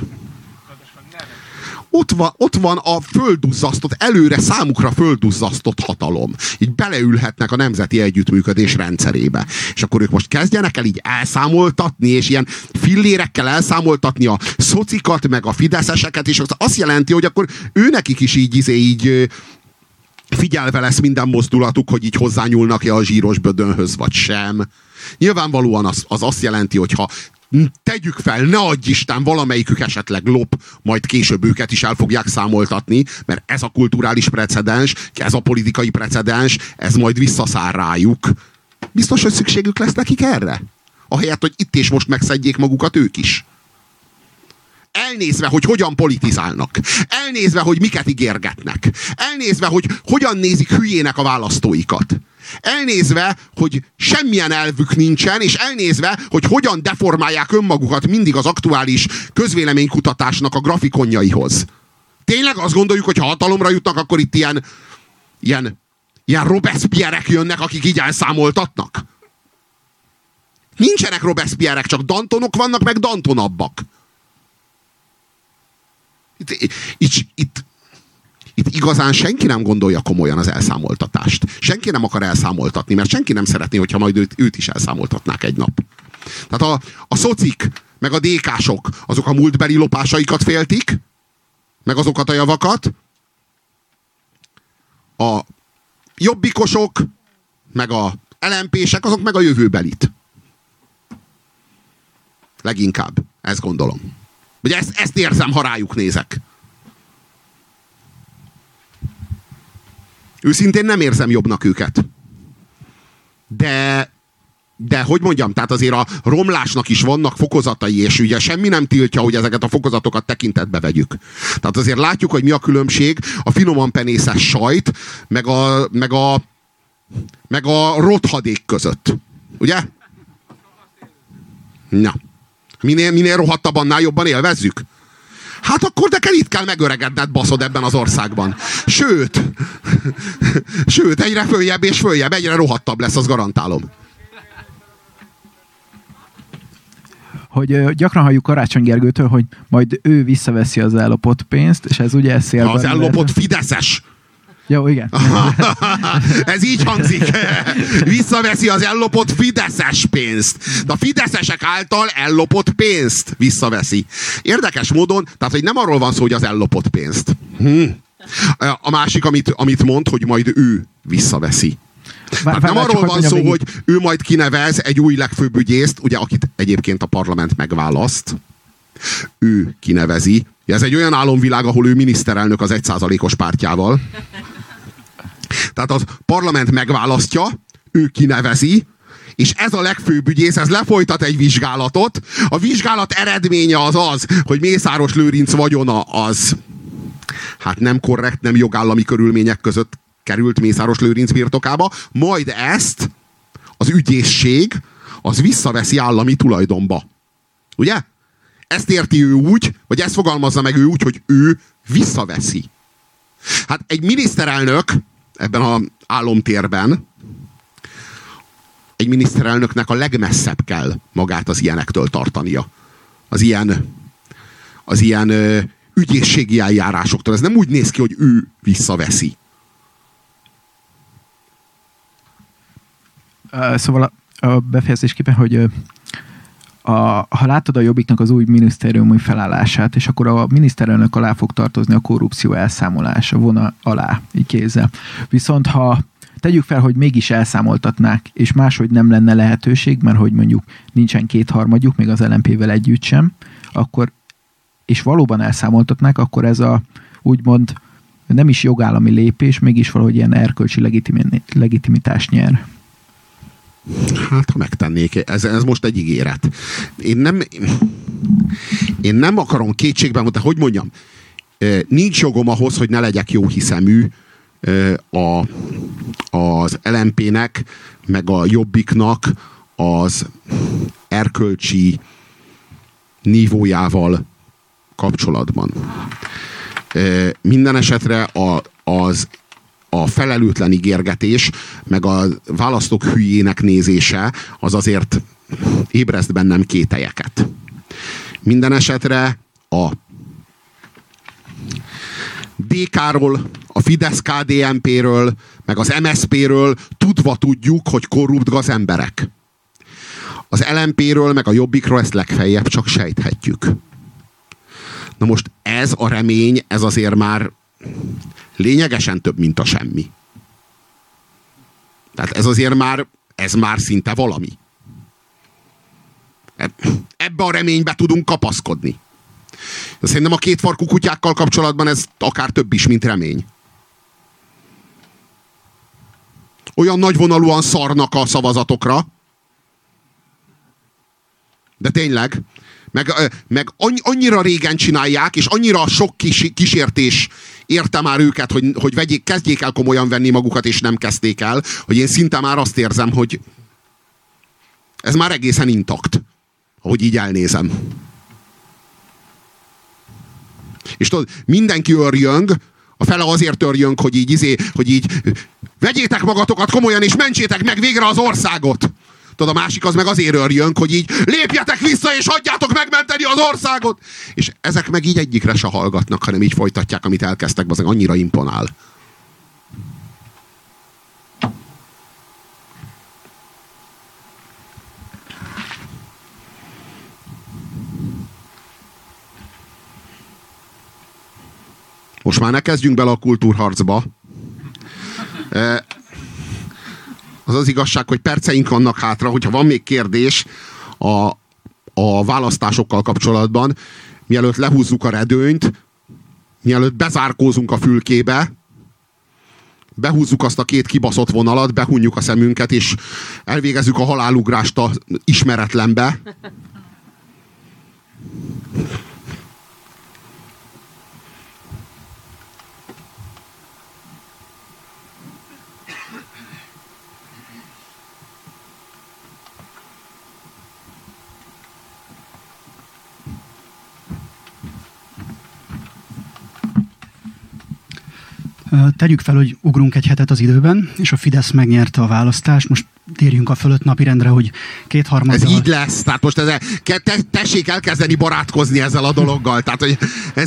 S1: Ott van a földduzzasztott, előre számukra földduzzasztott hatalom. Így beleülhetnek a nemzeti együttműködés rendszerébe. És akkor ők most kezdjenek el így elszámoltatni, és ilyen fillérekkel elszámoltatni a szocikat, meg a fideszeseket, és azt jelenti, hogy akkor őnekik is így figyelve lesz minden mozdulatuk, hogy így hozzányúlnak-e a zsíros bödönhöz, vagy sem. Nyilvánvalóan az azt jelenti, hogy ha tegyük fel, ne adj Isten, valamelyikük esetleg lop, majd később őket is el fogják számoltatni, mert ez a kulturális precedens, ez a politikai precedens, ez majd visszaszár rájuk. Biztos, hogy szükségük lesz nekik erre? ahelyett, hogy itt és most megszedjék magukat ők is. Elnézve, hogy hogyan politizálnak. Elnézve, hogy miket ígérgetnek. Elnézve, hogy hogyan nézik hülyének a választóikat. Elnézve, hogy semmilyen elvük nincsen, és elnézve, hogy hogyan deformálják önmagukat mindig az aktuális közvéleménykutatásnak a grafikonjaihoz. Tényleg azt gondoljuk, hogy ha hatalomra jutnak, akkor itt ilyen Robespierre-ek jönnek, akik így elszámoltatnak? Nincsenek Robespierre-ek, csak Dantonok vannak, meg Dantonabbak. Itt igazán senki nem gondolja komolyan az elszámoltatást. Senki nem akar elszámoltatni, mert senki nem szeretné, hogyha majd őt is elszámoltatnák egy nap. Tehát a szocik, meg a DK-sok, azok a múltbeli lopásaikat féltik, meg azokat a javakat. A jobbikosok, meg a LMP-sek, azok meg a jövőbelit. Leginkább. Ezt gondolom. Vagy ezt érzem, ha rájuk nézek. Őszintén nem érzem jobbnak őket. De hogy mondjam, tehát azért a romlásnak is vannak fokozatai, és ugye semmi nem tiltja, hogy ezeket a fokozatokat tekintetbe vegyük. Tehát azért látjuk, hogy mi a különbség a finoman penészes sajt, meg a rothadék között. Ugye? Na. Minél rohadtabb, annál jobban élvezzük? Hát akkor itt kell megöregedned, baszod, ebben az országban. Sőt, egyre följebb és följebb, egyre rohadtabb lesz, azt garantálom.
S5: Hogy gyakran halljuk Karácsony Gergőtől, hogy majd ő visszaveszi az ellopott pénzt, és ez ugye szélben...
S1: Az ellopott fideszes!
S5: Jó, igen.
S1: Ez így hangzik. Visszaveszi az ellopott fideszes pénzt. De a fideszesek által ellopott pénzt visszaveszi. Érdekes módon, tehát hogy nem arról van szó, hogy az ellopott pénzt. A másik, amit mond, hogy majd ő visszaveszi. Tehát nem arról van szó, hogy ő majd kinevez egy új legfőbb ügyészt, ugye, akit egyébként a parlament megválaszt. Ő kinevezi. Ez egy olyan álomvilág, ahol ő miniszterelnök az 1%-os pártjával. Tehát az parlament megválasztja, ő kinevezi, és ez a legfőbb ügyész, ez lefolytat egy vizsgálatot. A vizsgálat eredménye az, hogy Mészáros Lőrinc vagyona az hát nem korrekt, nem jogállami körülmények között került Mészáros Lőrinc birtokába, majd ezt az ügyészség az visszaveszi állami tulajdonba. Ugye? Ezt érti ő úgy, vagy ezt fogalmazza meg ő úgy, hogy ő visszaveszi. Hát egy miniszterelnök ebben az álomtérben, egy miniszterelnöknek a legmesszebb kell magát az ilyenektől tartania. Az ilyen ügyészségi eljárásoktól. Ez nem úgy néz ki, hogy ő visszaveszi.
S5: Szóval a befejezésképpen, hogy ha látod a Jobbiknak az új minisztériumi felállását, és akkor a miniszterelnök alá fog tartozni a korrupció elszámolása, vona alá, így kézzel. Viszont ha tegyük fel, hogy mégis elszámoltatnák, és máshogy nem lenne lehetőség, mert hogy mondjuk nincsen kétharmadjuk, még az LMP-vel együtt sem, akkor, és valóban elszámoltatnák, akkor ez a úgymond nem is jogállami lépés, mégis valahogy ilyen erkölcsi legitimitást nyer.
S1: Hát, ha megtennék, ez most egy ígéret. Én nem akarom kétségben, de hogy mondjam, nincs jogom ahhoz, hogy ne legyek jó hiszemű az LMP-nek, meg a Jobbiknak az erkölcsi nívójával kapcsolatban. Minden esetre a felelőtlen ígérgetés, meg a választók hülyének nézése, az azért ébreszt bennem kételyeket. Minden esetre a DK-ról, a Fidesz-KDNP-ről, meg az MSZP-ről tudva tudjuk, hogy korrupt gazemberek. Az LMP-ről, meg a Jobbikról ezt legfeljebb csak sejthetjük. Na most ez a remény, ez azért már lényegesen több, mint a semmi. Tehát ez azért már szinte valami. Ebbe a reménybe tudunk kapaszkodni. Szerintem a kétfarkú kutyákkal kapcsolatban ez akár több is, mint remény. Olyan nagyvonalúan szarnak a szavazatokra, De tényleg. Meg annyira régen csinálják, és annyira sok kísértés érte már őket, hogy kezdjék el komolyan venni magukat, és nem kezdték el, hogy én szinte már azt érzem, hogy ez már egészen intakt, ahogy így elnézem. És tudod, mindenki örjöng, a fele azért örjöng, hogy így vegyétek magatokat komolyan, és mentsétek meg végre az országot. Tudod, a másik az meg azért örjönk, hogy így lépjetek vissza, és hagyjátok megmenteni az országot. És ezek meg így egyikre se hallgatnak, hanem így folytatják, amit elkezdtek, az annyira imponál. Most már ne kezdjünk bele a kultúrharcba. Az az igazság, hogy perceink vannak hátra, hogyha van még kérdés a választásokkal kapcsolatban, mielőtt lehúzzuk a redőnyt, mielőtt bezárkózunk a fülkébe, behúzzuk azt a két kibaszott vonalat, behunjuk a szemünket, és elvégezzük a halálugrást a ismeretlenbe.
S12: Tegyük fel, hogy ugrunk egy hetet az időben, és a Fidesz megnyerte a választást. Most térjünk a fölött napirendre, hogy kétharmaddal...
S1: Ez így lesz. Tehát most tessék elkezdeni barátkozni ezzel a dologgal. Tehát, hogy ez...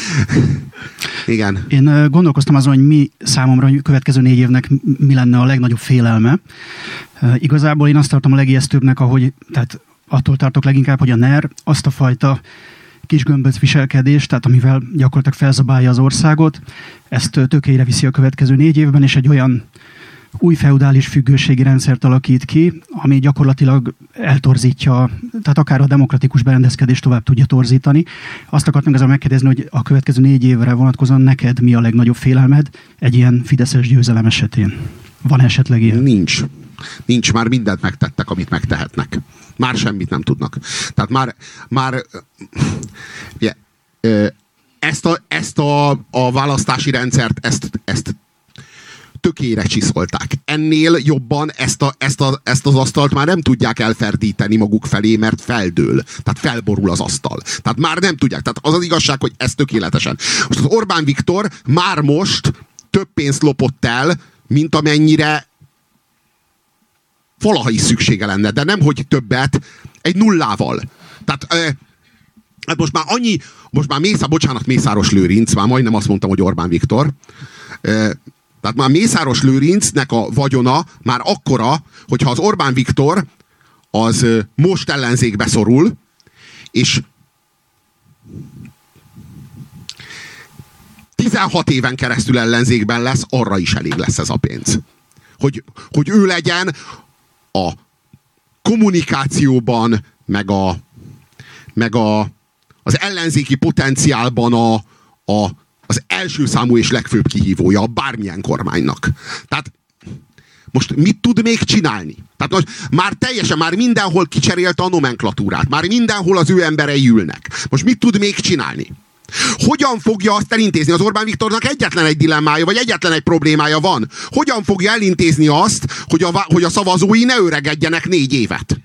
S1: Igen.
S12: Én gondolkoztam azon, hogy mi számomra a következő 4 évnek mi lenne a legnagyobb félelme. Igazából én azt tartom a legijesztőbbnek, tehát attól tartok leginkább, hogy a NER azt a fajta kis gömböc viselkedés, tehát amivel gyakorlatilag felzabálja az országot, ezt tökére viszi a következő 4 évben, és egy olyan új feudális függőségi rendszert alakít ki, ami gyakorlatilag eltorzítja, tehát akár a demokratikus berendezkedést tovább tudja torzítani. Azt akartam ezzel megkérdezni, hogy a következő 4 évre vonatkozóan neked mi a legnagyobb félelmed egy ilyen fideszes győzelem esetén? Van esetleg ilyen?
S1: Nincs, már mindent megtettek, amit megtehetnek. Már semmit nem tudnak. Tehát már ezt a választási rendszert, ezt tökére csiszolták. Ennél jobban ezt az asztalt már nem tudják elferdíteni maguk felé, mert feldől. Tehát felborul az asztal. Tehát már nem tudják. Tehát az az igazság, hogy ez tökéletesen. Most az Orbán Viktor már most több pénzt lopott el, mint amennyire valaha is szüksége lenne, de nem, hogy többet, egy nullával. Tehát hát most már Mészáros Lőrinc, már majdnem azt mondtam, hogy Orbán Viktor, tehát már Mészáros Lőrincnek a vagyona már akkora, hogyha az Orbán Viktor az most ellenzékbe szorul, és 16 éven keresztül ellenzékben lesz, arra is elég lesz ez a pénz. Hogy ő legyen a kommunikációban, meg az ellenzéki potenciálban az első számú és legfőbb kihívója bármilyen kormánynak. Tehát most mit tud még csinálni? Tehát most már mindenhol kicserélte a nomenklatúrát, már mindenhol az ő emberei ülnek. Most mit tud még csinálni? Hogyan fogja azt elintézni? Az Orbán Viktornak egyetlen egy dilemmája, vagy egyetlen egy problémája van. Hogyan fogja elintézni azt, hogy a szavazói ne öregedjenek 4 évet?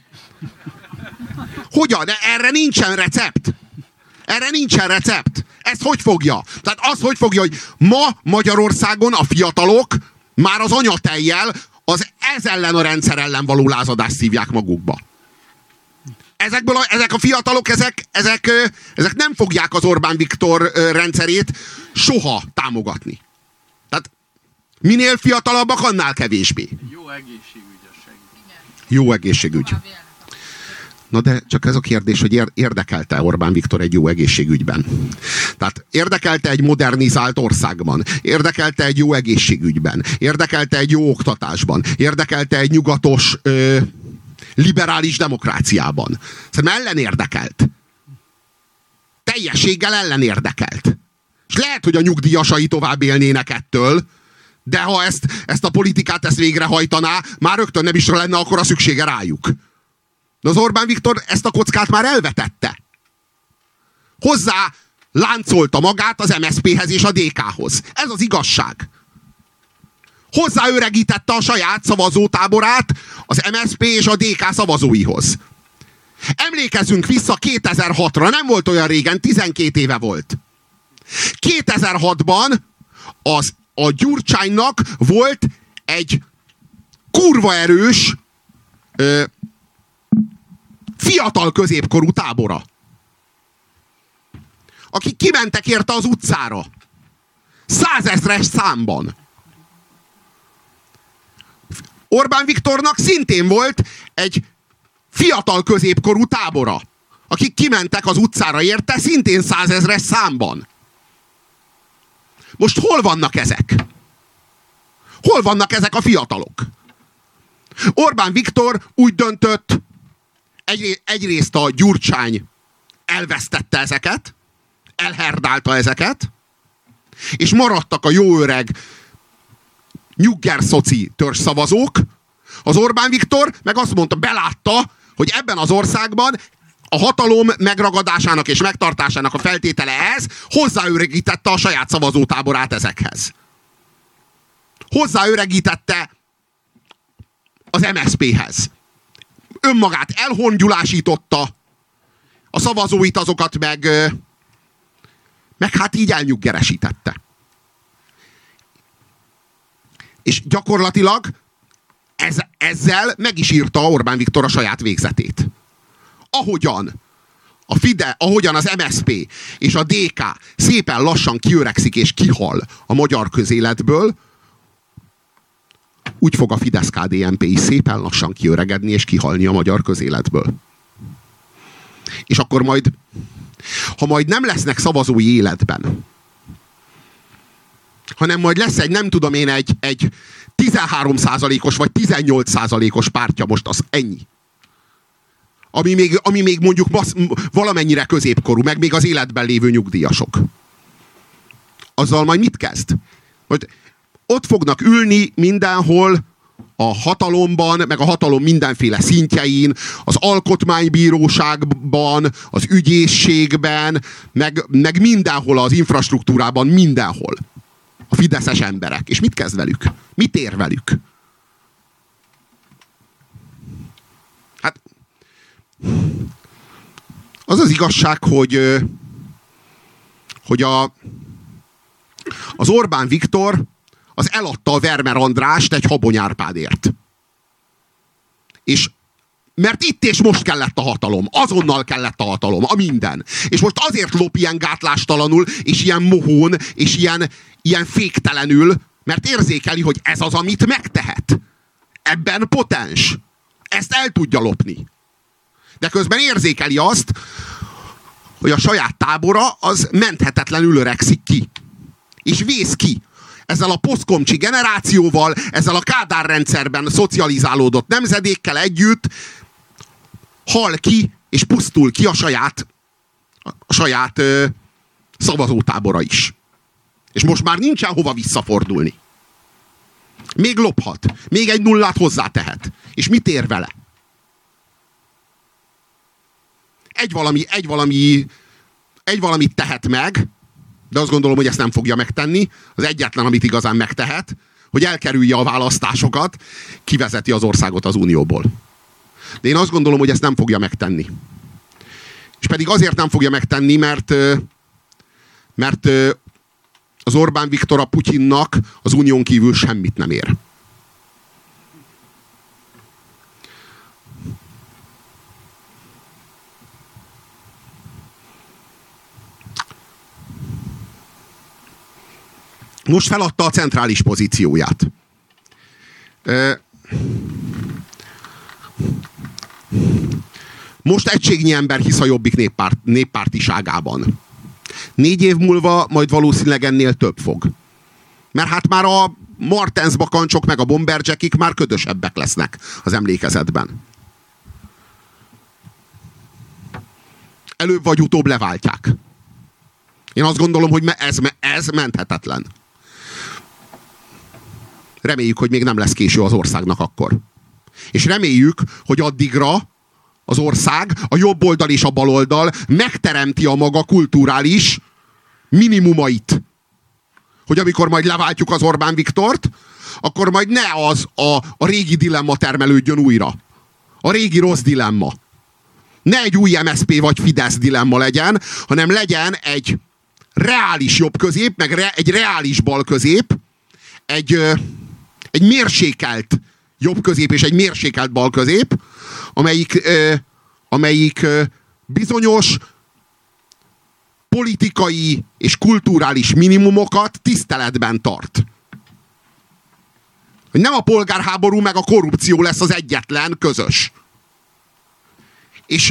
S1: Hogyan? De erre nincsen recept. Erre nincsen recept. Ezt hogy fogja? Tehát azt hogy fogja, hogy ma Magyarországon a fiatalok már az anyatejjel ez ellen a rendszer ellen való lázadást szívják magukba. Ezek a fiatalok, ezek nem fogják az Orbán Viktor rendszerét soha támogatni. Tehát minél fiatalabbak, annál kevésbé.
S3: Jó egészségügy a segít.
S1: Jó egészségügy. Na de csak ez a kérdés, hogy érdekelte Orbán Viktor egy jó egészségügyben. Tehát érdekelte egy modernizált országban, érdekelte egy jó egészségügyben, érdekelte egy jó oktatásban, érdekelte egy nyugatos liberális demokráciában. Szerintem ellenérdekelt. Teljességgel ellenérdekelt. És lehet, hogy a nyugdíjasai tovább élnének ettől, de ha ezt a politikát végrehajtaná, már rögtön nem is lenne akkora szüksége rájuk. De az Orbán Viktor ezt a kockát már elvetette. Hozzá láncolta magát az MSZP-hez és a DK-hoz. Ez az igazság. Hozzáöregítette a saját szavazótáborát az MSZP és a DK szavazóihoz. Emlékezzünk vissza 2006-ra, nem volt olyan régen, 12 éve volt. 2006-ban a Gyurcsánynak volt egy kurva erős fiatal középkorú tábora, akik kimentek érte az utcára. 100 000-es számban. Orbán Viktornak szintén volt egy fiatal középkorú tábora, akik kimentek az utcára érte, szintén 100 000-es számban. Most hol vannak ezek? Hol vannak ezek a fiatalok? Orbán Viktor úgy döntött, egyrészt a Gyurcsány elvesztette ezeket, elherdálta ezeket, és maradtak a jó öreg nyugger-szoci törzsszavazók. Az Orbán Viktor meg azt mondta, belátta, hogy ebben az országban a hatalom megragadásának és megtartásának a feltétele ez, hozzáöregítette a saját szavazótáborát ezekhez. Hozzáöregítette az MSZP-hez. Önmagát elhongyulásította, a szavazóit azokat meg hát így elnyuggeresítette. És gyakorlatilag ezzel meg is írta Orbán Viktor a saját végzetét. Ahogyan az MSZP és a DK szépen lassan kiöregszik és kihal a magyar közéletből, úgy fog a Fidesz-KDNP is szépen lassan kiöregedni és kihalni a magyar közéletből. És akkor majd, ha majd nem lesznek szavazói életben, hanem majd lesz egy, nem tudom én, egy 13%-os vagy 18%-os pártja, most az ennyi. Ami még mondjuk valamennyire középkorú, meg még az életben lévő nyugdíjasok. Azzal majd mit kezd? Hogy ott fognak ülni mindenhol a hatalomban, meg a hatalom mindenféle szintjein, az alkotmánybíróságban, az ügyészségben, meg mindenhol az infrastruktúrában, mindenhol. A fideszes emberek. És mit kezd velük? Mit ér velük? Hát az az igazság, hogy az Orbán Viktor az eladta a Vermer Andrást egy Habony Árpádért. És mert itt és most kellett a hatalom. Azonnal kellett a hatalom. A minden. És most azért lop ilyen gátlástalanul, és ilyen mohón, és ilyen féktelenül, mert érzékeli, hogy ez az, amit megtehet. Ebben potens. Ezt el tudja lopni. De közben érzékeli azt, hogy a saját tábora az menthetetlenül öregszik ki. És vész ki. Ezzel a posztkomcsi generációval, ezzel a Kádár rendszerben szocializálódott nemzedékkel együtt hal ki, és pusztul ki a saját szavazótábora is. És most már nincsen hova visszafordulni. Még lophat. Még egy nullát hozzátehet. És mit ér vele? Egy valamit tehet meg, de azt gondolom, hogy ezt nem fogja megtenni. Az egyetlen, amit igazán megtehet, hogy elkerülje a választásokat, kivezeti az országot az Unióból. De én azt gondolom, hogy ezt nem fogja megtenni. És pedig azért nem fogja megtenni, mert az Orbán Viktor a Putyinnak az unión kívül semmit nem ér. Most feladta a centrális pozícióját. Most egységnyi ember hisz a Jobbik néppártiságában. 4 év múlva majd valószínűleg ennél több fog. Mert hát már a Martens bakancsok meg a Bomberjackik már ködösebbek lesznek az emlékezetben. Előbb vagy utóbb leváltják. Én azt gondolom, hogy ez menthetetlen. Reméljük, hogy még nem lesz késő az országnak akkor. És reméljük, hogy addigra az ország, a jobb oldal és a bal oldal megteremti a maga kulturális minimumait. Hogy amikor majd leváltjuk az Orbán Viktort, akkor majd ne a régi dilemma termelődjön újra. A régi rossz dilemma. Ne egy új MSZP vagy Fidesz dilemma legyen, hanem legyen egy reális jobb közép, meg egy reális bal közép, egy mérsékelt jobb közép és egy mérsékelt bal közép, amelyik bizonyos politikai és kulturális minimumokat tiszteletben tart. Hogy nem a polgárháború meg a korrupció lesz az egyetlen közös. És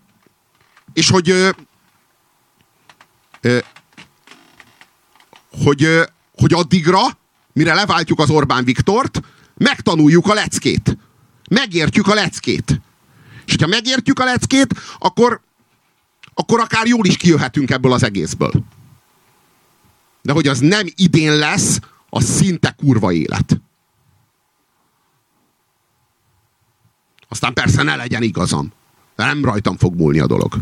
S1: hogy addigra, mire leváltjuk az Orbán Viktort, megtanuljuk a leckét. Megértjük a leckét. És hogyha megértjük a leckét, akkor akár jól is kijöhetünk ebből az egészből. De hogy az nem idén lesz, az szinte kurva élet. Aztán persze ne legyen igazam. De nem rajtam fog múlni a dolog.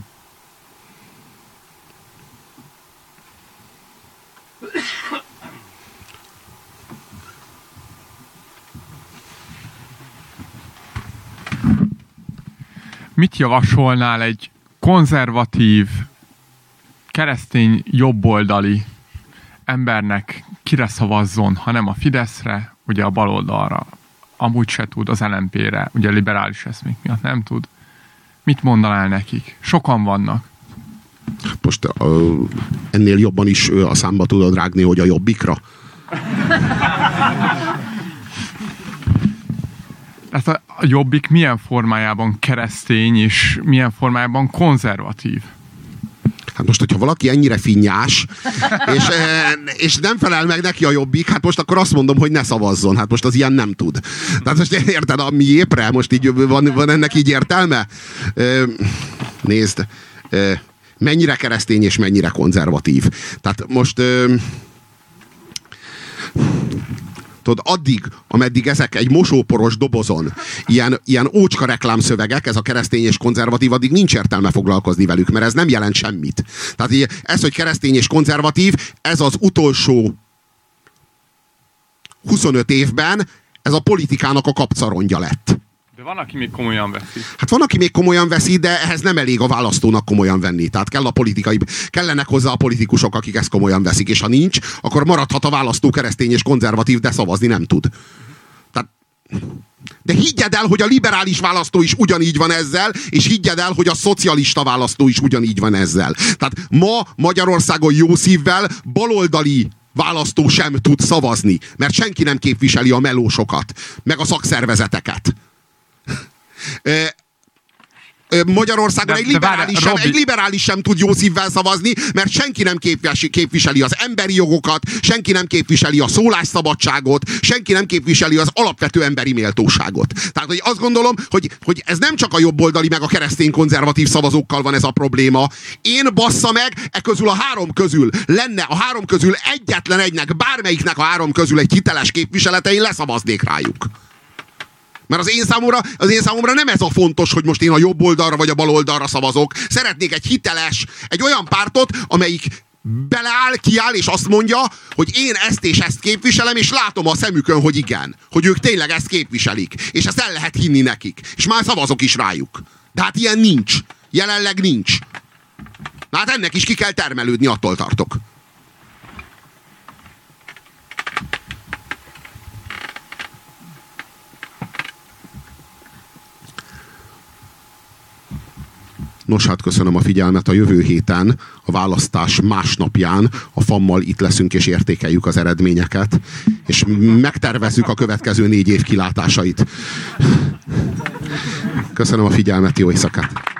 S13: Mit javasolnál egy konzervatív, keresztény, jobboldali embernek, kire szavazzon, ha nem a Fideszre, ugye a baloldalra, amúgy se tud, az LMP-re, ugye liberális eszmék miatt nem tud. Mit mondanál nekik? Sokan vannak.
S1: Most ennél jobban is a számba tudod rágni, hogy a Jobbikra?
S13: Tehát a Jobbik milyen formájában keresztény, és milyen formájában konzervatív?
S1: Hát most, hogyha valaki ennyire finnyás, és nem felel meg neki a Jobbik, hát most akkor azt mondom, hogy ne szavazzon. Hát most az ilyen nem tud. Tehát most érted, a miépre? Most így van ennek így értelme? Nézd, mennyire keresztény és mennyire konzervatív. Tehát most... Tudod, addig, ameddig ezek egy mosóporos dobozon, ilyen ócska reklámszövegek, ez a keresztény és konzervatív, addig nincs értelme foglalkozni velük, mert ez nem jelent semmit. Tehát ez, hogy keresztény és konzervatív, ez az utolsó 25 évben, ez a politikának a kapcarongja lett.
S13: De van, aki még komolyan veszi.
S1: Hát van, aki még komolyan veszi, de ehhez nem elég a választónak komolyan venni. Tehát kellenek hozzá a politikusok, akik ezt komolyan veszik, és ha nincs, akkor maradhat a választó keresztény és konzervatív, de szavazni nem tud. Tehát, de higgyed el, hogy a liberális választó is ugyanígy van ezzel, és higgyed el, hogy a szocialista választó is ugyanígy van ezzel. Tehát ma Magyarországon jó szívvel baloldali választó sem tud szavazni, mert senki nem képviseli a melósokat, meg a szakszervezeteket. Magyarországon egy liberális sem tud jó szívvel szavazni, mert senki nem képviseli az emberi jogokat, senki nem képviseli a szólásszabadságot, senki nem képviseli az alapvető emberi méltóságot. Tehát hogy azt gondolom, hogy ez nem csak a jobboldali meg a keresztény konzervatív szavazókkal van ez a probléma. Én bassza meg, közül a három közül lenne a három közül egyetlen egynek, bármelyiknek a három közül egy hiteles képviselete, én leszavaznék rájuk. Mert az én számomra nem ez a fontos, hogy most én a jobb oldalra vagy a bal oldalra szavazok. Szeretnék egy hiteles, egy olyan pártot, amelyik beleáll, kiáll, és azt mondja, hogy én ezt és ezt képviselem, és látom a szemükön, hogy igen. Hogy ők tényleg ezt képviselik. És ezt el lehet hinni nekik. És már szavazok is rájuk. De hát ilyen nincs. Jelenleg nincs. Na hát ennek is ki kell termelődni, attól tartok. Nos, hát köszönöm a figyelmet. A jövő héten, a választás másnapján a FAM-mal itt leszünk és értékeljük az eredményeket, és megtervezzük a következő 4 év kilátásait. Köszönöm a figyelmet, jó éjszakát!